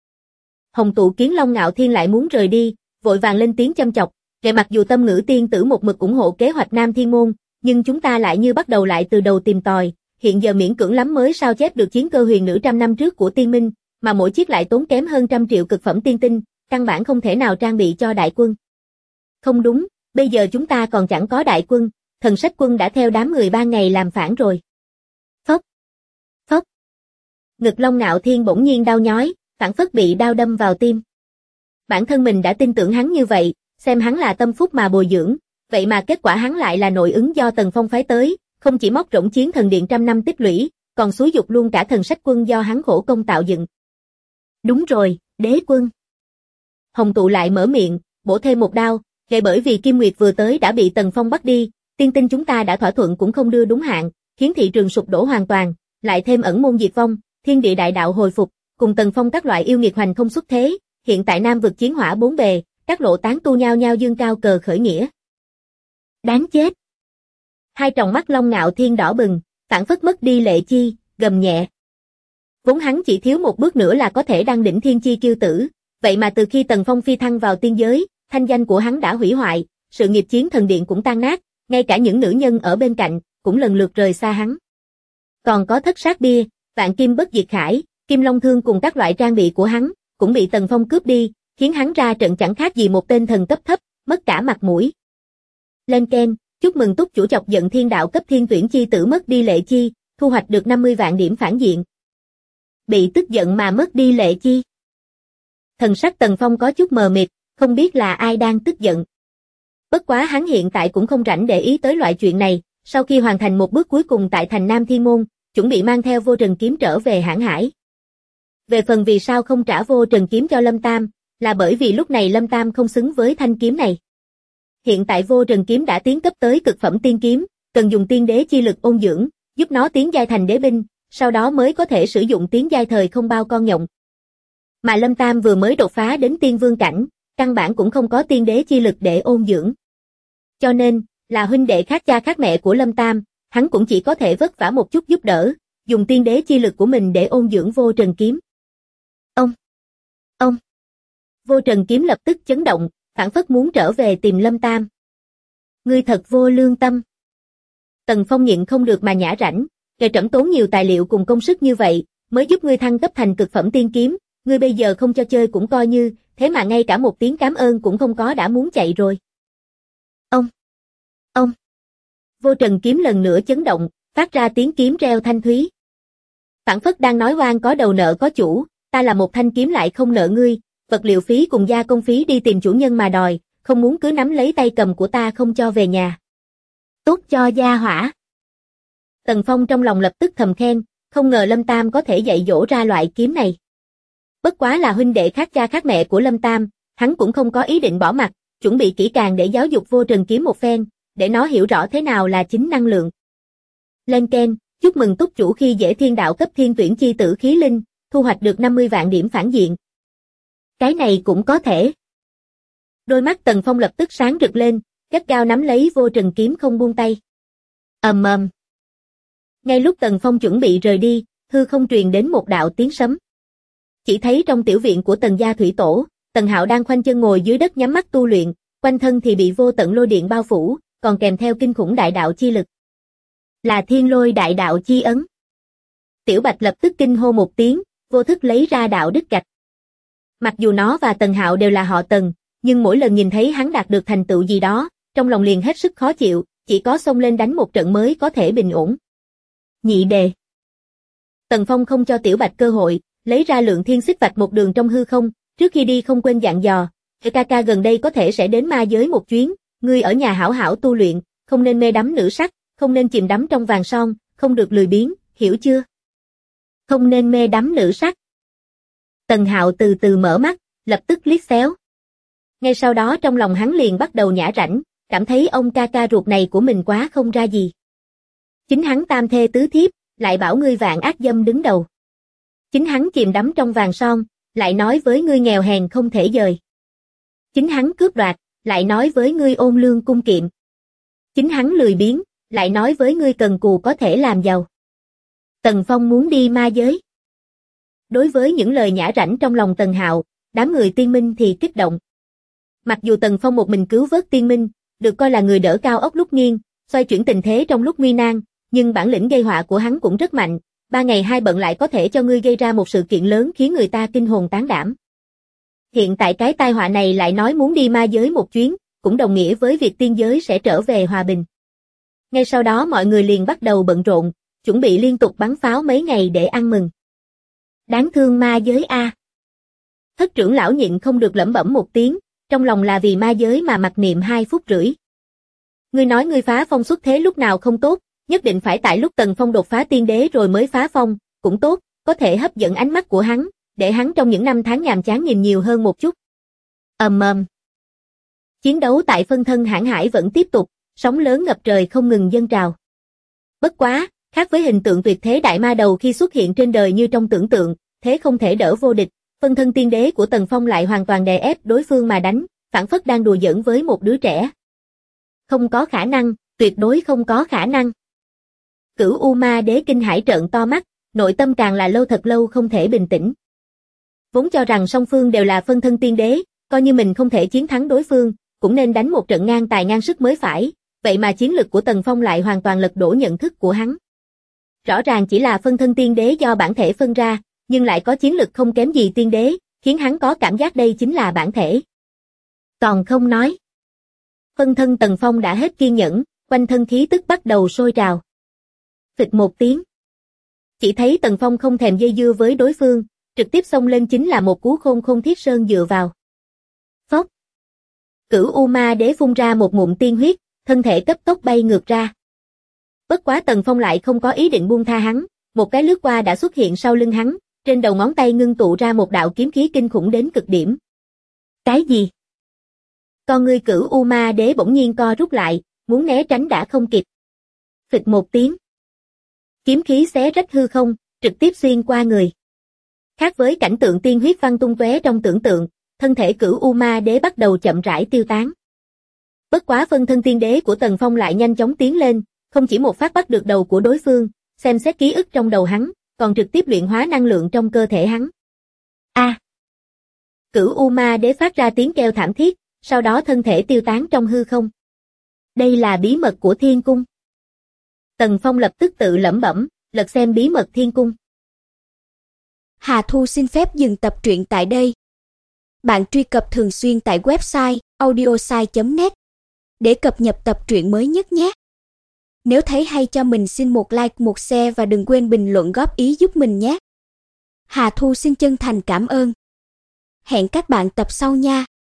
Speaker 2: Hồng Tụ kiến Long Nạo Thiên lại muốn rời đi, vội vàng lên tiếng châm chọc, mặc dù Tâm Ngữ tiên tử một mực ủng hộ kế hoạch Nam Thiên Môn, nhưng chúng ta lại như bắt đầu lại từ đầu tìm tòi, hiện giờ miễn cưỡng lắm mới sao chép được chiến cơ huyền nữ trăm năm trước của Tiên Minh, mà mỗi chiếc lại tốn kém hơn 100 triệu cực phẩm tiên tinh, căn bản không thể nào trang bị cho đại quân. Không đúng, bây giờ chúng ta còn chẳng có đại quân, Thần Sách quân đã theo đám người 3 ngày làm phản rồi. Phốc, phốc. Ngực Long Nạo Thiên bỗng nhiên đau nhói, phảng phất bị đao đâm vào tim. Bản thân mình đã tin tưởng hắn như vậy, xem hắn là tâm phúc mà bồi dưỡng, vậy mà kết quả hắn lại là nội ứng do Tần Phong phái tới, không chỉ móc rỗng Chiến Thần Điện trăm năm tích lũy, còn xúi dục luôn cả Thần Sách quân do hắn khổ công tạo dựng. Đúng rồi, đế quân. Hồng Tụ lại mở miệng, bổ thêm một đao, bởi vì Kim Nguyệt vừa tới đã bị Tần Phong bắt đi, tiên tinh chúng ta đã thỏa thuận cũng không đưa đúng hạn, khiến thị trường sụp đổ hoàn toàn, lại thêm ẩn môn diệt vong, thiên địa đại đạo hồi phục, cùng Tần Phong các loại yêu nghiệt hoành không xuất thế, hiện tại Nam vực chiến hỏa bốn bề, các lộ tán tu nhao nhao dương cao cờ khởi nghĩa. Đáng chết. Hai tròng mắt Long Nạo Thiên đỏ bừng, phảng phất mất đi lệ chi, gầm nhẹ. Vốn hắn chỉ thiếu một bước nữa là có thể đăng đỉnh thiên chi kiêu tử, vậy mà từ khi Tần Phong phi thăng vào tiên giới, thanh danh của hắn đã hủy hoại, sự nghiệp Chiến Thần Điện cũng tan nát, ngay cả những nữ nhân ở bên cạnh cũng lần lượt rời xa hắn. Còn có Thất Sát Bia, Vạn Kim Bất Diệt Khải, Kim Long Thương cùng các loại trang bị của hắn cũng bị Tần Phong cướp đi, khiến hắn ra trận chẳng khác gì một tên thần cấp thấp, mất cả mặt mũi. Lên keng, chúc mừng túc chủ chọc giận thiên đạo cấp thiên tuyển chi tử mất đi lệ chi, thu hoạch được 50 vạn điểm phản diện. Bị tức giận mà mất đi lệ chi. Thần sắc Tần Phong có chút mờ mịt, không biết là ai đang tức giận. Bất quá hắn hiện tại cũng không rảnh để ý tới loại chuyện này, sau khi hoàn thành một bước cuối cùng tại thành Nam Thiên Môn, chuẩn bị mang theo Vô Trần Kiếm trở về Hãn Hải. Về phần vì sao không trả Vô Trần Kiếm cho Lâm Tam, là bởi vì lúc này Lâm Tam không xứng với thanh kiếm này. Hiện tại Vô Trần Kiếm đã tiến cấp tới cực phẩm tiên kiếm, cần dùng tiên đế chi lực ôn dưỡng, giúp nó tiến giai thành đế binh, sau đó mới có thể sử dụng tiến giai thời không bao con nhộng. Mà Lâm Tam vừa mới đột phá đến tiên vương cảnh, căn bản cũng không có tiên đế chi lực để ôn dưỡng. Cho nên, là huynh đệ khác cha khác mẹ của Lâm Tam, hắn cũng chỉ có thể vất vả một chút giúp đỡ, dùng tiên đế chi lực của mình để ôn dưỡng Vô Trần Kiếm. Ông! Vô Trần Kiếm lập tức chấn động, phảng phất muốn trở về tìm Lâm Tam. Ngươi thật vô lương tâm. Tần Phong nhịn không được mà nhả rãnh, kể trẫm tốn nhiều tài liệu cùng công sức như vậy, mới giúp ngươi thăng cấp thành cực phẩm tiên kiếm, ngươi bây giờ không cho chơi cũng coi như, thế mà ngay cả một tiếng cảm ơn cũng không có đã muốn chạy rồi. Ông! Vô trần kiếm lần nữa chấn động, phát ra tiếng kiếm reo thanh thúy. Phảng phất đang nói oan có đầu nợ có chủ, ta là một thanh kiếm lại không nợ ngươi, vật liệu phí cùng gia công phí đi tìm chủ nhân mà đòi, không muốn cứ nắm lấy tay cầm của ta không cho về nhà. Tốt cho gia hỏa. Tần Phong trong lòng lập tức thầm khen, không ngờ Lâm Tam có thể dạy dỗ ra loại kiếm này. Bất quá là huynh đệ khác cha khác mẹ của Lâm Tam, hắn cũng không có ý định bỏ mặc, chuẩn bị kỹ càng để giáo dục vô trần kiếm một phen, để nó hiểu rõ thế nào là chính năng lượng. Lên keng, chúc mừng túc chủ khi dễ thiên đạo cấp thiên tuyển chi tử khí linh, thu hoạch được 50 vạn điểm phản diện. Cái này cũng có thể. Đôi mắt Tần Phong lập tức sáng rực lên, gắt gao nắm lấy vô trần kiếm không buông tay. Ầm ầm. Ngay lúc Tần Phong chuẩn bị rời đi, hư không truyền đến một đạo tiếng sấm. Chỉ thấy trong tiểu viện của Tần gia thủy tổ, Tần Hạo đang khoanh chân ngồi dưới đất nhắm mắt tu luyện, quanh thân thì bị vô tận lôi điện bao phủ, còn kèm theo kinh khủng đại đạo chi lực. Là thiên lôi đại đạo chi ấn. Tiểu Bạch lập tức kinh hô một tiếng, vô thức lấy ra đạo đức gạch. Mặc dù nó và Tần Hạo đều là họ Tần, nhưng mỗi lần nhìn thấy hắn đạt được thành tựu gì đó, trong lòng liền hết sức khó chịu, chỉ có xông lên đánh một trận mới có thể bình ổn. Nhị đề. Tần Phong không cho Tiểu Bạch cơ hội, lấy ra lượng thiên xích vạch một đường trong hư không, trước khi đi không quên dặn dò, ca ca gần đây có thể sẽ đến ma giới một chuyến, ngươi ở nhà hảo hảo tu luyện, không nên mê đắm nữ sắc, không nên chìm đắm trong vàng son, không được lười biếng, hiểu chưa? Không nên mê đắm nữ sắc. Tần Hạo từ từ mở mắt, lập tức liếc xéo. Ngay sau đó trong lòng hắn liền bắt đầu nhả rãnh, cảm thấy ông ca ca ruột này của mình quá không ra gì. Chính hắn tam thê tứ thiếp, lại bảo ngươi vạn ác dâm đứng đầu. Chính hắn chìm đắm trong vàng son, lại nói với ngươi nghèo hèn không thể dời. Chính hắn cướp đoạt, lại nói với ngươi ôn lương cung kiệm. Chính hắn lười biếng, lại nói với ngươi cần cù có thể làm giàu. Tần Phong muốn đi ma giới. Đối với những lời nhả rãnh trong lòng Tần Hạo, đám người tiên minh thì kích động. Mặc dù Tần Phong một mình cứu vớt tiên minh, được coi là người đỡ cao ốc lúc nghiêng, xoay chuyển tình thế trong lúc nguy nan, nhưng bản lĩnh gây họa của hắn cũng rất mạnh, 3 ngày 2 bận lại có thể cho ngươi gây ra một sự kiện lớn khiến người ta kinh hồn tán đảm. Hiện tại cái tai họa này lại nói muốn đi ma giới một chuyến, cũng đồng nghĩa với việc tiên giới sẽ trở về hòa bình. Ngay sau đó mọi người liền bắt đầu bận rộn, chuẩn bị liên tục bắn pháo mấy ngày để ăn mừng. Đáng thương ma giới a. Thất trưởng lão nhịn không được lẩm bẩm một tiếng, trong lòng là vì ma giới mà mặc niệm 2 phút rưỡi. Ngươi nói ngươi phá phong xuất thế lúc nào không tốt, nhất định phải tại lúc Tần Phong đột phá tiên đế rồi mới phá phong, cũng tốt, có thể hấp dẫn ánh mắt của hắn, để hắn trong những năm tháng nhàm chán nhìn nhiều hơn một chút. Ầm ầm. Chiến đấu tại phân thân hãn hải vẫn tiếp tục, sóng lớn ngập trời không ngừng dâng trào. Bất quá, khác với hình tượng tuyệt thế đại ma đầu khi xuất hiện trên đời như trong tưởng tượng, thế không thể đỡ vô địch, phân thân tiên đế của Tần Phong lại hoàn toàn đè ép đối phương mà đánh, phảng phất đang đùa giỡn với một đứa trẻ. Không có khả năng, tuyệt đối không có khả năng. Cửu U Ma Đế kinh hãi trợn to mắt, nội tâm càng là lâu thật lâu không thể bình tĩnh. Vốn cho rằng song phương đều là phân thân tiên đế, coi như mình không thể chiến thắng đối phương, cũng nên đánh một trận ngang tài ngang sức mới phải, vậy mà chiến lực của Tần Phong lại hoàn toàn lật đổ nhận thức của hắn. Rõ ràng chỉ là phân thân tiên đế do bản thể phân ra, nhưng lại có chiến lực không kém gì tiên đế, khiến hắn có cảm giác đây chính là bản thể. Còn không nói. Phân thân Tần Phong đã hết kiên nhẫn, quanh thân khí tức bắt đầu sôi trào. Phịch một tiếng. Chỉ thấy Tần Phong không thèm dây dưa với đối phương, trực tiếp xông lên chính là một cú khôn khôn thiết sơn dựa vào. Phốc. Cửu U Ma Đế phun ra một ngụm tiên huyết, thân thể cấp tốc bay ngược ra. Bất quá Tần Phong lại không có ý định buông tha hắn, một cái lướt qua đã xuất hiện sau lưng hắn, trên đầu ngón tay ngưng tụ ra một đạo kiếm khí kinh khủng đến cực điểm. Cái gì? Con ngươi Cửu U Ma Đế bỗng nhiên co rút lại, muốn né tránh đã không kịp. Phịch một tiếng. Kiếm khí xé rách hư không, trực tiếp xuyên qua người. Khác với cảnh tượng tiên huyết văng tung tóe trong tưởng tượng, thân thể Cửu U Ma Đế bắt đầu chậm rãi tiêu tán. Bất quá phân thân tiên đế của Tần Phong lại nhanh chóng tiến lên, không chỉ một phát bắt được đầu của đối phương, xem xét ký ức trong đầu hắn, còn trực tiếp luyện hóa năng lượng trong cơ thể hắn. A! Cửu U Ma Đế phát ra tiếng kêu thảm thiết, sau đó thân thể tiêu tán trong hư không. Đây là bí mật của Thiên Cung. Tần Phong lập tức tự lẩm bẩm, lật xem bí mật thiên cung.
Speaker 3: Hà Thu xin phép dừng tập truyện tại đây. Bạn truy cập thường xuyên tại website audiosai.net để cập nhật tập truyện mới nhất nhé. Nếu thấy hay cho mình xin một like, một share và đừng quên bình luận góp ý giúp mình nhé. Hà Thu xin chân thành cảm ơn. Hẹn các bạn tập sau nha.